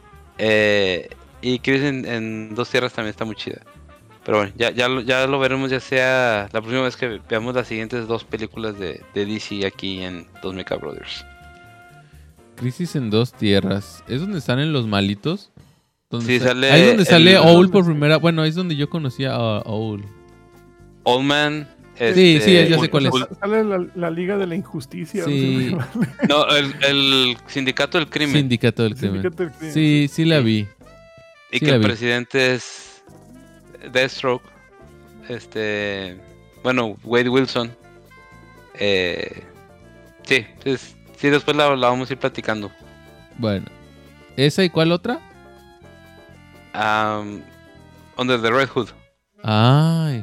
Y Crisis en Dos Tierras también está muy chida. Pero bueno, ya lo veremos, ya sea la próxima vez que veamos las siguientes dos películas de DC aquí en Dos Mecha Brothers. Crisis en Dos Tierras. ¿Es donde salen los malitos? Sí, sale ahí es donde sale el- Owl por primera. Bueno, ahí es donde yo conocía a Owl. Old Man. Sí, ya sé cuál es. Sale la Liga de la Injusticia. Sí. No sé cómo se llama. No, el Sindicato del Crimen. Sindicato del Crimen. Sindicato del Crimen. Sí la vi. Y sí que la el vi. presidente es Deathstroke. Bueno, Wade Wilson. Sí, después la vamos a ir platicando. Bueno. ¿Esa y cuál otra? Under the Red Hood. Ay.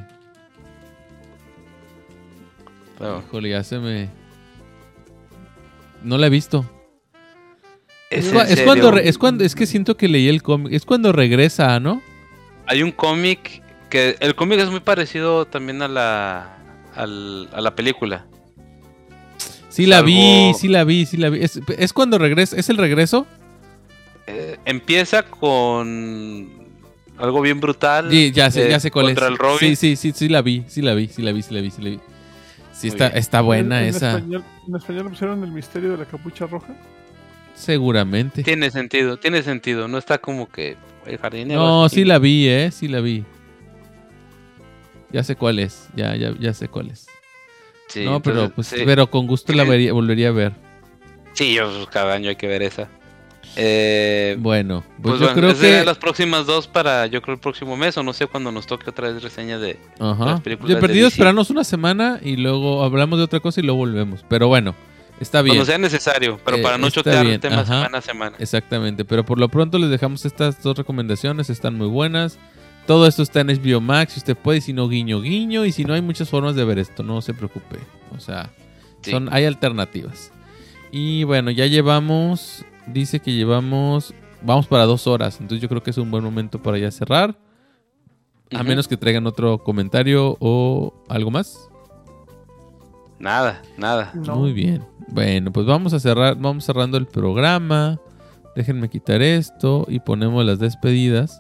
Pero Híjole, ya se me... No la he visto. es Es, en es serio. cuando es que siento que leí el cómic. Es cuando regresa, ¿no? Hay un cómic que el cómic es muy parecido también a la película. Sí la Salvo- vi. Es cuando regresa. ¿Es el regreso? Empieza con algo bien brutal. Sí, ya sé cuál es. contra el Robin. Sí la vi. Sí, Muy está, bien. está buena En esa. en español pusieron el misterio de la capucha roja. Seguramente. Tiene sentido. No está como que el jardinero. No, así. sí la vi, sí la vi. Ya sé cuál es. Ya sé cuál es. Sí, no, pero entonces, pues, sí. pero con gusto la volvería a ver. Sí, cada año hay que ver esa. Bueno, pues Pues yo bueno, creo esas serían que... las próximas dos para, yo creo, el próximo mes, o no sé cuando nos toque otra vez reseña de Ajá. las películas De perdido de DC. esperarnos una semana y luego hablamos de otra cosa y luego volvemos. Pero bueno, está bien. Cuando sea necesario, pero para no está chotear bien, el tema ajá. semana a semana. Exactamente, pero por lo pronto les dejamos estas dos recomendaciones, están muy buenas. Todo esto está en HBO Max, si usted puede, si no, guiño, guiño. Y si no, hay muchas formas de ver esto, no se preocupe. O sea, Sí. hay alternativas. Y bueno, ya llevamos, dice que vamos para 2 horas. Entonces yo creo que es un buen momento para ya cerrar. A Ujú. menos que traigan otro comentario o algo más. Nada. No. Muy bien. Bueno, pues vamos cerrando el programa. Déjenme quitar esto y ponemos las despedidas.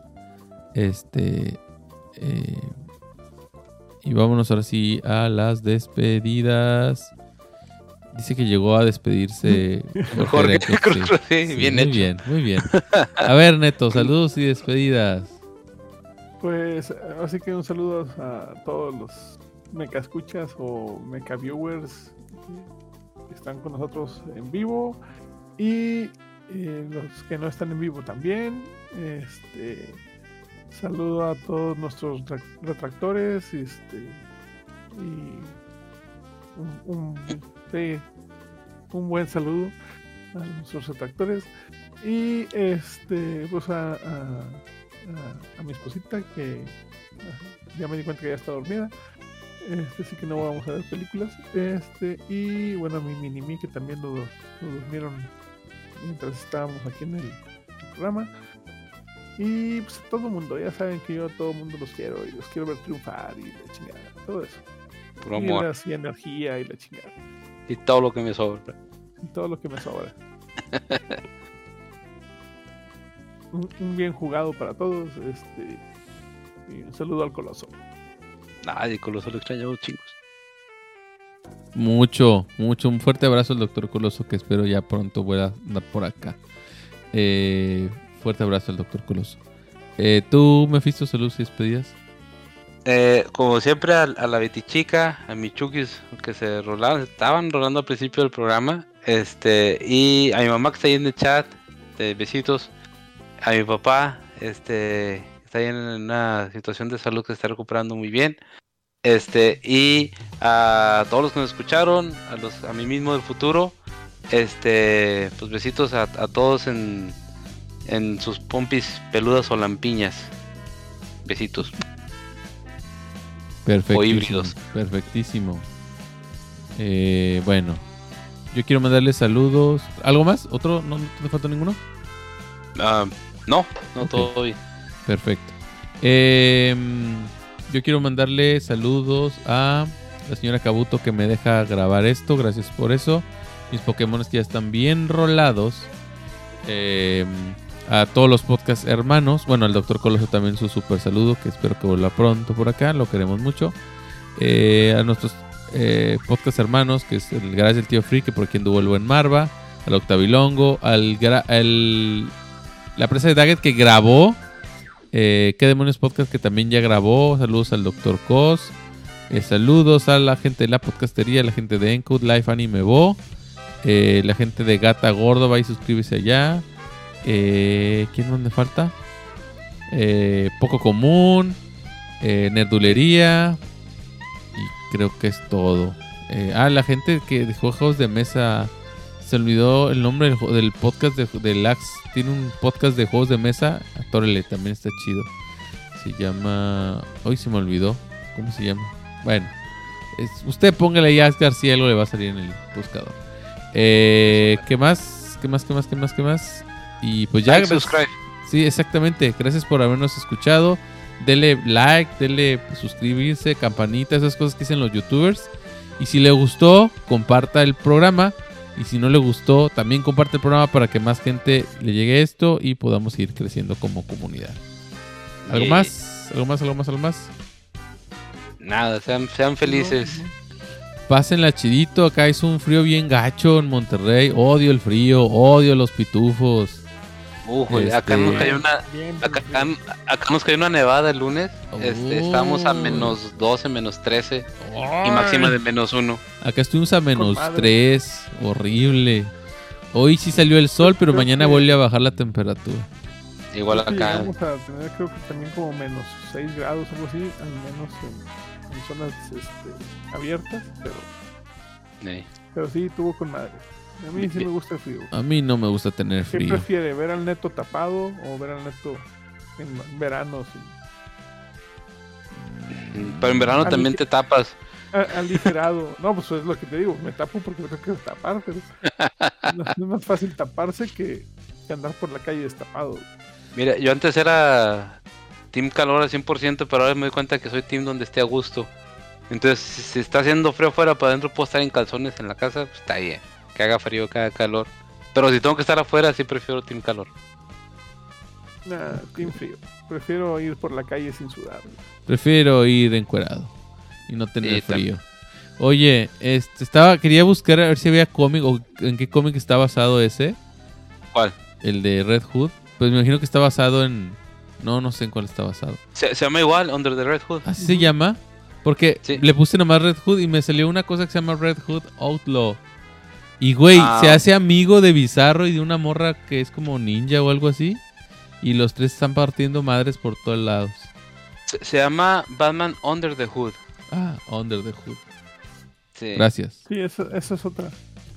Y vámonos ahora sí a las despedidas. Dice que llegó a despedirse Jorge Greco, Cruz, sí, Sí, bien muy hecho. bien, muy bien. A ver, Neto, saludos y despedidas. Pues así que un saludo a todos los meca escuchas o meca viewers que están con nosotros en vivo y los que no están en vivo también. Saludo a todos nuestros retractores y un buen saludo a nuestros retractores y pues a mi esposita que ya me di cuenta que ya está dormida, así que no vamos a ver películas, y bueno, a mi mini que también lo durmieron mientras estábamos aquí en el programa. Y pues a todo el mundo, ya saben que yo a todo el mundo los quiero y los quiero ver triunfar y la chingada, todo eso. Puro amor. Y energía y la chingada. Y todo lo que me sobra. Y todo lo que me sobra. un bien jugado para todos, y un saludo al Coloso. Nadie, Coloso lo extrañamos chingos. Mucho. Un fuerte abrazo al doctor Coloso, que espero ya pronto pueda andar por acá. Fuerte abrazo al doctor Coloso. ¿Tú, Mephisto, saludos y despedidas? Como siempre, a la Betichica, a mi Chukis que estaban rolando al principio del programa. Y a mi mamá que está ahí en el chat, besitos. A mi papá, está ahí en una situación de salud que se está recuperando muy bien. Y a todos los que nos escucharon, a mí mismo del futuro, pues besitos a todos en sus pompis peludas o lampiñas. Besitos. Perfectísimo. O híbridos. Perfectísimo. Bueno, yo quiero mandarles saludos. ¿Algo más? ¿Otro? ¿No te falta ninguno? No, Ok. todo bien. Perfecto. Yo quiero mandarle saludos a la señora Kabuto que me deja grabar esto. Gracias por eso. Mis Pokémones que ya están bien rolados. A todos los podcast hermanos. Bueno, al Dr. Coloso también su super saludo, que espero que vuelva pronto por acá. Lo queremos mucho. A nuestros podcast hermanos, que es el Garage del Tío Free, que por aquí anduvo el buen Marva. Al Octavilongo. La presa de Daggett que grabó. ¿Qué demonios podcast que también ya grabó? Saludos al Dr. Cos. Saludos a la gente de la podcastería, la gente de Encode, Life Anime Bo, la gente de Gata Gordo, va y suscríbese allá. ¿Quién más me falta? Poco Común, Nerdulería, y creo que es todo. La gente que de juegos de mesa, se olvidó el nombre del podcast de Lax. Tiene un podcast de juegos de mesa. Atórele, también está chido. Se llama... Hoy se me olvidó. ¿Cómo se llama? Bueno, usted póngale ahí a Ask García, algo le va a salir en el buscador. ¿Qué más? ¿Qué más? Y pues ya... Subscribe. Sí, exactamente. Gracias por habernos escuchado. Dele like, dele suscribirse, campanita, esas cosas que dicen los youtubers. Y si le gustó, comparta el programa. Y si no le gustó, también comparte el programa para que más gente le llegue esto y podamos seguir creciendo como comunidad. ¿Algo más? ¿Algo más? Nada, sean felices. Pásenla chidito. Acá es un frío bien gacho en Monterrey. Odio el frío, odio los pitufos. Acá nos cayó Bien, acá nos cayó una nevada el lunes. Estábamos a Oh. menos 12, menos 13 y máxima de menos 1. Acá estuvimos a menos madre. 3. Horrible. Hoy sí salió el sol, pero Creo mañana que- vuelve a bajar la temperatura. Igual Creo que acá. Vamos a tener, creo que también como menos 6 grados, algo así, al menos en zonas abiertas, pero sí tuvo con madre. A mí sí me gusta el frío. A mí no me gusta tener ¿Qué frío. prefiere, ver al Neto tapado o ver al Neto en verano? Pero en verano también te tapas. Aligerado. No, pues es lo que te digo, me tapo porque me tengo que tapar, pero no es más fácil taparse que andar por la calle destapado. Mira, yo antes era team calor al 100%, pero ahora me doy cuenta que soy team donde esté a gusto. Entonces, si está haciendo frío afuera, para adentro puedo estar en calzones en la casa, pues está bien. Que haga frío, que haga calor. Pero si tengo que estar afuera, sí prefiero team calor. Nah, team frío. Prefiero ir por la calle sin sudar. Prefiero ir encuerado y no tener Sí, frío. Oye, quería buscar a ver si había cómic o en qué cómic está basado ese, ¿Cuál? el de Red Hood. Pues me imagino que está basado en... No sé en cuál está basado. Se llama igual, Under the Red Hood. ¿Así se llama? Porque Sí. le puse nomás Red Hood y me salió una cosa que se llama Red Hood Outlaw. Y güey, se hace amigo de Bizarro y de una morra que es como ninja o algo así. Y los tres están partiendo madres por todos lados. Se llama Batman Under the Hood. Ah, Under the Hood. Sí. Gracias. Sí, esa es otra.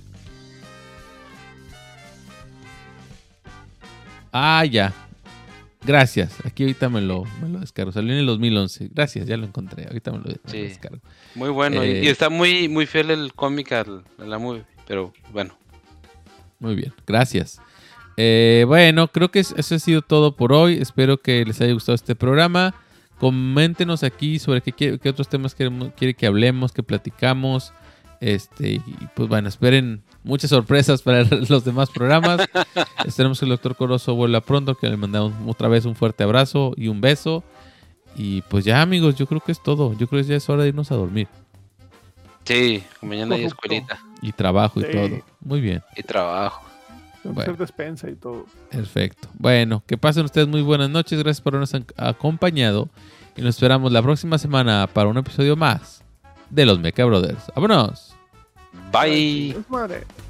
Ah, ya. Gracias. Aquí ahorita me lo descargo. Salió en el 2011. Gracias, ya lo encontré. Ahorita me lo Sí. descargo. Muy bueno. Y está muy, muy fiel el cómic a la movie. Pero bueno. Muy bien, gracias. Bueno, creo que eso ha sido todo por hoy. Espero que les haya gustado este programa. Coméntenos aquí sobre qué otros temas quiere que hablemos, que platicamos. Y pues bueno, esperen muchas sorpresas para los demás programas. Esperemos que el Dr. Corozo vuelva pronto, que le mandamos otra vez un fuerte abrazo y un beso. Y pues ya, amigos, yo creo que es todo. Yo creo que ya es hora de irnos a dormir. Sí, mañana hay escuelita Y trabajo y Sí. todo. Muy bien. y trabajo. Tengo que hacer despensa y todo. Perfecto. Bueno, que pasen ustedes muy buenas noches. Gracias por habernos acompañado. Y nos esperamos la próxima semana para un episodio más de los Mecha Brothers. ¡Vámonos! Bye. Madre.